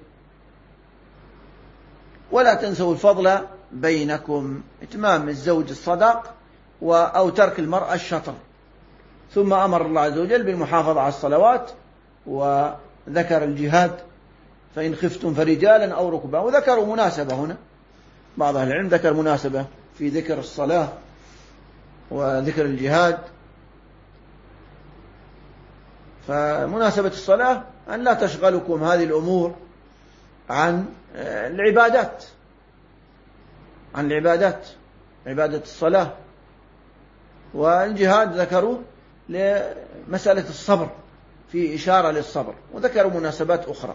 ولا تنسوا الفضل بينكم، إتمام الزوج الصداق أو ترك المرأة الشطر. ثم أمر الله عز وجل بالمحافظة على الصلوات، وذكر الجهاد فإن خفتم فرجالا أو ركبا، وذكروا مناسبة هنا، بعض أهل العلم ذكر مناسبة في ذكر الصلاة وذكر الجهاد، فمناسبة الصلاة أن لا تشغلكم هذه الأمور عن العبادات، عبادة الصلاة. والجهاد ذكروا لمسألة الصبر، في إشارة للصبر، وذكروا مناسبات أخرى.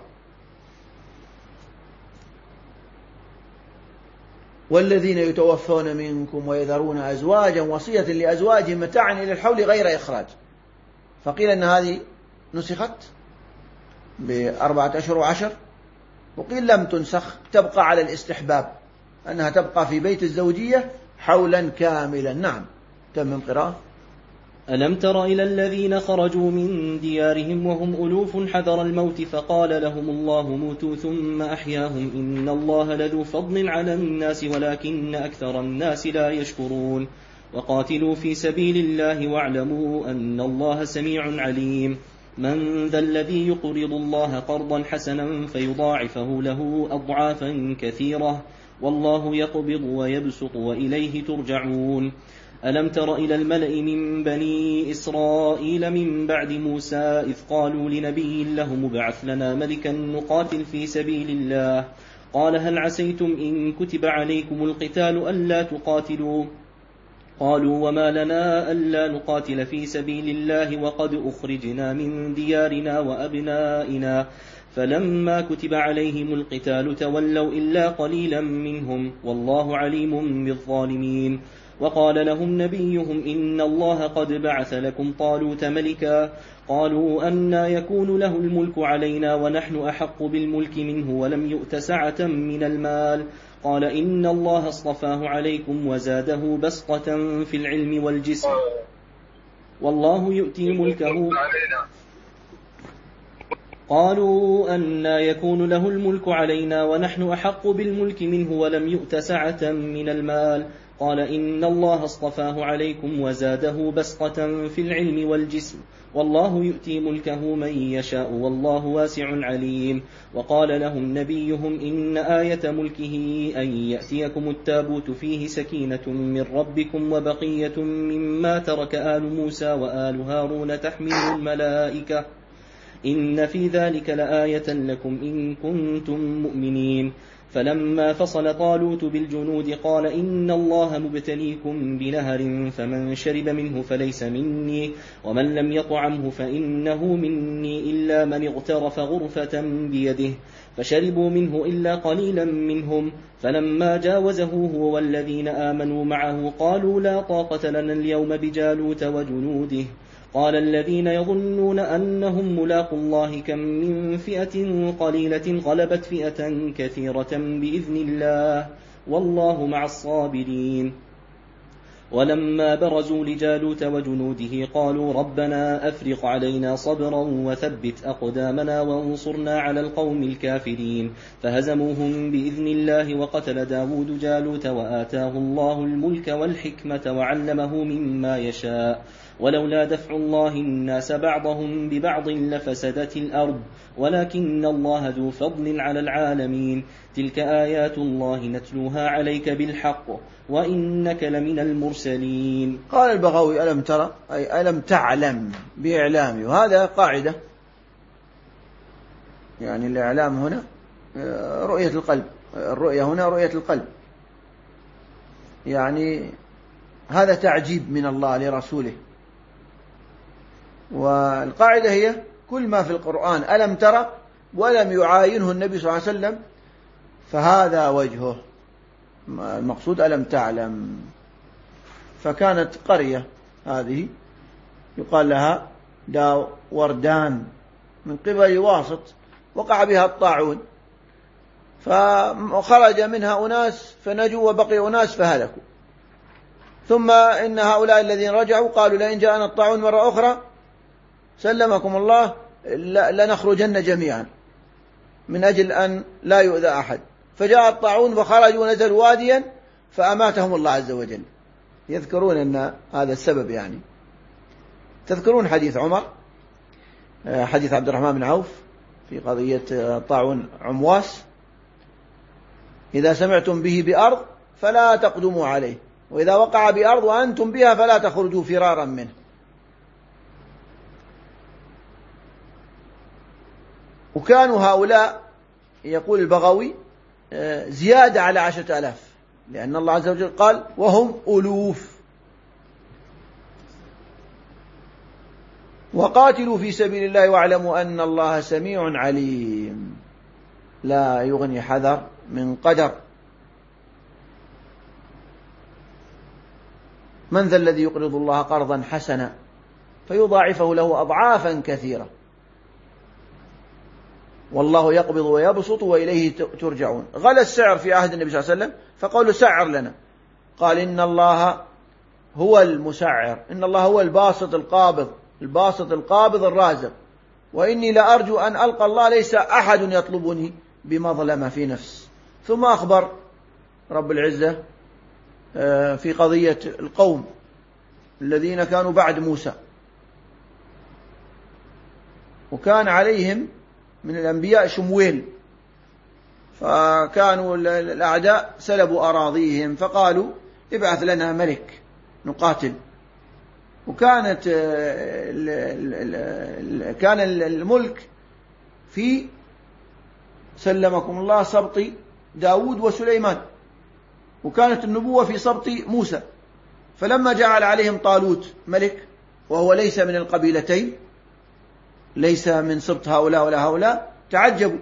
والذين يتوفون منكم ويذرون أزواجا وصية لأزواجهم متاعا إلى الحول غير إخراج. فقيل أن هذه نسخت ب4 أشهر و10، وقيل لم تنسخ، تبقى على الاستحباب، أنها تبقى في بيت الزوجية حولا كاملا. نعم. تمم قراءة. ألم تر إلى الذين خرجوا من ديارهم وهم ألوف حذر الموت فقال لهم الله موتوا ثم أحياهم إن الله لذو فضل على الناس ولكن أكثر الناس لا يشكرون. وقاتلوا في سبيل الله واعلموا أن الله سميع عليم. من ذا الذي يقرض الله قرضا حسنا فيضاعفه له أضعافا كثيرة والله يقبض ويبسط وإليه ترجعون. ألم تر إلى الملأ من بني إسرائيل من بعد موسى إذ قالوا لنبي له مبعث لنا ملكا نقاتل في سبيل الله قال هل عسيتم إن كتب عليكم القتال ألا تقاتلوا قالوا وما لنا ألا نقاتل في سبيل الله وقد أخرجنا من ديارنا وأبنائنا فلما كتب عليهم القتال تولوا إلا قليلا منهم والله عليم بالظالمين. وقال لهم نبيهم إن الله قد بعث لكم طالوت ملكا قالوا أنى يكون له الملك علينا ونحن أحق بالملك منه ولم يؤت سعة من المال قال إن الله اصطفاه عليكم وزاده بسطة في العلم والجسم والله يؤتي ملكه. قالوا أنى يكون له الملك علينا ونحن أحق بالملك منه ولم يؤت سعة من المال قال إن الله اصطفاه عليكم وزاده بسطة في العلم والجسم والله يؤتي ملكه من يشاء والله واسع عليم. وقال لهم نبيهم إن آية ملكه أن يأتيكم التابوت فيه سكينة من ربكم وبقية مما ترك آل موسى وآل هارون تحمله الملائكة إن في ذلك لآية لكم إن كنتم مؤمنين. فلما فصل طالوت بالجنود قال إن الله مبتليكم بنهر فمن شرب منه فليس مني ومن لم يطعمه فإنه مني إلا من اغترف غرفة بيده فشربوا منه إلا قليلا منهم فلما جاوزه هو والذين آمنوا معه قالوا لا طاقة لنا اليوم بجالوت وجنوده قال الذين يظنون أنهم ملاقوا الله كم من فئة قليلة غلبت فئة كثيرة بإذن الله والله مع الصابرين. ولما برزوا لجالوت وجنوده قالوا ربنا أفرغ علينا صبرا وثبت أقدامنا وانصرنا على القوم الكافرين فهزموهم بإذن الله وقتل داود جالوت وآتاه الله الملك والحكمة وعلمه مما يشاء ولولا دفع الله الناس بعضهم ببعض لفسدت الأرض ولكن الله ذو فضل على العالمين. تلك آيات الله نتلوها عليك بالحق وإنك لمن المرسلين. قال البغوي ألم ترى أي ألم تعلم بإعلامي، وهذا قاعدة، يعني الإعلام هنا رؤية القلب، الرؤية هنا رؤية القلب، يعني هذا تعجيب من الله لرسوله. والقاعدة هي كل ما في القرآن ألم ترى ولم يعاينه النبي صلى الله عليه وسلم فهذا وجهه، المقصود ألم تعلم. فكانت قرية هذه يقال لها وردان من قبل واسط وقع بها الطاعون فخرج منها أناس فنجوا وبقي أناس فهلكوا، ثم إن هؤلاء الذين رجعوا قالوا لئن جاءنا الطاعون مرة أخرى سلمكم الله لنخرجن جميعا من أجل أن لا يؤذى أحد، فجاء الطاعون فخرجوا ونزلوا واديا فأماتهم الله عز وجل. يذكرون أن هذا السبب، يعني تذكرون حديث عمر، حديث عبد الرحمن بن عوف في قضية طاعون عمواس، إذا سمعتم به بأرض فلا تقدموا عليه، وإذا وقع بأرض وأنتم بها فلا تخرجوا فرارا منه. وكانوا هؤلاء يقول البغوي زيادة على 10,000، لأن الله عز وجل قال وهم ألوف. وقاتلوا في سبيل الله واعلموا أن الله سميع عليم، لا يغني حذر من قدر. من ذا الذي يقرض الله قرضا حسنا فيضاعفه له أضعافا كثيرة والله يقبض ويبسط وإليه ترجعون. غلى السعر في عهد النبي صلى الله عليه وسلم فقالوا سعر لنا، قال إن الله هو المسعر، إن الله هو الباسط القابض الرازق، وإني لأرجو أن ألقى الله ليس أحد يطلبني بمظلمة في نفس. ثم أخبر رب العزة في قضية القوم الذين كانوا بعد موسى، وكان عليهم من الأنبياء شمويل، فكانوا الأعداء سلبوا أراضيهم فقالوا ابعث لنا ملك نقاتل. وكان الملك في سلمكم الله سبط داود وسليمان، وكانت النبوة في سبط موسى. فلما جعل عليهم طالوت ملك وهو ليس من القبيلتين، ليس من سبط هؤلاء ولا هؤلاء، تعجبوا،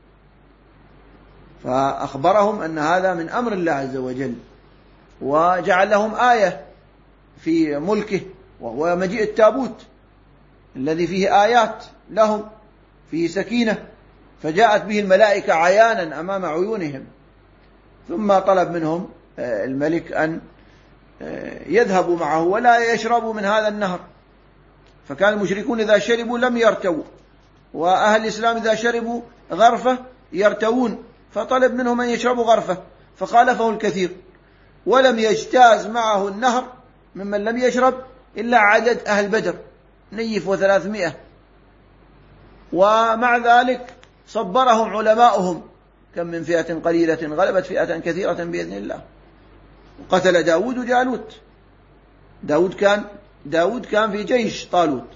فأخبرهم أن هذا من أمر الله عز وجل، وجعل لهم آية في ملكه وهو مجيء التابوت الذي فيه آيات لهم، فيه سكينة، فجاءت به الملائكة عيانا أمام عيونهم. ثم طلب منهم الملك أن يذهبوا معه ولا يشربوا من هذا النهر، فكان المشركون إذا شربوا لم يرتووا، وأهل الإسلام إذا شربوا غرفة يرتوون، فطلب منهم أن يشربوا غرفة فخالفه الكثير، ولم يجتاز معه النهر ممن لم يشرب إلا عدد أهل بدر نيف 300. ومع ذلك صبرهم علماؤهم، كم من فئة قليلة غلبت فئة كثيرة بإذن الله. قتل داود جالوت، داود كان في جيش طالوت،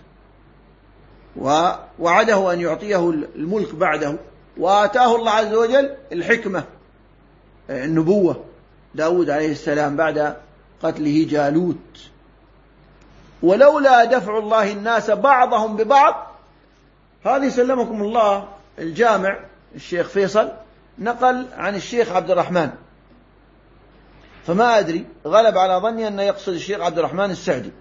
ووعده أن يعطيه الملك بعده، وآتاه الله عز وجل الحكمة النبوة داود عليه السلام بعد قتله جالوت. ولولا دفع الله الناس بعضهم ببعض، هذه سلمكم الله الجامع الشيخ فيصل نقل عن الشيخ عبد الرحمن، فما أدري، غلب على ظني أن يقصد الشيخ عبد الرحمن السعدي،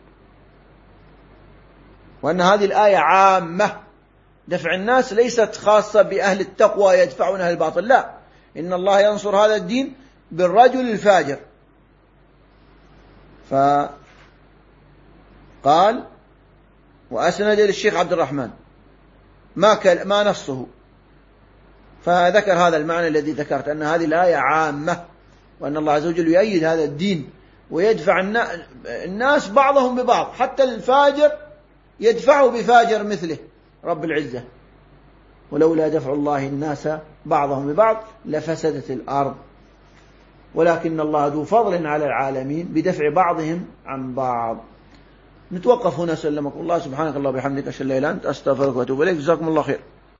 وأن هذه الآية عامة، دفع الناس ليست خاصة بأهل التقوى يدفعون أهل الباطل، لا، إن الله ينصر هذا الدين بالرجل الفاجر. فقال وأسند للشيخ عبد الرحمن ما نصه، فذكر هذا المعنى الذي ذكرت، أن هذه الآية عامة، وأن الله عز وجل يؤيد هذا الدين ويدفع الناس بعضهم ببعض، حتى الفاجر يدفعه بفاجر مثله رب العزة. ولولا دفع الله الناس بعضهم ببعض لفسدت الأرض ولكن الله ذو فضل على العالمين بدفع بعضهم عن بعض. نتوقف هنا، سلمكم الله، سبحانك الله وبحمدك، أشهد أن لا إله إلا أنت، أستغفرك وأتوب إليك، جزاكم الله خير.